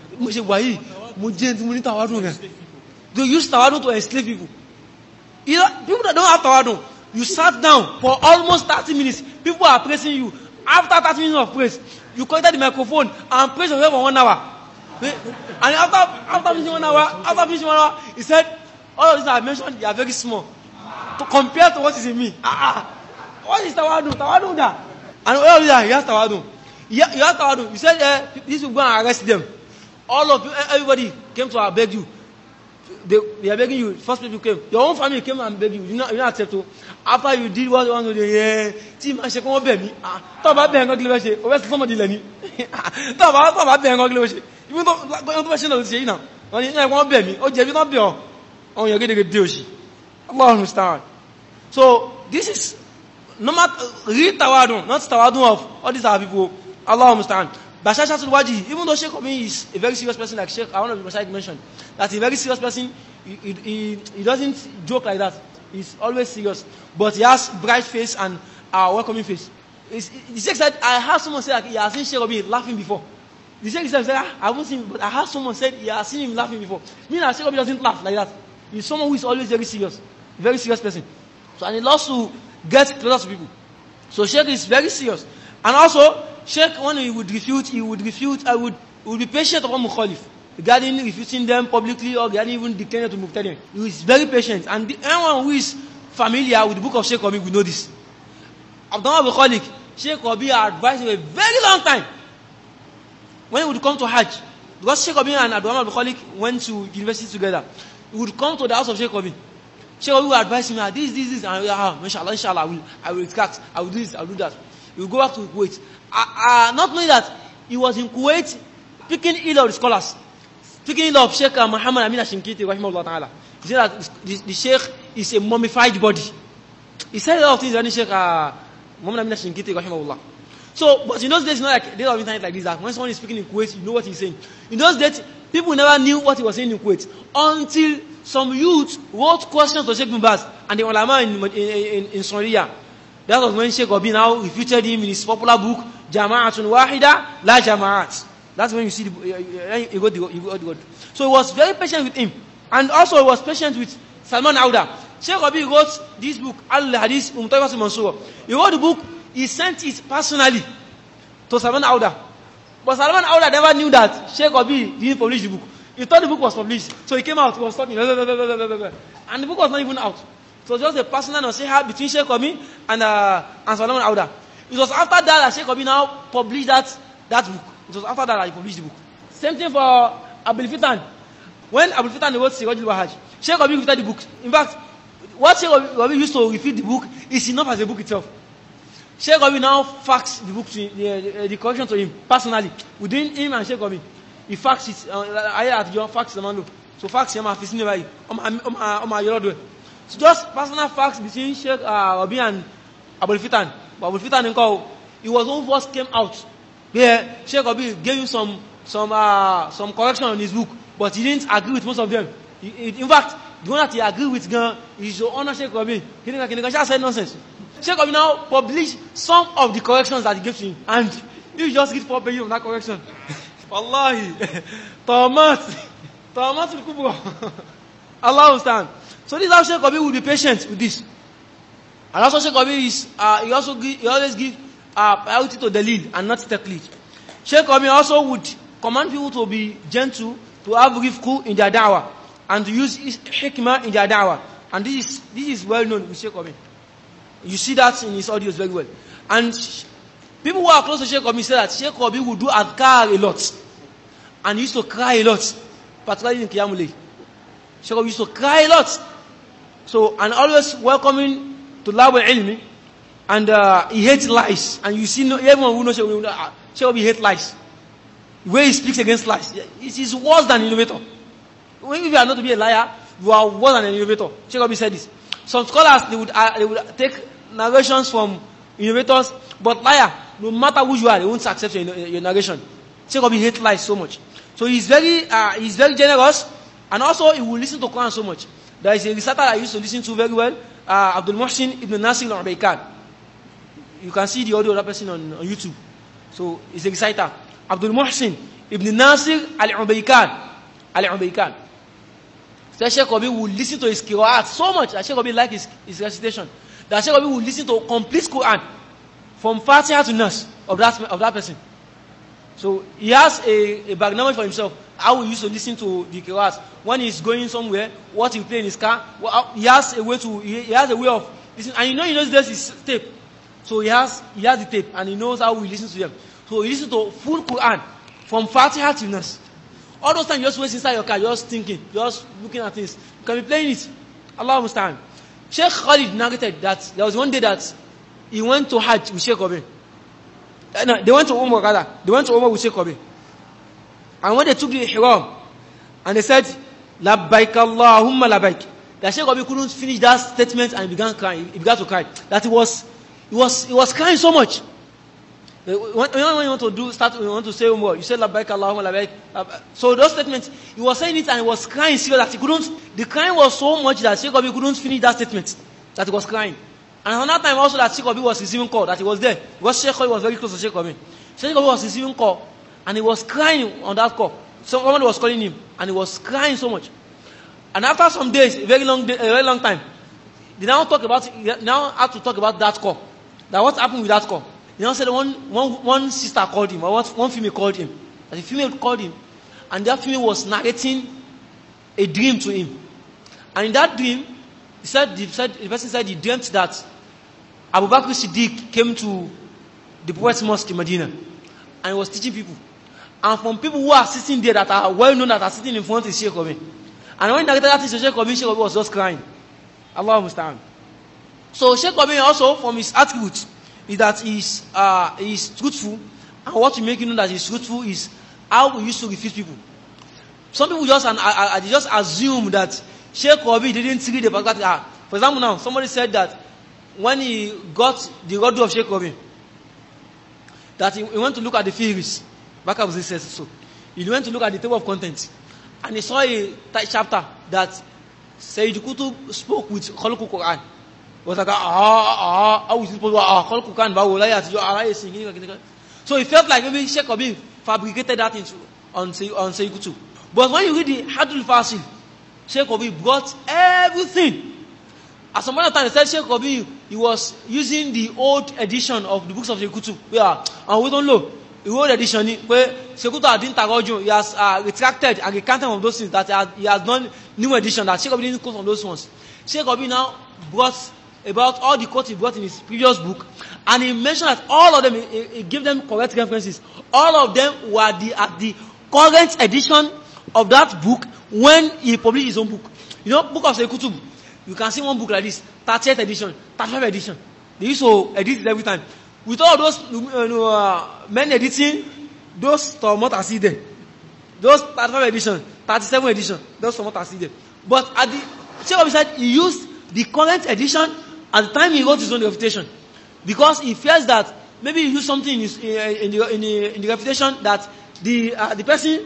B: They use tawadun to enslave people. People that don't have tawadun, you sat down for almost 30 minutes. People are praising you. After 30 minutes of praise, you connected the microphone and praise yourself for 1 hour. And after finishing 1 hour, he said, all of these I have mentioned, they are very small. To compare to what is in me. What is tawadun? Tawadun that. And all of these are, he has tawadun. You have tawadun. You said, this will go and arrest them. All of you, everybody came to beg you. They are begging you. First people came. Your own family came and begged you. You not accept to. After you did what you want to do, team I say come beg me. Talk about begging God say. Where's somebody learning? Talk about begging God. Even though going to question of say now. When you want beg me, oh you not be on you get a deal. Allah understand. So this is no matter real tawadun, not tawadun of all these other people. Allah understand. Bashashatul Waji, even though Sheikh Obi is a very serious person, like Sheikh, I want to be mentioned, that a very serious person, he doesn't joke like that. He's always serious. But he has bright face and a welcoming face. The Sheikh said, I heard someone say that he has seen Sheikh Obi laughing before. The Sheikh said, I haven't seen him, but I heard someone say he has seen him laughing before. Meaning that Sheikh Obi doesn't laugh like that. He's someone who is always very serious person. So, and he loves to get closer to people. So Sheikh is very serious. And also, Sheikh, when he would be patient upon Mukhalif, regarding refuting them publicly or regarding even declaring to Muqtadi. He is very patient. And anyone who is familiar with the book of Sheikh Obi will know this. Abdullah Khalik, Sheikh Obi advised him a very long time. When he would come to Hajj, because Sheikh Obi and Abdullah Khalik went to university together, he would come to the house of Sheikh Obi. Sheikh Obi would advise him, this, and inshallah, I will extract, I will do this, I will do that. He will go back to Kuwait. Not knowing that he was in Kuwait picking ill of the scholars, picking ill of Sheikh Muhammad Amin Ashinkiti, rahimahullah ta'ala. He said that the Sheikh is a mummified body. He said a lot of things regarding Sheikh Muhammad Amin Ashinkiti, rahimahullah. So, but in those days, not like days of internet like this, that when someone is speaking in Kuwait, you know what he's saying. In those days, people never knew what he was saying in Kuwait until some youth wrote questions to Sheikh Mubaz and the ulama in Somalia. That was when Sheikh Obi now refuted him in his popular book, Jama'atun Wahida, La Jama'at. That's when you see you got the God. So he was very patient with him. And also he was patient with Salman Auda. Sheikh Obi wrote this book, Al-Hadith Umtawas Mansur. He wrote the book, he sent it personally to Salman Auda. But Salman Auda never knew that Sheikh Obi didn't publish the book. He thought the book was published. So he came out, he was talking, and the book was not even out. So it was just a personal nasiha between Sheikh Obi and Salman Auda. It was after that Sheikh Obi now published that book. It was after that he published the book. Same thing for Abul Fitan. When Abul Fitan wrote Sirajul Wahaj, Sheikh Obi refuted the book. In fact, what Sheikh Obi used to refute the book is enough as a book itself. Sheikh Obi now faxed the book to the correction to him personally. Within him and Sheikh Obi, he faxed it. I had to fax the man. So fax him and never. So just personal fax between Sheikh Obi and Abul Fitan. But Abul Fitan didn't call. It was when first came out. Yeah, Sheikh Obi gave him some correction on his book, but he didn't agree with most of them. In fact, the one that he agreed with, he should honor Sheikh Obi. He just said nonsense. Sheikh Obi now published some of the corrections that he gave to him, and you just read 4 pages of that correction. Wallahi, Thomas. Tawamatul Kubra. Allah understand. So this is how Sheikh Rabi will be patient with this. And also Sheikh Rabi is, he always give priority to Dalil and not Taqlid. Sheikh Rabi also would command people to be gentle, to have rifqu in their da'wah, and to use hikmah in their da'wah. And this is well known with Sheikh Rabi. You see that in his audios very well. And people who are close to Sheikh Rabi say that Sheikh Rabi will do adhkar a lot. And he used to cry a lot, particularly in Qiyamul Layl. Sheikh Rabi used to cry a lot. So, and always welcoming to Lawal Ilmi. And he hates lies. And you see, everyone who knows Sheikh Rabi hates lies. The way he speaks against lies, it is worse than an innovator. When you are not to be a liar, you are worse than an innovator. Sheikh Rabi said this. Some scholars, they would take narrations from innovators, but liar, no matter who you are, they won't accept your narration. Sheikh Rabi hates lies so much. So he's very generous, and also he will listen to Quran so much. There is a reciter I used to listen to very well, Abdul Muhsin Ibn Nasir al-Ubaykan. You can see the audio of that person on YouTube. So he's a reciter. Abdul Muhsin Ibn Nasir al-Ubaykan. So Sheikh Rabi will listen to his qira'at so much that Sheikh Rabi likes his recitation. That Sheikh Rabi will listen to complete Quran from Fatiha to Nas of that person. So he has a background for himself. How he used to listen to the qira'at when he's going somewhere, what he play in his car. He has a way of listening, and he knows this is tape. So he has the tape, and he knows how we listen to them. So he listens to full Quran from Fatiha to Nas. All those times you just wait inside your car, just thinking, just looking at things. You can be playing it. Allah understand. Sheikh Khalid narrated that there was one day that he went to Hajj with Sheikh Rabi. No, they went to Umrah rather. They went to Umrah with Sheikh Rabi. And when they took the ihram, and they said, Labbaik Allahumma labbaik. That Sheikh Rabi couldn't finish that statement and he began crying. He began to cry. That he was crying so much. When you want to say Umrah, you say Labbaik Allahumma labbaik. So those statements, he was saying it and he was crying serious that he couldn't. The crying was so much that Sheikh Rabi couldn't finish that statement. That he was crying. And another time also that Sheikh Rabi was receiving call, that he was there. Because Sheikh Rabi was very close to Sheikh Rabi. Sheikh Rabi was receiving call and he was crying on that call. Someone was calling him and he was crying so much. And after some days, a very long time, they now had to talk about that call. That what happened with that call. They now said one sister called him, or one female called him. And the female called him, and that female was narrating a dream to him. And in that dream, the person said he dreamt that Abu Bakr Siddiq came to the Prophet's mosque in Medina, and he was teaching people. And from people who are sitting there that are well known, that are sitting in front of Sheikh Rabi. And when he narrated that to Sheikh Rabi was just crying. Allah understand. So Sheikh Rabi also, from his attributes, is that he is truthful. And what will make you know that he is truthful is how we used to refute people. Some people just assume that Sheikh Rabi didn't read the Bhagavad. For example, now somebody said that when he got the Radu of Sheikh Rabi, that he went to look at the theories. Bakr says so. He went to look at the table of contents, and he saw a chapter that Sayyid Qutb spoke with Khalqul Quran. It was like, how is it possible? Khalqul Quran, so he felt like maybe Sheikh Rabi fabricated that on Sayyid Qutb. But when you read the Hadul Fasil, Sheikh Rabi brought everything. At some point in time, they said Sheikh Rabi, he was using the old edition of the books of Sayyid Qutb. Yeah, and we don't know. The old edition, where Sheikh Qutb didn't tarajum, he has retracted and recanted of those things that he has done new edition that Sheikh Rabi didn't quote from those ones. Sheikh Rabi now brought about all the quotes he brought in his previous book, and he mentioned that all of them, he gave them correct references. All of them were at the current edition of that book when he published his own book. You know, book of Sayyid Qutb, you can see one book like this, 30th edition, 35th edition. They used to edit it every time. With all those men editing, those Talmud are still there. Those 35th edition, 37th edition, those Talmud are still there. But at the Sheikh Rabi said he used the current edition at the time he wrote his own refutation, because he fears that maybe he used something in the refutation that the person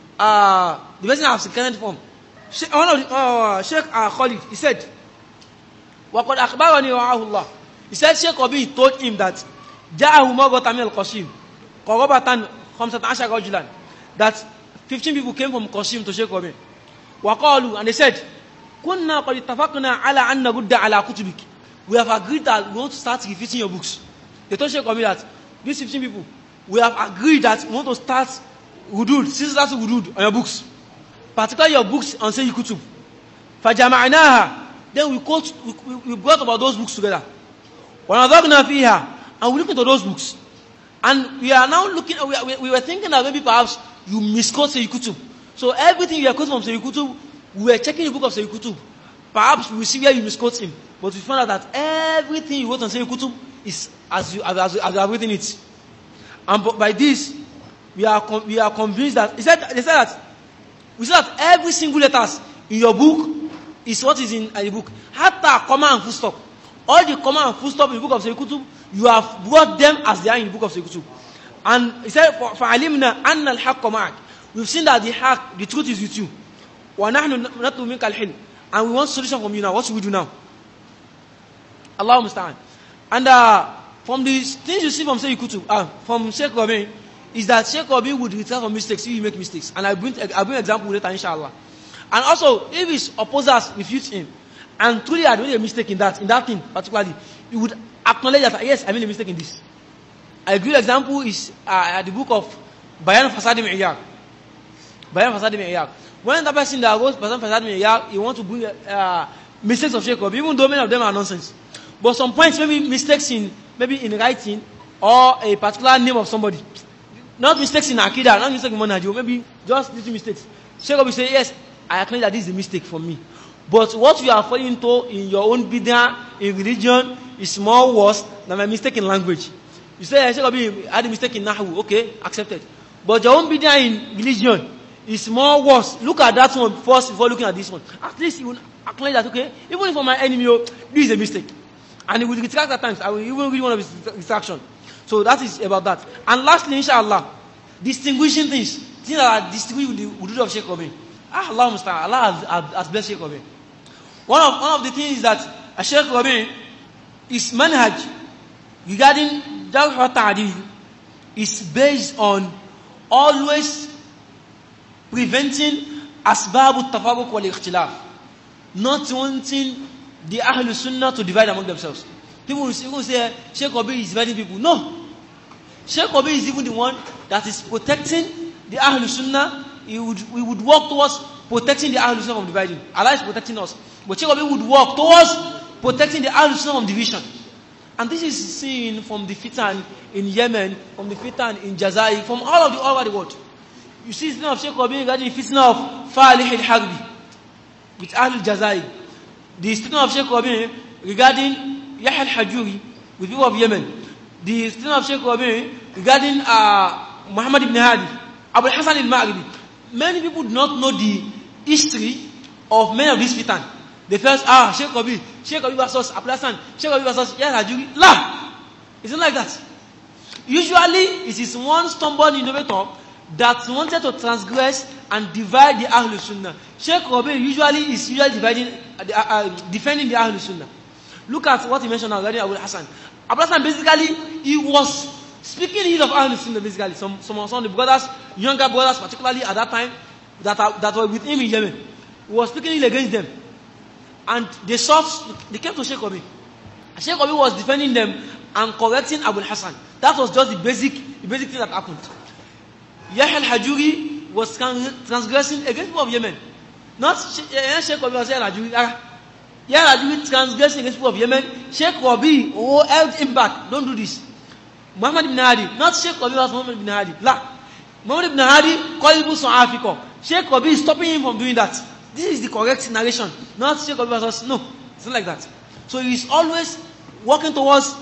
B: has seconded from. One of Sheikh Khalid, he said, وَقَدْ أَخْبَرَنِي وَعَهُ اللَّهِ. He said Sheikh Rabi told him that جَاءَهُ مَغَةً مِنَ الْقَصِيمِ قَرَبَةً 15 رَجُلًا, that 15 people came from Qasim to Sheikh Rabi. وقالوا, and they said, كنا قد اتفقنا على أن نرد على كتبك. We have agreed that we want to start refuting your books. They told Sheikh Rabi that these 15 people, we have agreed that we want to start wudud, start wudud on your books, particularly your books on Sayyid Kutub. فجمعناها, then we brought about those books together. ونظرنا فيها, and we look into those books, and we are now looking. We were thinking that maybe perhaps you misquote Sayyid Kutub. So everything you are quoting from Sayyid Kutub, we were checking the book of Sayyid Kutub. Perhaps we will see where you misquote him, but we found out that everything you wrote on Sayyid Kutub is as you have written it. And by this, we are convinced that they said that every single letters in your book is what is in the book. Hatta comma and full stop. All the comma and full stop in the book of Sayyid Kutub, you have brought them as they are in the book of Sayyid Kutub. And he said, فَعَلِمْنَا أَنَّ الْحَقَّ مَعَكَ. We've seen that the truth is with you. وَنَحْنُ نَطْلُبُ مِنْكَ الْحِلْمَ. And we want solution from you now. What should we do now? Allahu musta'an. And from the things you see from Sayyid Kutub, from Sheikh Rabi, is that Sheikh Rabi would return from mistakes if you make mistakes. And I'll bring example later, inshallah. And also, if his opposers refute him, and truly had made a mistake in that thing particularly, he would acknowledge that, yes, I made a mistake in this. A good example is the book of Bayan Fasadim Iyaq. Bayan Fasadim Iyaq. When the person that goes Bayan Fasadim Iyaq, he wants to bring mistakes of Sheikh Rabi, even though many of them are nonsense. But some points, maybe mistakes in writing, or a particular name of somebody. Not mistakes in Akida, not mistakes in Manhaj, maybe just little mistakes. Sheikh Rabi say, yes, I acknowledge that this is a mistake for me. But what you are falling into in your own bid'ah, in religion, is more worse than my mistake in language. You say, I had a mistake in Nahu, okay, accepted. But your own bid'ah in religion is more worse. Look at that one first before looking at this one. At least you will acknowledge that, okay, even if for my enemy, this is a mistake. And he will retract at times. I will even read one of his retraction. So that is about that. And lastly, inshallah, distinguishing things that are distinguished with the wudud of Sheikh Rabi. Allah musta'an. Allah has blessed Sheikh Rabi. One of the things is that Sheikh Rabi is manhaj regarding Jarh wa Ta'deel is based on always preventing asbab al-tafarruq wal-ikhtilaf, not wanting the Ahlul Sunnah to divide among themselves. People will say Sheikh Rabi is dividing people. No. Sheikh Rabi is even the one that is protecting the Ahlul Sunnah. We would work towards protecting the Ahlul Sunnah from dividing. Allah is protecting us. But Sheikh Rabi would work towards protecting the Ahlul Sunnah from division. And this is seen from the fitan in Yemen, from the fitan in Jazair, from all over the world. You see the fitna of Sheikh Rabi regarding the fitna of Falih al-Harbi with Ahlul Jazair. The fitna of Sheikh Rabi regarding Yahya al-Hajuri with people of Yemen. The fitna of Sheikh Rabi regarding Muhammad ibn Hadi, Abu Hassan al-Maghribi. Many people do not know the history of many of these fitan. They first, Sheikh Rabi versus Abu Hassan, Sheikh Rabi versus Yahya al-Hajuri. La! It's not like that. Usually, it is one stubborn innovator that wanted to transgress and divide the Ahlul Sunnah. Sheikh Rabi is usually defending the Ahlul Sunnah. Look at what he mentioned already, Abu Hassan. Abu Hassan basically, he was speaking ill of Ahlul Sunnah basically. Some of the brothers, younger brothers particularly at that time, that were with him in Yemen. He was speaking ill against them. And they came to Sheikh Rabi. Sheikh Rabi was defending them and correcting Abu Hassan. That was just the basic thing that happened. Yahya al-Hajuri was transgressing against people of Yemen. Not Sheikh Rabi was Yahya al-Hajuri. Yahya al-Hajuri transgressing against people of Yemen. Sheikh Rabi held him back. Don't do this. Muhammad ibn Hadi. Not Sheikh Rabi was Muhammad ibn Hadi. La. Muhammad ibn Hadi, Qalbu Su'afiko. Sheikh Rabi is stopping him from doing that. This is the correct narration. Not Sheikh Rabi was, no. It's not like that. So he is always working towards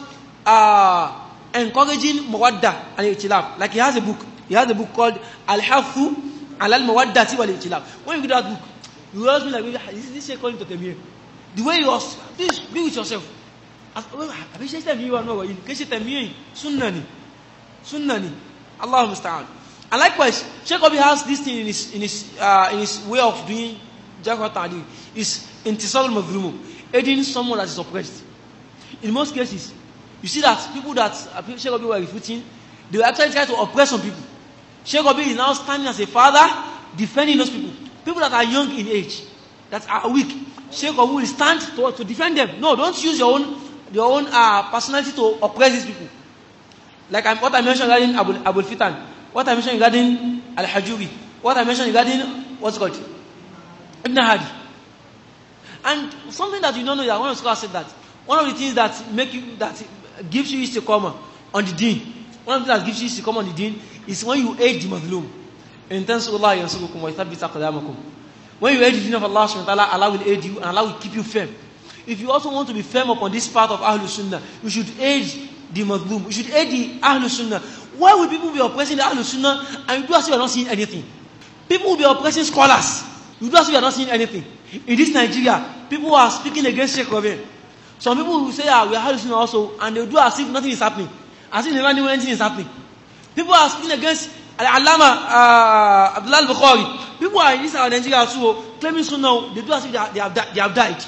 B: encouraging Mawadda and Ikhtilaf. Like he has a book. He has a book called Al-Hafu Al-Mawaddati wal-Ikhtilaf. When you read that book, you will always be like, is this Sheikh calling to Temir? The way you are, please be with yourself. Sunnani. Allah musta'an. And likewise, Sheikh Rabi has this thing in his way of doing Jarh wa Ta'deel. Is intisal al-mazlum, aiding someone that is oppressed. In most cases, you see that people that Sheikh Rabi were refuting, they will actually try to oppress some people. Sheikh Rabi is now standing as a father, defending those people. People that are young in age, that are weak, Sheikh Rabi will stand to defend them. No, don't use your own personality to oppress these people. Like what I mentioned regarding Abul Fitan, what I mentioned regarding Al-Hajuri, what I mentioned regarding what's called Ibn Hadi. And something that you don't know, that one of the scholars said that one of the things that gives you istiqamah on the deen, one of the things that gives you istiqamah on the deen is when you aid the Mazlum. In tansurullah yansurukum wa yuthabbit aqdamakum. When you aid the deen of Allah subhanahu wa ta'ala, Allah will aid you and Allah will keep you firm. If you also want to be firm upon this path of Ahlul Sunnah, you should aid the Mazlum. You should aid the Ahlul Sunnah. Why will people be oppressing the Ahlul Sunnah and you do as if you are not seeing anything? People will be oppressing scholars. You do as if you are not seeing anything. In this Nigeria, people are speaking against Sheikh Rabi. Some people will say, we are Ahlul Sunnah also, and they will do as if nothing is happening. As if they never knew anything is happening. People are speaking against Al-Allama Abdullah al-Bukhari. People are in this Nigeria also claiming Sunnah. They do as if they have died.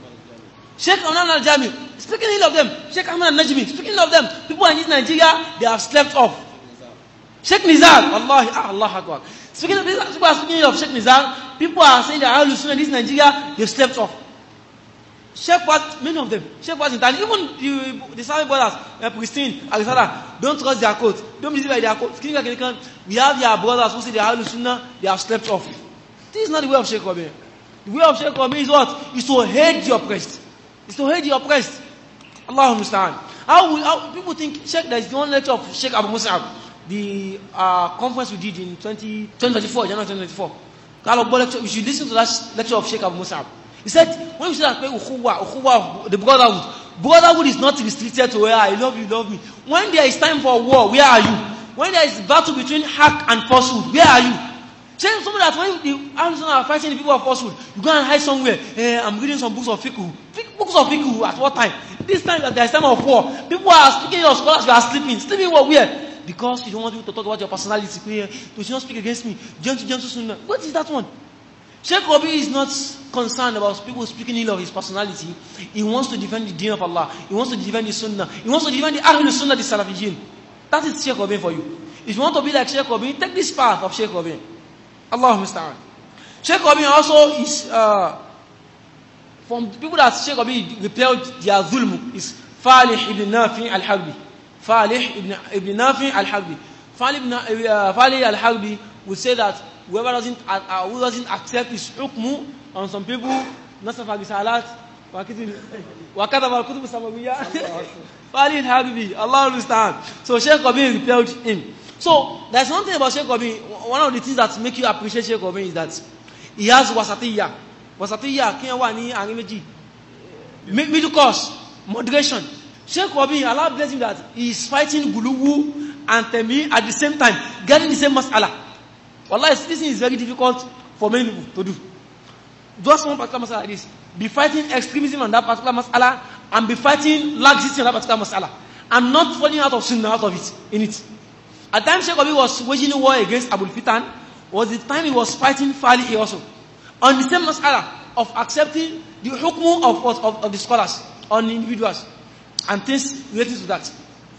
B: Sheikh Ahmad al-Jami, speaking ill of them. Sheikh Ahmad al-Najmi, speaking ill of them. People in this Nigeria, they have slept off. Sheikh Nizar, Allah Akbar. People are speaking of Sheikh Nizar. People are saying that Ahlul Sunnah in this Nigeria, they slept off. Sheikh was, many of them, Sheikh was in Tani. Even the Sami brothers, Pristine, Arisala, don't trust their quotes. Don't believe by their quotes. We have their brothers who say they are Ahlul Sunnah, they have slept off. This is not the way of Sheikh Rabi. The way of Sheikh Rabi is what? Is to hate the oppressed. Is to hate the oppressed. Allahu Musta'an. How people think Sheikh, there is one lecture of Sheikh Abu Mus'ab, the conference we did in 2024, January 2024. You should listen to that lecture of Sheikh Abu Mus'ab. He said, when you say that the brotherhood is not restricted to where I love you, love me. When there is time for war, where are you? When there is battle between haq and falsehood, where are you? Saying something that when the Ahlus Sunnah are fighting the people of falsehood, you go and hide somewhere. I'm reading some books of fiqh. Books of fiqh at what time? This time that there is time of war. People are speaking your scholars, you are sleeping. Sleeping where? Because you don't want people to talk about your personality. You should not speak against me. Gentle Sunnah. What is that one? Sheikh Rabi is not concerned about people speaking ill of his personality. He wants to defend the deen of Allah. He wants to defend the Sunnah. He wants to defend the Ahlul Sunnah, the Salafiyyin. That is Sheikh Rabi for you. If you want to be like Sheikh Rabi, take this path of Sheikh Rabi. Allahu Musta'an. Sheikh Rabi also is from people that Sheikh Rabi repelled their zulm is Falih ibn Nafi al-Harbi. Falih ibn Nafi al-Harbi. Falih al-Harbi would say that whoever doesn't accept his hukmu on some people, Nasafa Bisalat, Wakataba Kutub Samawiya, Falih al-Harbi, Allah understand. So Sheikh Rabi repelled him. So there's one thing about Sheikh Rabi. One of the things that make you appreciate Sheikh Rabi is that he has wasatiyya. Wasatiyya, Kenyawani, and middle course, moderation. Sheikh Rabi, Allah bless him that he is fighting Guluwu and Temi at the same time, getting the same mas'ala. Wallahi, this is very difficult for many people to do. Just one particular mas'ala like this. Be fighting extremism on that particular mas'ala and be fighting laxity on that particular mas'ala. And not falling out of sunnah out of it, in it. At times Sheikh Rabi was waging a war against Abul Fitan, was the time he was fighting Fali also. On the same mas'ala of accepting the hukmu of the scholars on individuals and things related to that.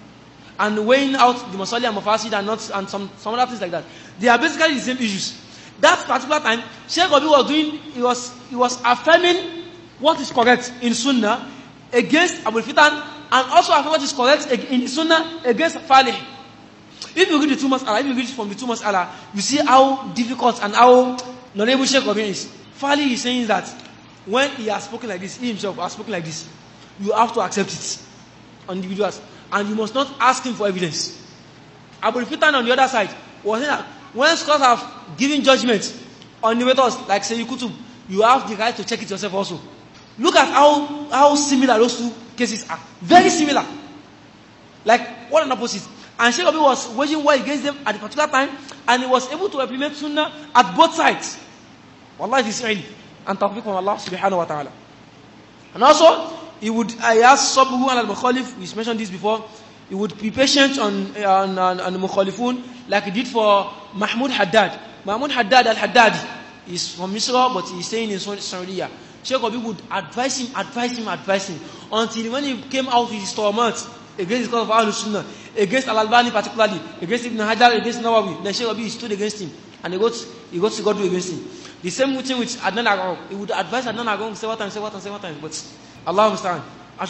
B: And weighing out the Masali and Mafasid and some other things like that. They are basically the same issues. That particular time, Sheikh Rabi was was affirming what is correct in Sunnah against Abul Fitan and also affirming what is correct in Sunnah against Falih. If you read the two mas'ala, if you read from the two mas'ala, you see how difficult and how knowledgeable Sheikh Rabi is. Fali is saying that when he has spoken like this, he himself has spoken like this, you have to accept it on individuals. And you must not ask him for evidence. Abul Fitan on the other side was saying that when scholars have given judgment on the methods, like Sayyid Qutb, you have the right to check it yourself also. Look at how similar those two cases are. Very similar. Like one and opposite. And Sheikh Rabi was waging war against them at a particular time, and he was able to implement Sunnah at both sides. Wallahi, this is ilm and tawfiq from Allah subhanahu wa ta'ala. And also, he asked Sabhu and al-Mukhalif, we mentioned this before, he would be patient on the Mukhalifun, like he did for Mahmud Haddad. Mahmud Haddad al-Haddadi is from Misra, but he's staying in Saudi. Sheikh Rabi would advise him, until when he came out with his torment against the cause of Ahlul Sunnah, against Al-Albani particularly, against Ibn Hajar, against Nawawi, then Sheikh Rabi stood against him, and he got to go against him. The same thing with Adnan Agong. He would advise Adnan Agong several times. But Allah understand.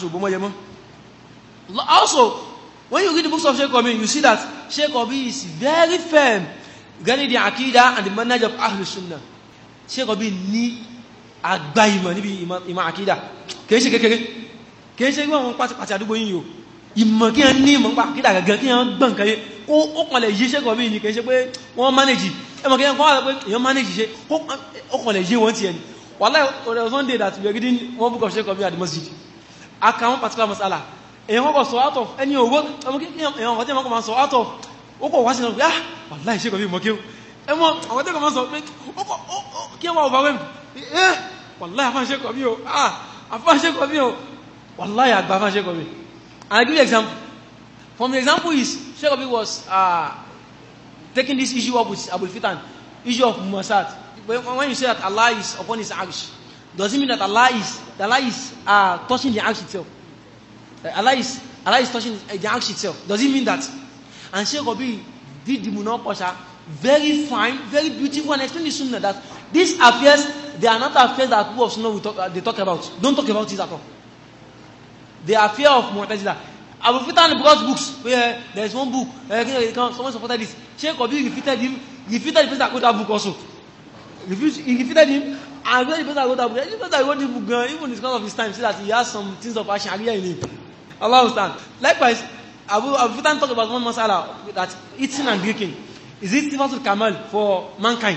B: Also, when you read the books of Sheikh Rabi, you see that Sheikh Rabi is very firm regarding the Aqidah and the manhaj of Ahlul Sunnah. Sheikh Rabi ní àgbà ìmọ̀ níbi ìmọ̀ Aqidah. Kìí ṣe kékeré. Kìí ṣe wọ́n pàtàkì àdúgbò yìí o. Ìmọ̀ kí wọ́n ní ìmọ̀ nípa Aqidah gẹ́gẹ́ kí wọ́n gbọ́n kan yé. Ó kàn lè yí Sheikh Rabi ní kìí ṣe pé wọ́n manage. Ẹmọ̀ kí wọ́n kọ́ pé èèyàn manage ṣe. Ó kàn lè yí wọ́n ti ẹni. Wallahi, there was one day that we were reading one book of Sheikh Rabi at the masjid. I can one particular masala. Èèyàn kọ́ sọ out of ẹni owó. Èèyàn kọ́ tí wọ́n kọ́ máa sọ out of. Ó kọ̀ wá sí náà pé wallahi Sheikh Rabi mọ̀ kí o. Ẹmọ àwọn tí wọ́n máa sọ pé kí wọ́n overwhelm. Wallahi afán Sheikh Rabi o. Afán Sheikh Rabi o. Wallahi àgbà afán Sheikh Rabi. And I give you an example. From the example is Sheikh Rabi was taking this issue up with Abul Fitan, issue of Mumasat. When you say that Allah is upon his arsh, does it mean that Allah is touching the arsh itself? Allah is touching the arsh itself. Does it mean that? And Sheikh Rabi did the munaqasha very fine, very beautiful, and explained the Sunnah that these affairs, they are not affairs that people of Sunnah they talk about. Don't talk about it at all. They are affair of Mu'tazila. Abu Fitan brought books where there is one book. Someone supported this. Sheikh Rabi refuted the person that wrote that book also. He refuted him, and when the person that wrote that book, the person that wrote the book, even in the course of his time, said that he has some things of Sharia in him. Allah understand. Likewise, Abu Fitan talked about one masala, that eating and drinking. Is it sifatul kamal for mankind?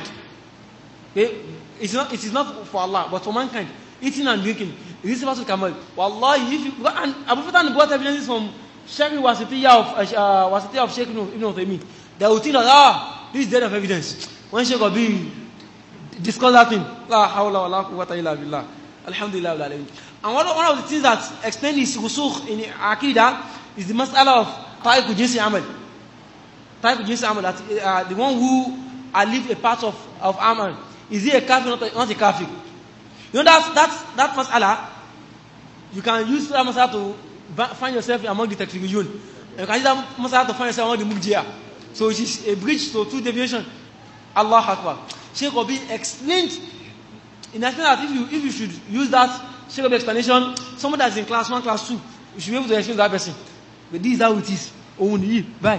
B: Okay? It is not for Allah, but for mankind. Eating and drinking. Is it sifatul kamal? Wallahi, and Abu Fitan brought evidences from Sheikh Wasitiyah of Sheikh Ibn Uthaymeen. They will think that, this is dead of evidence. When Sheikh Rabi discuss that thing, la hawla wa la quwwata illa billah. Alhamdulillah. And one of the things that explain this rusukh in Aqidah is the mas'ala of Tariq Jinsi Amal. Tariq Jinsi Amal, that the one who leave a part of Amal. Is he a kafir or not a kafir? You know that mas'ala, you can use that mas'ala to find yourself among the Takfiriyun. You can use that mas'ala to find yourself among the Murji'ah. So it is a bridge to two deviations. Allah Akbar. Sheikh Rabi explained in that if you should use that Sheikh Rabi explanation, someone that's in class 1, class 2, you should be able to explain to that person. But this is how it is. Only bye.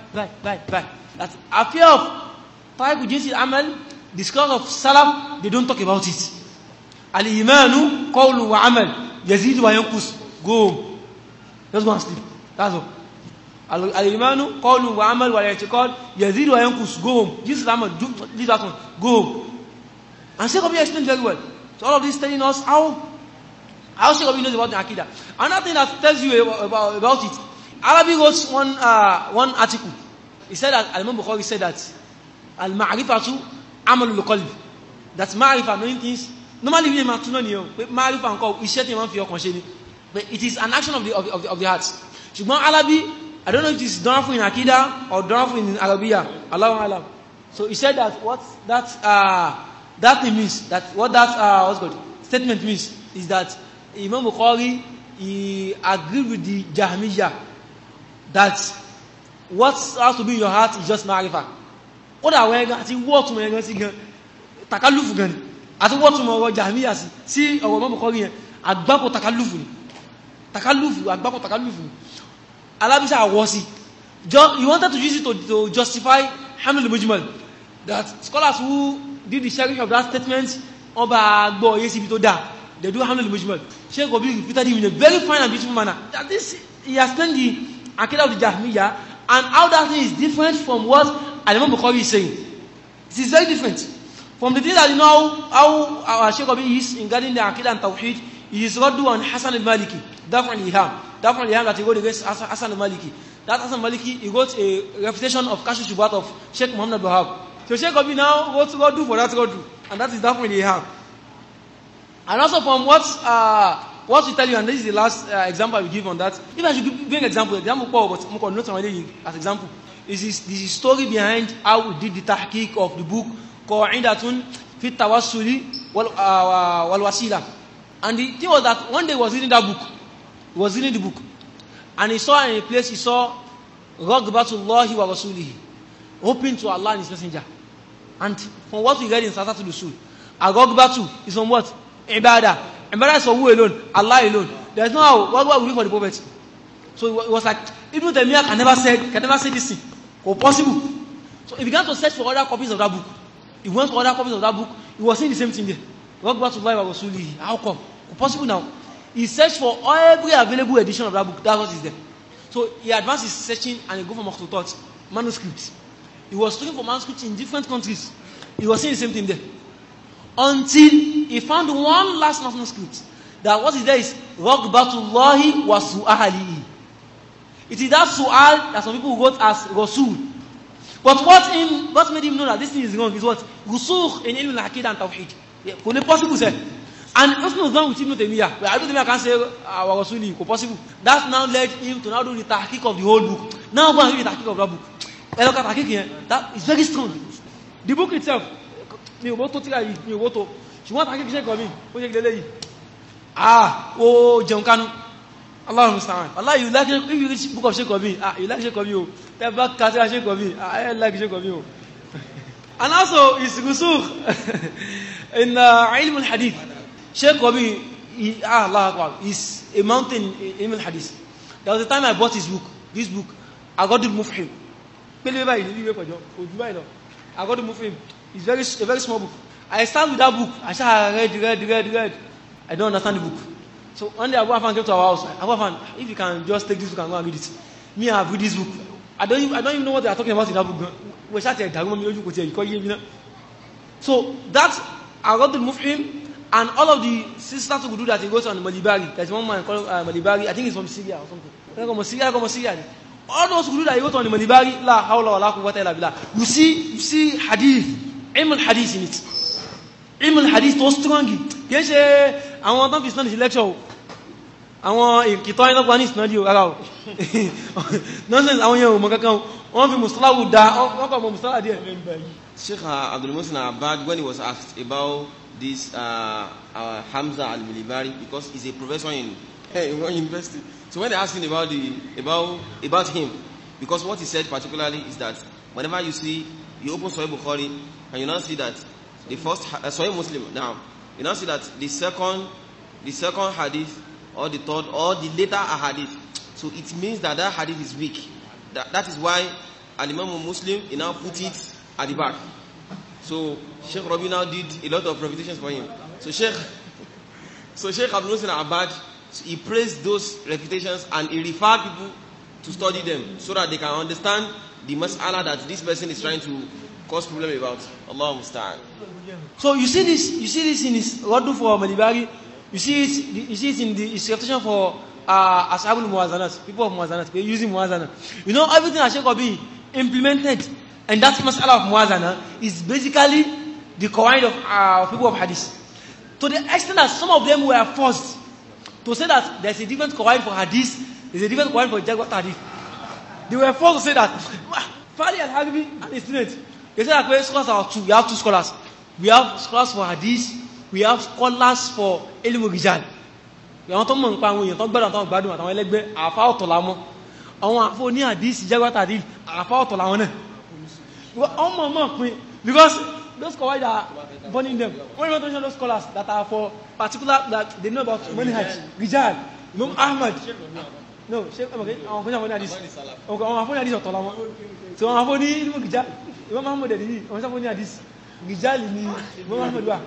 B: That's affair of Tariq Jinsi Amal, the scholars of Salaf, they don't talk about it. Al-Imanu qawlu wa amal yazidu wa yanqus. Go home. Just go and sleep. That's all. Al-Imanu qawlu wa amal wa i'tiqad yazidu wa yanqus. Go home. This is Amal. Leave that one. Go home. And Sheikh Rabi explained very well. So all of this telling us how Sheikh Rabi knows about the Aqidah. Another thing that tells you about it. Arabi wrote one article. He said that Al-Imam Bukhari said that Al-Ma'rifatu amalul qalbi. That Ma'rifah, knowing things. Normally we don't know. Ma'rifah and call iṣẹ́ tí wọ́n fi ọkàn ṣe ni. But it is an action of the heart. Ṣùgbọ́n Arabi, I don't know if it is done for in Aqidah or done for in Arabiya. Allahu Alam. So he said that what that thing means, that what that statement means is that Imam Bukhari, he agreed with the Jahmiyyah that what has to be in your heart is just Ma'rifah. What are we going to what to me sí gan takallufu gan àti what to mo Jahmiyyah sí ọ̀rọ̀ Imam Bukhari yẹn àgbákò takallufu ni àgbákò takallufu alabisa awosi. He wanted to use it to justify Haml al-Mujmal, that scholars who did the sharing of that statement oba gbo yesi bi to da, they do Haml al-Mujmal. Sheikh Rabi repeated him in a very fine and beautiful manner. That this he explained the Aqidah of the Jahmiyyah and how that thing is different from what Imam Bukhari is saying. It is very different from the things that you know how our Sheikh Rabi is in regarding the Aqidah and Tawheed. He is Raddu on Hassan al-Maliki, Daf'ul Iham that he wrote against Hassan al-Maliki. That Hassan al-Maliki, he wrote a refutation of Kashf Shubuhat of Sheikh Muhammad Wahab. So Sheikh Rabi now wrote Raddu for that Raddu, and that is Daf'ul Iham. And also from what we tell you, and this is the last example I will give on that. If I should give an example, but I'm not already as example. Is the story behind how we did the tahqiq of the book Qa'idatun fi Tawassuli wal Wasila. And the thing was that one day he was reading the book, and he saw in a place, he saw Raghbatullahi wa Rasulihi, hoping to Allah and His Messenger. And from what we read in Safatul Usul, Agogbatu is from what? Ibadah. Ibadah is for who alone? Allah alone. There is no how. What we do for the prophet? So it was like, even the Mia can never say this thing. Or possible. So he began to search for other copies of that book. He went to other copies of that book. He was saying the same thing there. How come? Possible now. He searched for every available edition of that book. That's what is there. So he advanced his searching and he go for Makhtutat, manuscripts. He was looking for manuscripts in different countries. He was saying the same thing there. Until he found one last manuscript. That what is there is Ragbatullahi wa Su'alihi. It is that Su'al that some people wrote as Rasul. But what made him know that this thing is wrong is what? Rusukh in Ilm al-Aqidah and Tawheed. Could it possible say? And if no wrong with Ibn Taymiyyah, but Ibn Taymiyyah can't say our Rasuli, could possible. That now led him to now do the tahqiq of the whole book. Now go and read the tahqiq of that book. Look at tahqiq here. That is very strong. The book itself, you want to tahqiq check for me. Jamkanu. Allah Musta'an. Allah, you like if you read book of Sheikh Obi, you like Sheikh Obi. That back Kasra Sheikh Obi. I like Sheikh Obi. And also is Rusukh in Ilm al-Hadith. Sheikh Obi, Allah Akbar, is a mountain in Ilm al-Hadith. There was a time I bought his book. This book, I got the Mufhim. I got the Mufhim. It's a very small book. I start with that book. I read. I don't understand the book. So one day Abu Afan came to our house. Abu Afan, if you can just take this book and go and read it. Me, I have read this book. I don't even know what they are talking about in that book. So that's I got the Mufhim, and all of the sisters who do that, he goes on Malibari. There's one man called Malibari. I think he's from Syria or something. Syria. All those who do that, he goes on the Malibari. La hawla wa la quwwata illa billah. You see hadith, ilm al-hadith in it. Ilm al-hadith so strong. Yes, I want to finish the lecture. I want to talk about this study. Nonsense. I want you to want to Mustalah with that. What about Mustalah there?
C: Sheikh Abdul Muhsin Abbad, when he was asked about this Hamza al-Milibari, because he's a professor in university. So when they asked him about him, because what he said particularly is that whenever you open Sahih Bukhari and you now see that the first Sahih Muslim now, you now see that the second hadith or the third or the later hadith, so it means that hadith is weak. That is why Al-Imam Muslim he now put it at the back. So Sheikh Rabi now did a lot of repetitions for him. So Sheikh Abdul Muhsin Abbad, he praised those repetitions and he referred people to study them so that they can understand the mas'ala that this person is trying to cause problem about. Allah musta'an.
B: So you see this in his Raddu for Malibari. You see it in his reputation for Ashabul Muwazanat, people of Muwazanat, they're using Muwazanat. You know, everything that Sheikh Obi implemented, and that mas'ala of Muwazanat is basically the qawaid of people of Hadith. To the extent that some of them were forced to say that there's a different qawaid for Hadith, there's a different qawaid for Jagwat Hadith. They were forced to say that. Fali al-Hagbi and his students, they said that scholars are two. We have two scholars. We have scholars for Hadith, we have scholars for Ilmu Rijal. Àwọn tó mọ̀ nípa àwọn èèyàn tó gbẹ́dọ̀ àtàwọn gbádùn àtàwọn ẹlẹ́gbẹ́ àfá ọ̀tọ̀ láwọn. Àwọn àfó ní Hadith Jagwat Hadith àfá ọ̀tọ̀ láwọn náà. Ọmọ pín, because those scholars are burning them. When you want to mention those scholars that are for particular, that they know about Manhaj, Rijal, Imam Ahmad. No, Sheikh, okay, àwọn afọ́ní àwọn Hadith. Okay, àwọn afọ́ní Hadith ọ̀tọ̀ láwọn. So àwọn afọ́ní Ilmu Rijal, Imam Ahmad ẹ̀dì, àwọn afọ́ní Hadith. Rijal ni Imam Ahmad wà.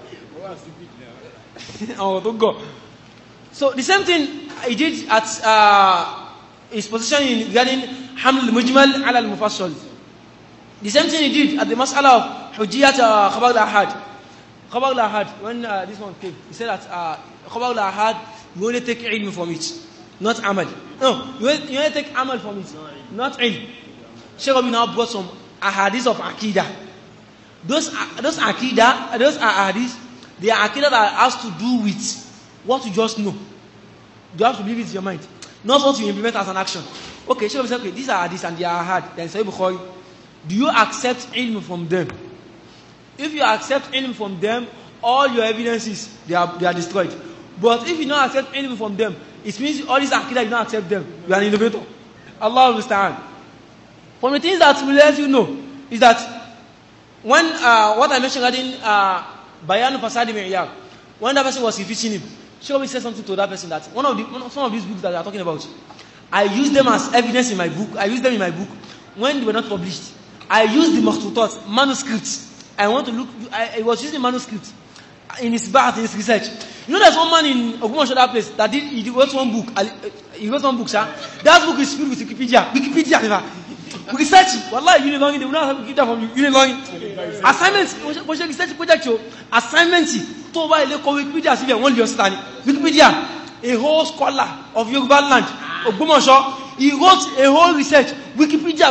B: Àwọn tó gọ̀. So the same thing he did at his position regarding Haml al-Mujmal ala al-Mufassal. The same thing he did at the mas'ala of Hujjiyat Khabar al-Ahad. Khabar al-Ahad, when this one came, he said that Khabar al-Ahad, you only take ilm from it, not amal. No, you only take amal from it, not ilm. Sheikh Obi now brought some ahadith of Aqidah. Those Aqidah, those ahadith, they are Aqidah that has to do with what you just know. You have to believe it in your mind, not what you implement as an action. Okay, Sheikh Obi said, okay, these are hadiths and they are ahad. Then Sahih Bukhari, do you accept ilm from them? If you accept ilm from them, all your evidences they are destroyed. But if you don't accept ilm from them, it means all these aqidah you don't accept them. You are an innovator. Allah understand. From the things that will let you know is that when what I mentioned regarding Bayanu Fasadi Mi'yar. When that person was refuting him, Sheikh Rabi said something to that person that some of these books that they are talking about, I use them as evidence in my book. I use them in my book when they were not published. I used the makhtutat, manuscripts. I was using manuscripts in his bath, in his research. You know, there's one man in Ogumosho, that place, that he wrote one book. He wrote one book, sir. That book is filled with Wikipedia. We research it. Wallahi, you need they will not have Wikipedia from you. You need assignments. We should research project. Assignments. To buy the Wikipedia. See, one year study. Wikipedia, a whole scholar of Yoruba land, Ogumosho. He wrote a whole research. Wikipedia.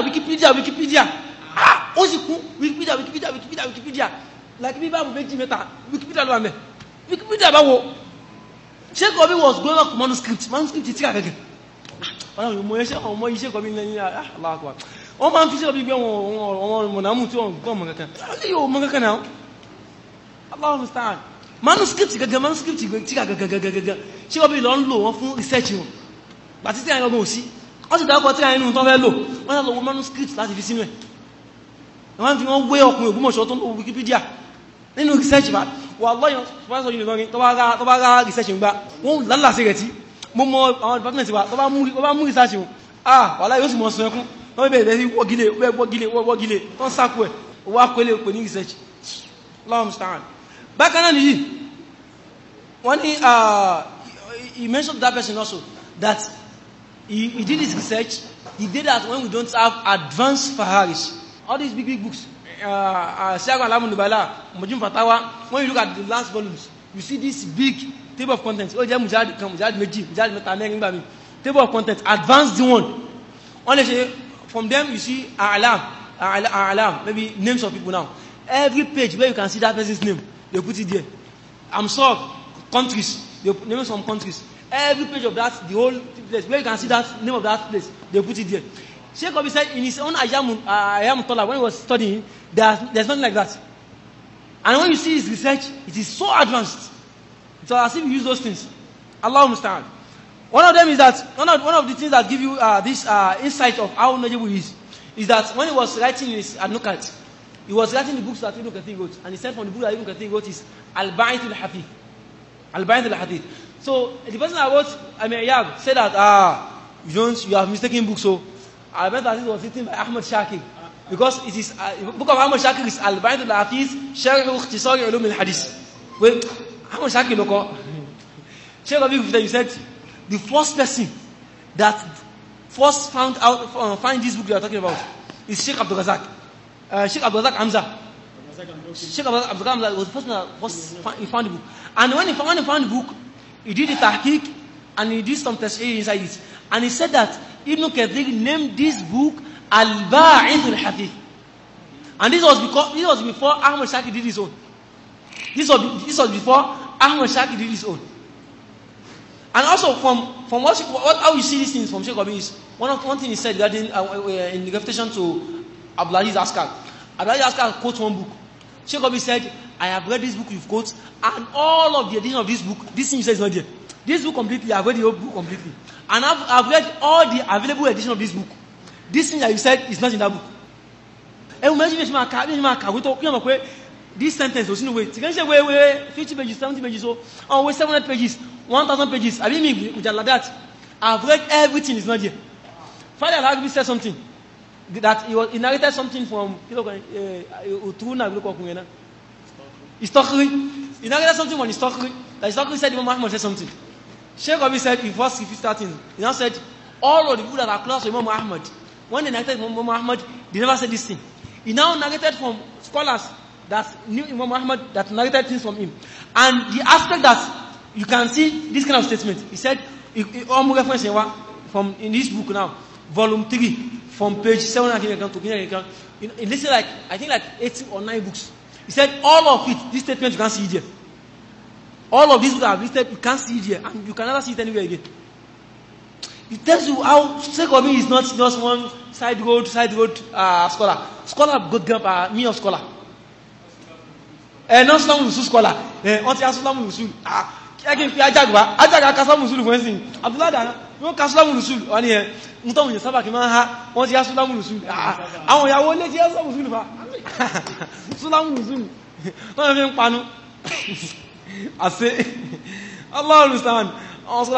B: Wikipedia. Like me, Wikipedia lo ame. Wikipedia bawo. Sheikh Obi was going up manuscript. Manuscript is again. Ọlọ́run mo yese ọmọ iṣẹ́ Obi ni Allahu Akbar. O man fi Sheikh Obi gbe wọ́n mo na mu tí wọ́n gbọ́ mo kankan. Ali o mo kankan na. Allahu musta'an. Manuscript ti gaga. Sheikh Obi ló ń lò wọ́n fún research wọn. Ba ti tí ayin ogun sí. Ó ti da ko tí ayin nu tó fẹ́ lò. Wọ́n lọ wo manuscript láti fi sínú ẹ̀. Wọ́n fi wọ́n wé ọkùnrin Ògbómọ̀ṣọ́ tó ń lo Wikipedia nínú research ba wallahi professor yìí lọ́rin tó bá ra research ń gbá wọ́n lálàsí rẹ̀ tí mo mọ àwọn department wa tó bá mú research wọn wallahi yóò sì mọ̀ sọ ẹkún wọ́n bẹ̀rẹ̀ sí wọ́gílé tó ń sákú ẹ̀ wọ́n á pẹ́lẹ̀ pẹ̀ ní research Allahu musta'an. Bákan náà nìyí wọ́n ní he mentioned that person also that he did his research. He did that when we don't have advanced faharis. All these big books, Siyar Alamun Nubala, Mujim Fatawa, when you look at the last volumes, you see this big table of contents. Oh, Mujahid Meji, Mujahid Metameng, table of contents, advanced one. Honestly, from them you see A'lam, maybe names of people now. Every page where you can see that person's name, they put it there. I'm sorry, countries, they name some countries. Every page of that, the whole place, where you can see that name of that place, they put it there. Sheikh Obi said in his own Ayyam Tola, when he was studying, there's nothing like that. And when you see his research, it is so advanced. It's as if you use those things. Allahu musta'an. One of them is that, one of the things that give you this insight of how knowledgeable he is that when he was writing his Ad-Nukat, he was writing the books that Ibn Kathir wrote. And he said from the book that Ibn Kathir wrote is Al-Ba'ith al-Hadith. Al-Ba'ith al-Hadith. So the person that wrote Yag said that, you have mistaken books, so I bet that it was written by Ahmad Shakir. Because it is, the book of Ahmad Shakir is Al-Ba'ith al-Hafiz, Sharh Ikhtisar Ulum al-Hadith. Well, Ahmad Shakir, look, Sheikh Rabi, you said, the first person that first find this book you are talking about is Sheikh Abdul Razak. Sheikh Abdul Razak Hamza. Sheikh Abdul Razak Hamza was the first one that he found the book. And when he found the book, he did the tahqiq and he did some tash'ir inside it. And he said that Ibn Kathir named this book Al-Ba'ith al-Hadith. And this was before Ahmad Shakir did his own. This was before Ahmad Shakir did his own. And also from how you see these things from Sheikh Obi is one thing he said regarding in refutation to Abdulaziz Askar. Abdulaziz Askar quotes one book. Sheikh Obi said, I have read this book you've quoted, and all of the edition of this book, this thing you said is not there. This book completely, I've read the whole book completely. And I've read all the available edition of this book. This thing that you said is not in that book. And imagine this sentence was in a way. You can say, wait, 50 pages, 70 pages, so, 700 pages, 1,000 pages. I mean, like that. I've read everything, is not here. Father Al-Agbi said something. That he narrated something from Utuna. He narrated something from Istokri. That Istokri said Imam Ahmad said something. Sheikh Obi said, he first starting. He now said, all of the people that are close to Imam Ahmad, when they narrated from Imam Ahmad, they never said this thing. He now narrated from scholars that knew Imam Ahmad, that narrated things from him. And the aspect that you can see this kind of statement, he said, reference from in this book now, volume 3, from page 700 to in this like I think like 8 or 9 books. He said all of it, this statement you can't see it here. All of these books are listed, you can't see it here, and you can never see it anywhere again. It tells you how Sheikh Obi is not just one side road scholar. Scholar good gap me of scholar. Not Islam Usul scholar. Anti Islam Usul. Again, Ajaga Kasam Usul for instance. Abdullah Dana, no Kasam Usul. Oni e nto mo saba ki ma ha, won ti Islam Usul. Àwọn ìyàwó le ti Islam Usul fa. Islam Usul. Wọ́n fi panu. I say, Allah understand. Also,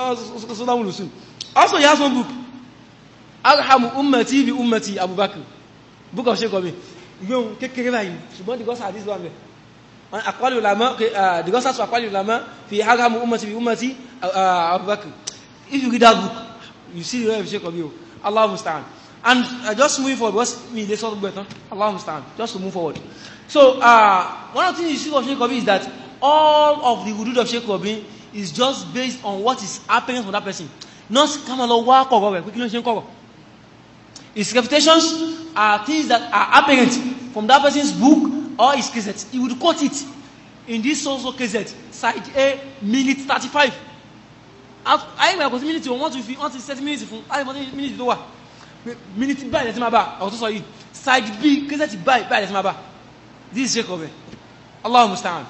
B: he has one book. Arhamu Ummati bi Ummati Abu Bakr. Book of Sheikh Obi. You kékeré báyìí. Ṣùgbọ́n the gospel hadith one. Aqwal ulama, the gospel of Aqwal ulama fi Arhamu Ummati bi Ummati Abu Bakr. If you read that book, you see the way of Sheikh Obi. Allah understand. And just moving forward, what's me? Let's talk better. Allah understand. Just to move forward. So, one of the things you see of Sheikh Obi is that all of the hudud of Sheikh Obi is just based on what is happening for that person. Not come along walk over quickly. His reputations are things that are apparent from that person's book or his cassette. He would quote it in this social cassette, side A, minute 35. I was minute 1 to 30 minutes from minute to what? Minute by the Maba. I also saw it. Side B, cassette by the Maba. This is Sheikh Obi. Allah Musta'an.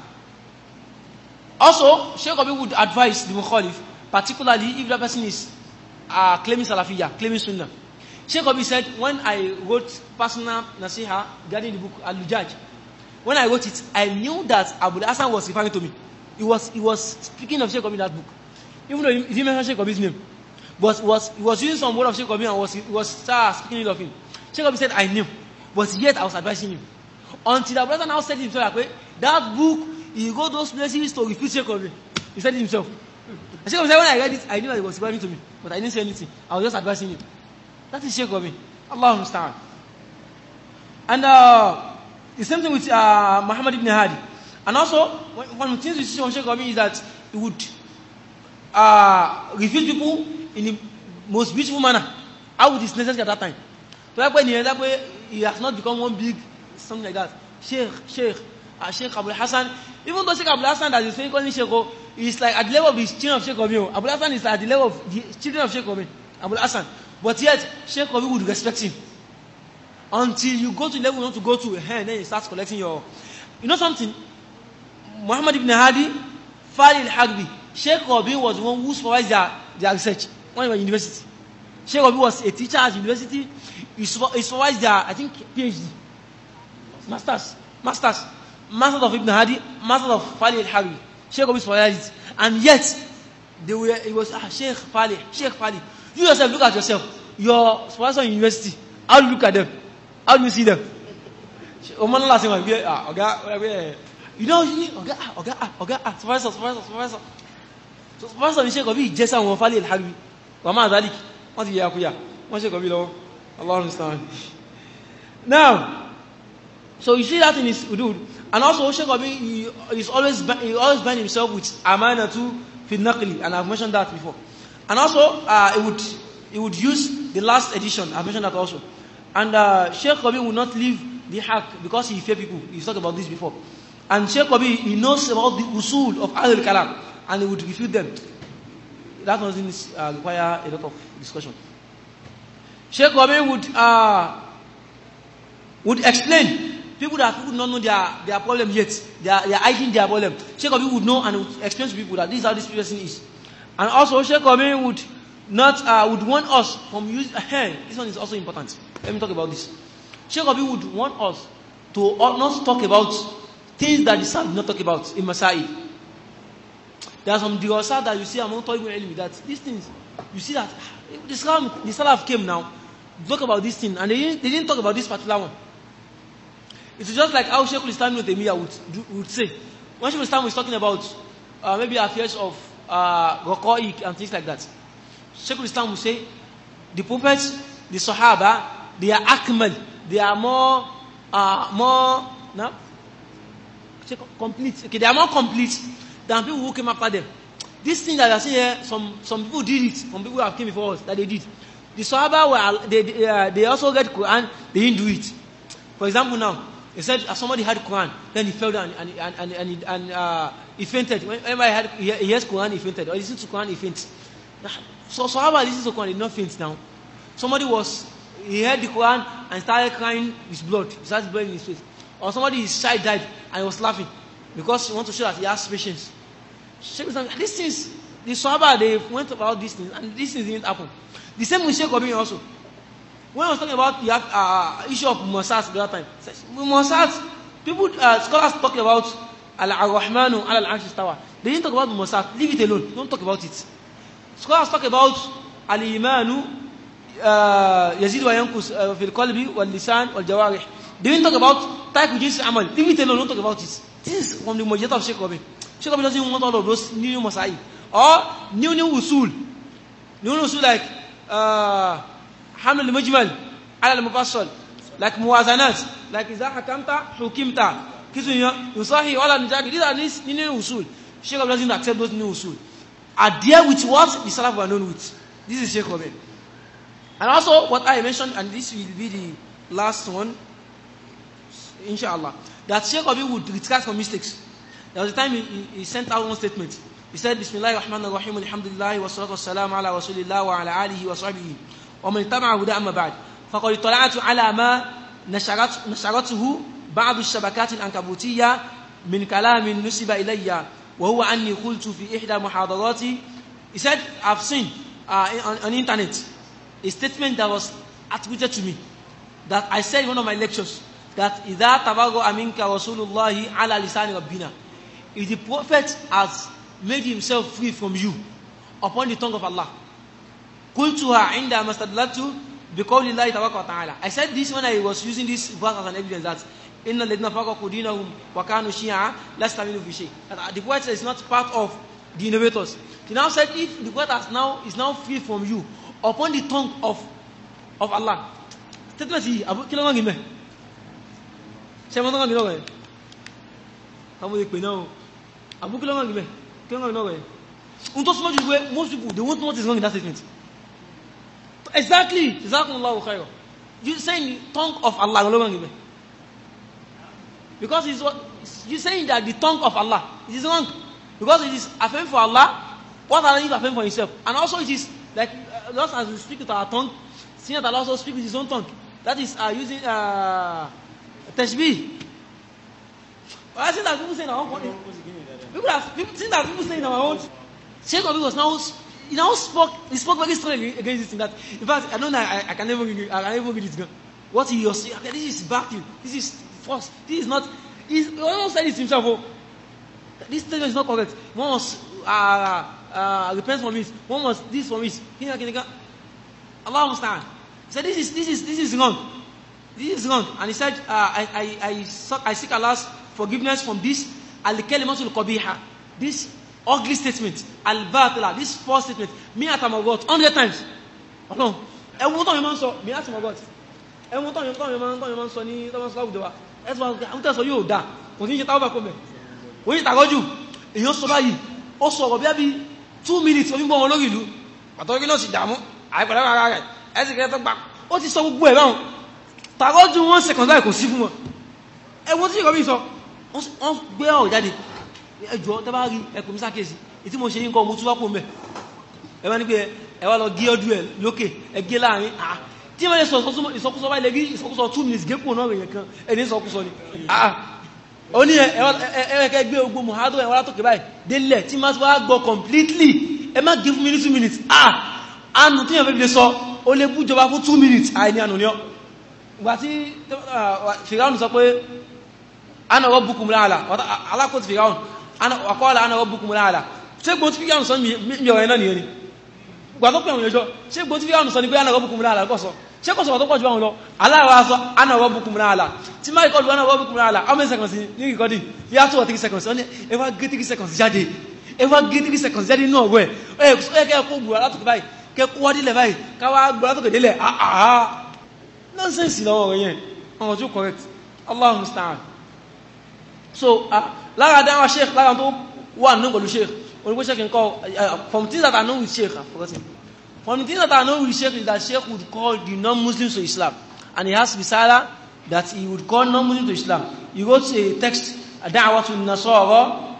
B: Also, Sheikh Obi would advise the Mukhalif, particularly if that person is claiming Salafiyya, claiming Sunnah. Sheikh Obi said, when I wrote personal nasiha regarding the book Al-Lujaj, when I wrote it, I knew that Abu Hassan was referring to me. He was speaking of Sheikh Obi in that book. Even though he didn't mention Sheikh Obi's name. But he was using some word of Sheikh Obi and was speaking of him. Sheikh Obi said, I knew. But yet I was advising him. Until Abu Hassan now said to himself, that book, he go those places to refute Sheikh Obi. He said it himself. And Sheikh Obi said, when I read it, I knew that he was referring to me. But I didn't say anything. I was just advising him. That is Sheikh Obi. Allah understand. And the same thing with Muhammad ibn Hadi. And also, one of the things we see on Sheikh Obi is that he would refute people in the most beautiful manner. How it is necessary at that time. So that way, he has not become one big something like that. Sheikh Abu Hassan. Even though Sheikh Abu Hassan that is saying calling Sheikh Obi, is like at the level of the children of Sheikh Obi. Abu Hassan is at the level of the children of Sheikh Obi. Abu Hassan. But yet, Sheikh Obi would respect him. Until you go to the level you want to go to, and then you start collecting your... You know something? Muhammad ibn Hadi, Fali al-Hagbi, Sheikh Obi was the one who supervised their research when they were in university. Sheikh Obi was a teacher at university. He supervised their, I think, PhD. Masters of Ibn Hadi, Masters of Fali al-Hagbi. Sheikh Obi supervised it. And yet, it was, Sheikh Fali. You yourself, look at yourself. Your supervisor in university, how do you look at them? How do you see them? You know, supervisor. So supervisor in Sheikh Obi is just one Fali al-Hagbi. Wama Zalik. What's the Yakuya? What's Sheikh Obi law? Allah understand. Now, so you see that in his hudud. And also Sheikh Obi, he always bind himself with amanatu fi naqli, and I've mentioned that before. And also, he would use the last edition. I mentioned that also. And Sheikh Obi would not leave the haq because he fear people. He's talked about this before. And Sheikh Obi, he knows about the usul of Ahlul Kalam, and he would refute them. That doesn't require a lot of discussion. Sheikh Obi would explain. People do not know their problem yet. They are hiding their problem. Sheikh Obi would know and would explain to people that this is how this person is. And also, Sheikh Obi would warn us from using. This one is also important. Let me talk about this. Sheikh Obi would warn us to not talk about things that the Salaf did not talk about in Masail. There are some dirasa that you see among Talibul Ilmi that these things, you see that the Salaf came now to talk about this thing, and they didn't talk about this particular one. It's just like how Sheikh Islam Ibn Taymiyyah would say. When Sheikh Islam was talking about maybe affairs of Raqa'iq and things like that, Sheikh Islam would say, the prophets, the Sahaba, they are akmal, they are more complete. Okay, they are more complete than people who came after them. This thing that I see here, some people did it, some people who have came before us that they did. The Sahaba they also read Quran, they didn't do it. For example, now he said somebody had Quran, then he fell down and he fainted. Whenever he hears Quran, he fainted. Or he listens to Quran, he faints. So Sahaba listens to Quran, he did not faint now. Somebody he heard the Quran and started crying with blood. He started blood in his face. Or his child died and he was laughing because he wants to show that he has patience. These things, the Sahaba, they went about these things and these things didn't happen. The same with Sheikh Obi also. When I was talking about the issue of Mossad the other time, Mossad, people, scholars talk about Al-Rahmanu al-Arsh istawa. They didn't talk about Musaf. Leave it alone. Don't talk about it. Scholars talk about Al-Imanu Yazid wa yankus fil qalbi wal lisan wal jawarih. They didn't talk about type of jinsi amal. Leave it alone. Don't talk about it. This is from the Mujahid of Sheikh Rabi. Sheikh Rabi doesn't want all of those new Masai or new usul. New usul like Haml al-Mujmal ala al-Mufassal, like Muwazanat, like Iza Hakamta Hukimta, Kisunya, Usahi, all al-Najabi. These are these new usul. Sheikh Rabi doesn't accept those new usul. Adhere with what the Salaf were known with. This is Sheikh Rabi. And also what I mentioned, and this will be the last one, inshallah, that Sheikh Rabi would retract from mistakes. There was a time he sent out one statement. He said, Bismillahir Rahmanir Rahim, alhamdulillah, wa salatu wassalamu ala rasulillah wa ala alihi wa sahbihi wa man tabi'a huda amma ba'd. Faqad ittala'tu ala ma nasharatuhu ba'd ash-shabakat al-ankabutiyya min kalamin nusiba ilayya wa huwa anni qultu fi ihda muhadarati. He said, I've seen on internet a statement that was attributed to me, that I said in one of my lectures, that idha tabarra'a minka rasulullahi ala lisani rabbina. If the Prophet has made himself free from you upon the tongue of Allah, qultuha inda mastadlatu biqawli llahi tabaraka wa ta'ala. I said this when I was using this verse as an evidence that inna alladhina farraqu dinahum wa kanu shi'a lasta minhum fi shay. The Prophet is not part of the innovators. He now said, if the Prophet is now free from you upon the tongue of Allah. Statement is abu kilonga ngime. Se mo ngami logo. Kamu de pe now. Abu kilonga ngime. Kilonga ngime. Unto so much way most people they won't know what is wrong in that statement. Exactly. Jazakumullahu khairan. You saying the tongue of Allah kilonga ngime. Because it's what you saying that the tongue of Allah, it is wrong. Because it is affirmed for Allah, what Allah is affirmed for himself. And also it is like just as we speak with our tongue, seeing that Allah also speaks with his own tongue. That is using tashbih. But I think that people say in our own people think that people say in our own. Sheikh Rabi was now spoke very strongly against this thing. That in fact I don't know I can never read it. What he was saying, okay, this is backing, this is false, this is not. He also said it himself. Oh, this statement is not correct. One must repent from it. One must this from it. Allah understand. He said, this is wrong. This is wrong. And he said, I seek Allah's forgiveness from this al-kalimatul qabiha, this ugly statement, al-batila, this false statement. Me at my God 100 times. No. Every time you man so, me at my God. Every time you man so ni Thomas Laudewa. That's why I'm telling you that. Continue to talk about when you talk you, èyàn sọ báyìí, ó sọ̀rọ̀ bí 2 minutes omi gbọ́ wọn lórí ìlú. Pàtàkì náà sì dààmú, àìpẹ̀lẹ́ ara rẹ̀, ẹ̀sì kẹrẹ tó gbà. Ó ti sọ gbogbo ẹ̀ báwọn. Tàgọ́jú 1 second láì kò sí fún wọn. Ẹwọ́n tí ìrọ̀bí sọ, wọ́n gbé ọ̀rọ̀ jáde. Ẹjọ́ tẹ́ bá rí ẹkùn mi sákèsí, ìtí mo ṣe yín kọ́ mo tún wá pò mẹ́. Ẹ wá ní pé ẹ wá lọ gé ọdún ẹ̀ lókè, ẹ gé láàrin. Tí wọ́n lè sọ ìsọkúsọ báyìí lè rí ìsọkúsọ 2 minutes gépò náà rẹ̀ kan, ẹni ìsọkúsọ ni. Ó ní ẹ̀wẹ̀kẹ́ gbé ogbó mohado ẹ̀wọ́n látòkè báyìí délẹ̀ tí máa wá gbọ́ completely. Ẹ má give me 2 minutes. Àánú tí yàn fẹ́ fi lè sọ, ó lè bú jọba fún 2 minutes. Àìní ànú ni ọ́. Ìgbà tí Fìráùn sọ pé ana rabbukumul a'la, alákòtí Fìráùn, àkọ́ọ̀lá ana rabbukumul a'la. Ṣé gbọ́n tí Fìráùn sọ mi ọ̀rẹ́ náà nìyẹn ni? Ìgbà tó pẹ̀ àwọn ẹjọ́, ṣé gbọ́n tí Fìráùn sọ ni pé ana rabbukumul a'la kọ́ sọ? Ṣé kọ́ sọ̀rọ̀ tó pọ̀ jù báwọn lọ? Aláàrọ̀ aṣọ ana rabbukumul a'la. Tí máa ìkọlù ana rabbukumul a'la, how many seconds ní recording? Bí á tó 3 seconds, ó ní ẹ wá gé 3 seconds jáde. Ẹ wá gé 3 seconds jáde nínú ọ̀rọ̀ ẹ̀. Ẹ kẹ́ kó gbùrọ̀ látòkè báyìí, kẹ́ kó wá délẹ̀ báyìí, ká wá gbùrọ̀ látòkè délẹ̀. Nonsense lọ́wọ́ rẹ̀ yẹn. Ọ̀rọ̀ tó correct. Allahu musta'an. So, lára dáwà Sheikh, lára tó wà nínú pẹ̀lú Sheikh, onígbó Sheikh ń kọ́, from things that I know with Sheikh, I've forgotten. From the things that I know with Sheikh is that Sheikh would call the non-Muslims to Islam. And he has Risala that he would call non-Muslims to Islam. He wrote a text, Da'watun Nasara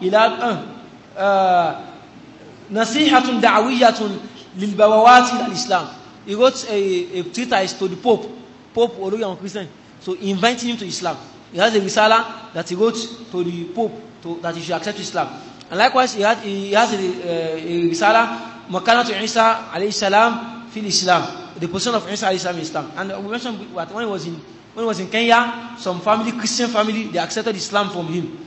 B: ila Nasihatun Da'wiyatun lil Bawawati al-Islam. He wrote a treatise to the Pope Olórí Christian, so inviting him to Islam. He has a Risala that he wrote to the Pope that he should accept Islam. And likewise, he has a Risala, Makanatu Isa alayhi salam fil Islam, the position of Isa alayhi salam in Islam. And we mentioned when he was in Kenya, some family, Christian family, they accepted Islam from him.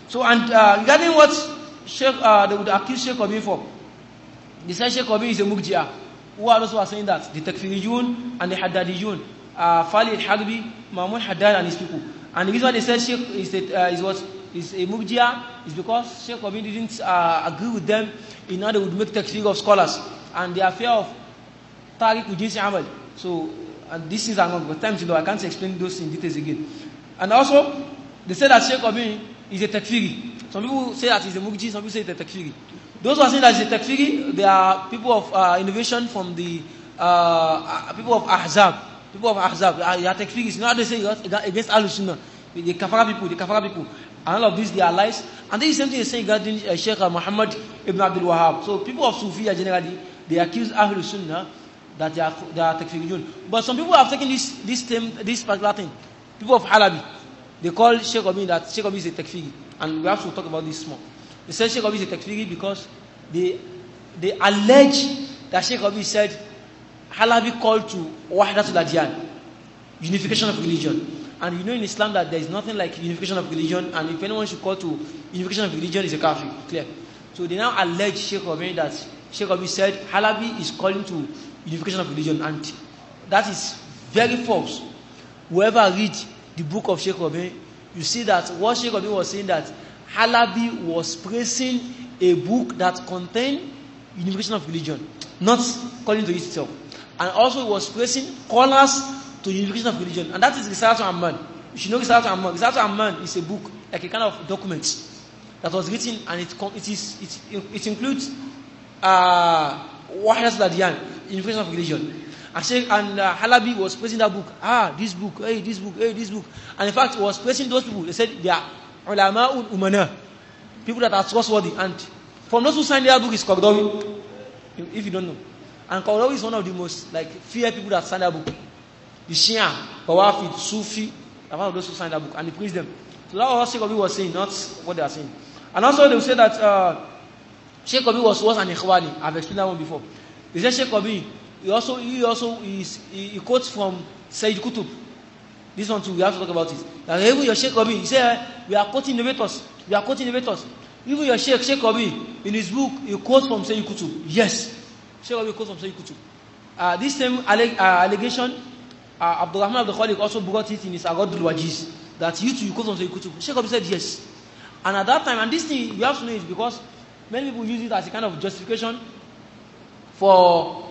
B: So, and regarding what they would accuse Sheikh Obi for, they say Sheikh Obi is a Murji'ah, who are also saying that the Takfiriyun and the Haddadiyun, Fali al-Harbi, Mahmoud Haddad and his people. And the reason why they said Sheikh is a Murji'ah is because Sheikh Obi didn't agree with them in how they would make takfir of scholars and the affair of Tariq Ujinsi Amal. So, and this is another time, I can't explain those in details again. And also, they say that Sheikh Obi is a takfiri. Some people say that he's a Murji, some people say it's a takfiri. Those who are saying that he's a takfiri, they are people of innovation from the people of Ahzab. People of Ahzab, they are takfiris. You know how they say against Al-Sunnah? The Kafara people. And all of these, they are lies. And this is the same thing they say regarding Sheikh Muhammad ibn Abdul Wahab. So people of Sufiya generally, they accuse Ahlul Sunnah that they are takfiriyun. But some people have taken this particular thing. People of Halabi, they call Sheikh Obi that Sheikh Obi is a takfiri. And we have to talk about this more. They say Sheikh Obi is a takfiri because they allege that Sheikh Obi said Halabi called to Wahdatul Adyan, unification of religion. And you know in Islam that there is nothing like unification of religion, and if anyone should call to unification of religion is a kafir, clear. So they now allege Sheikh Obi that Sheikh Obi said Halabi is calling to unification of religion, and that is very false. Whoever read the book of Sheikh Obi, you see that what Sheikh Obi was saying that Halabi was praising a book that contained unification of religion, not calling to it itself. And also he was praising callers to unification of religion, and that is Risalatu Amman. You should know Risalatu Amman. Risalatu Amman is a book, like a kind of document that was written, and it includes Wahdatul Adyan, unification of religion. And Halabi was praising that book. This book, this book, this book. And in fact, he was praising those people. They said they are ulama'ul umana, people that are trustworthy. And from those who signed their book is Qaradawi, if you don't know. And Qaradawi is one of the most feared people that signed that book. The Shia, Bawafid, Sufi, are one of those who signed that book, and he praised them. So that was what Sheikh Obi was saying, not what they are saying. And also they will say that Sheikh Obi was an Ikhwani. I've explained that one before. They say Sheikh Obi, he quotes from Sayyid Qutb. This one too, we have to talk about it. That even your Sheikh Obi, he said, we are quoting innovators. Even your Sheikh Obi, in his book, he quotes from Sayyid Qutb. Yes, Sheikh Obi quotes from Sayyid Qutb. This same allegation, Abdul Rahman Abdul Khaliq also brought it in his Agadul Wajiz, that you quote from Sayyid Qutb. Sheikh Obi said yes. And at that time, and this thing, you have to know it because many people use it as a kind of justification for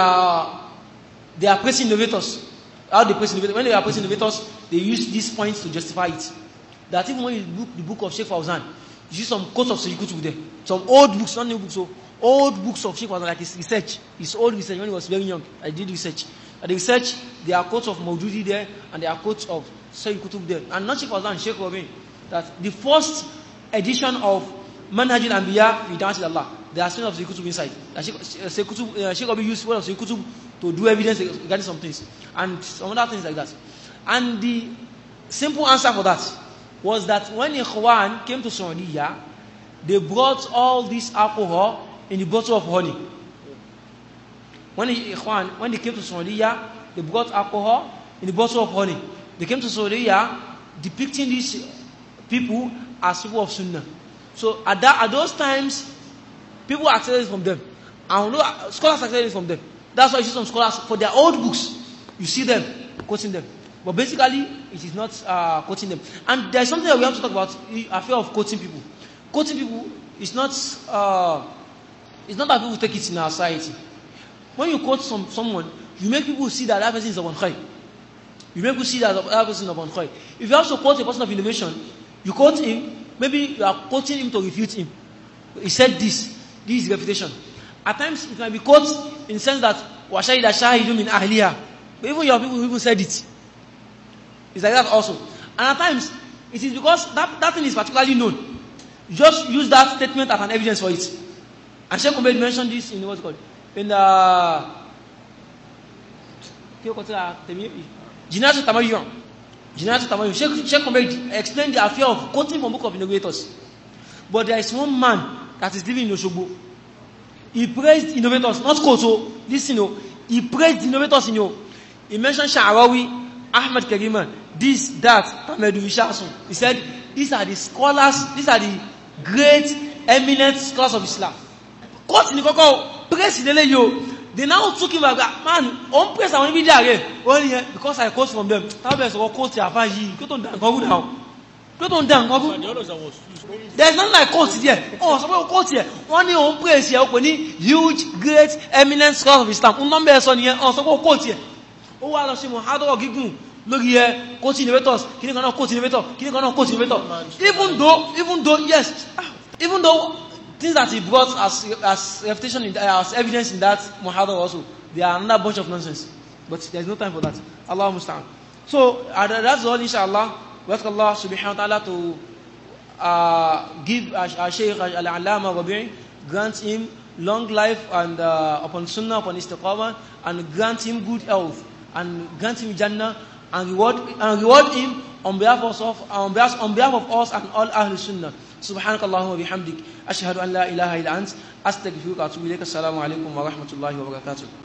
B: their praising innovators. How they praise innovators? When they are praising innovators, they use these points to justify it. That even when you look the book of Sheikh Fawzan, you see some quotes of Sayyid Qutb there. Some old books, not new books, so old books of Sheikh Fawzan, like his research, his old research when he was very young. I did research. And the research, there are quotes of Mawjudi there, and there are quotes of Sayyid Qutb there. And not Sheikh Fawzan, Sheikh Obi, that the first edition of Manhaj al-Anbiya fi Da'wat Allah, there are some of Sayyid Qutb inside. Sheikh Obi used one of Sayyid Qutb to do evidence regarding some things and some other things like that. And the simple answer for that was that when Ikhwan came to Saudiya, they brought all this alcohol in a bottle of honey. When they came to Saudiya, they brought alcohol in a bottle of honey. They came to Saudiya depicting these people as people of Sunnah. So at those times, people accepted it from them. And scholars accepted it from them. That's why you see some scholars, for their old books, you see them quoting them. But basically, it is not quoting them. And there's something that we have to talk about, the affair of quoting people. Quoting people is not that people take it in our society. When you quote someone, you make people see that that person is upon khair. You make people see that that person is upon khair. If you also quote a person of innovation, you quote him, maybe you are quoting him to refute him. He said this is refutation. At times, it might be quoted in the sense that وَشَهِدَ شَاهِدٌ مِنْ أَهْلِهَا. But even your people said it. It's like that also. And at times, it is because that thing is particularly known. You just use that statement as an evidence for it. And Sheikh Obeid mentioned this in what's called? In the Jinayat al-Tamayyun. Sheikh Obeid explained the affair of quoting from Book of Innovators. But there is one man that is living in Osogbo. He praised innovators, not Koto. Listen, he praised innovators in you. He mentioned Sha'arawi, Ahmad Kariman, this, that, Ahmedu Ishasun. He said, these are the scholars, these are the great, eminent scholars of Islam. Quote ni koko, praise lele yo. They now took him back, man, on praise àwọn ibi jare. Only because I quote from them. How best go quote ya fa yi. Go to dan go now. Go to dan go. There's nothing like quote there. Oh, so we quote here. One ni on praise here, o ni huge, great, eminent scholars of Islam. Un number so ni on so go quote here. Ó wá lọ sí muhadara gígùn lórí quote innovators. Kini kan na quote innovator, kini kan na quote innovator. Even though yes, even though things that he brought as refutation as evidence in that muhadara also, they are another bunch of nonsense. But there is no time for that. Allah musta'an. So that's all, inshallah. We ask Allah subhanahu wa ta'ala to give our Shaykh Al-Allama Rabi'i, grant him long life and upon sunnah, upon istiqamah, and grant him good health, and grant him Jannah, and reward him on behalf of us and all Ahlul Sunnah. سبحانك اللهم وبحمدك أشهد أن لا إله إلا أنت أستغفرك وأتوب إليك. السلام عليكم ورحمة الله وبركاته.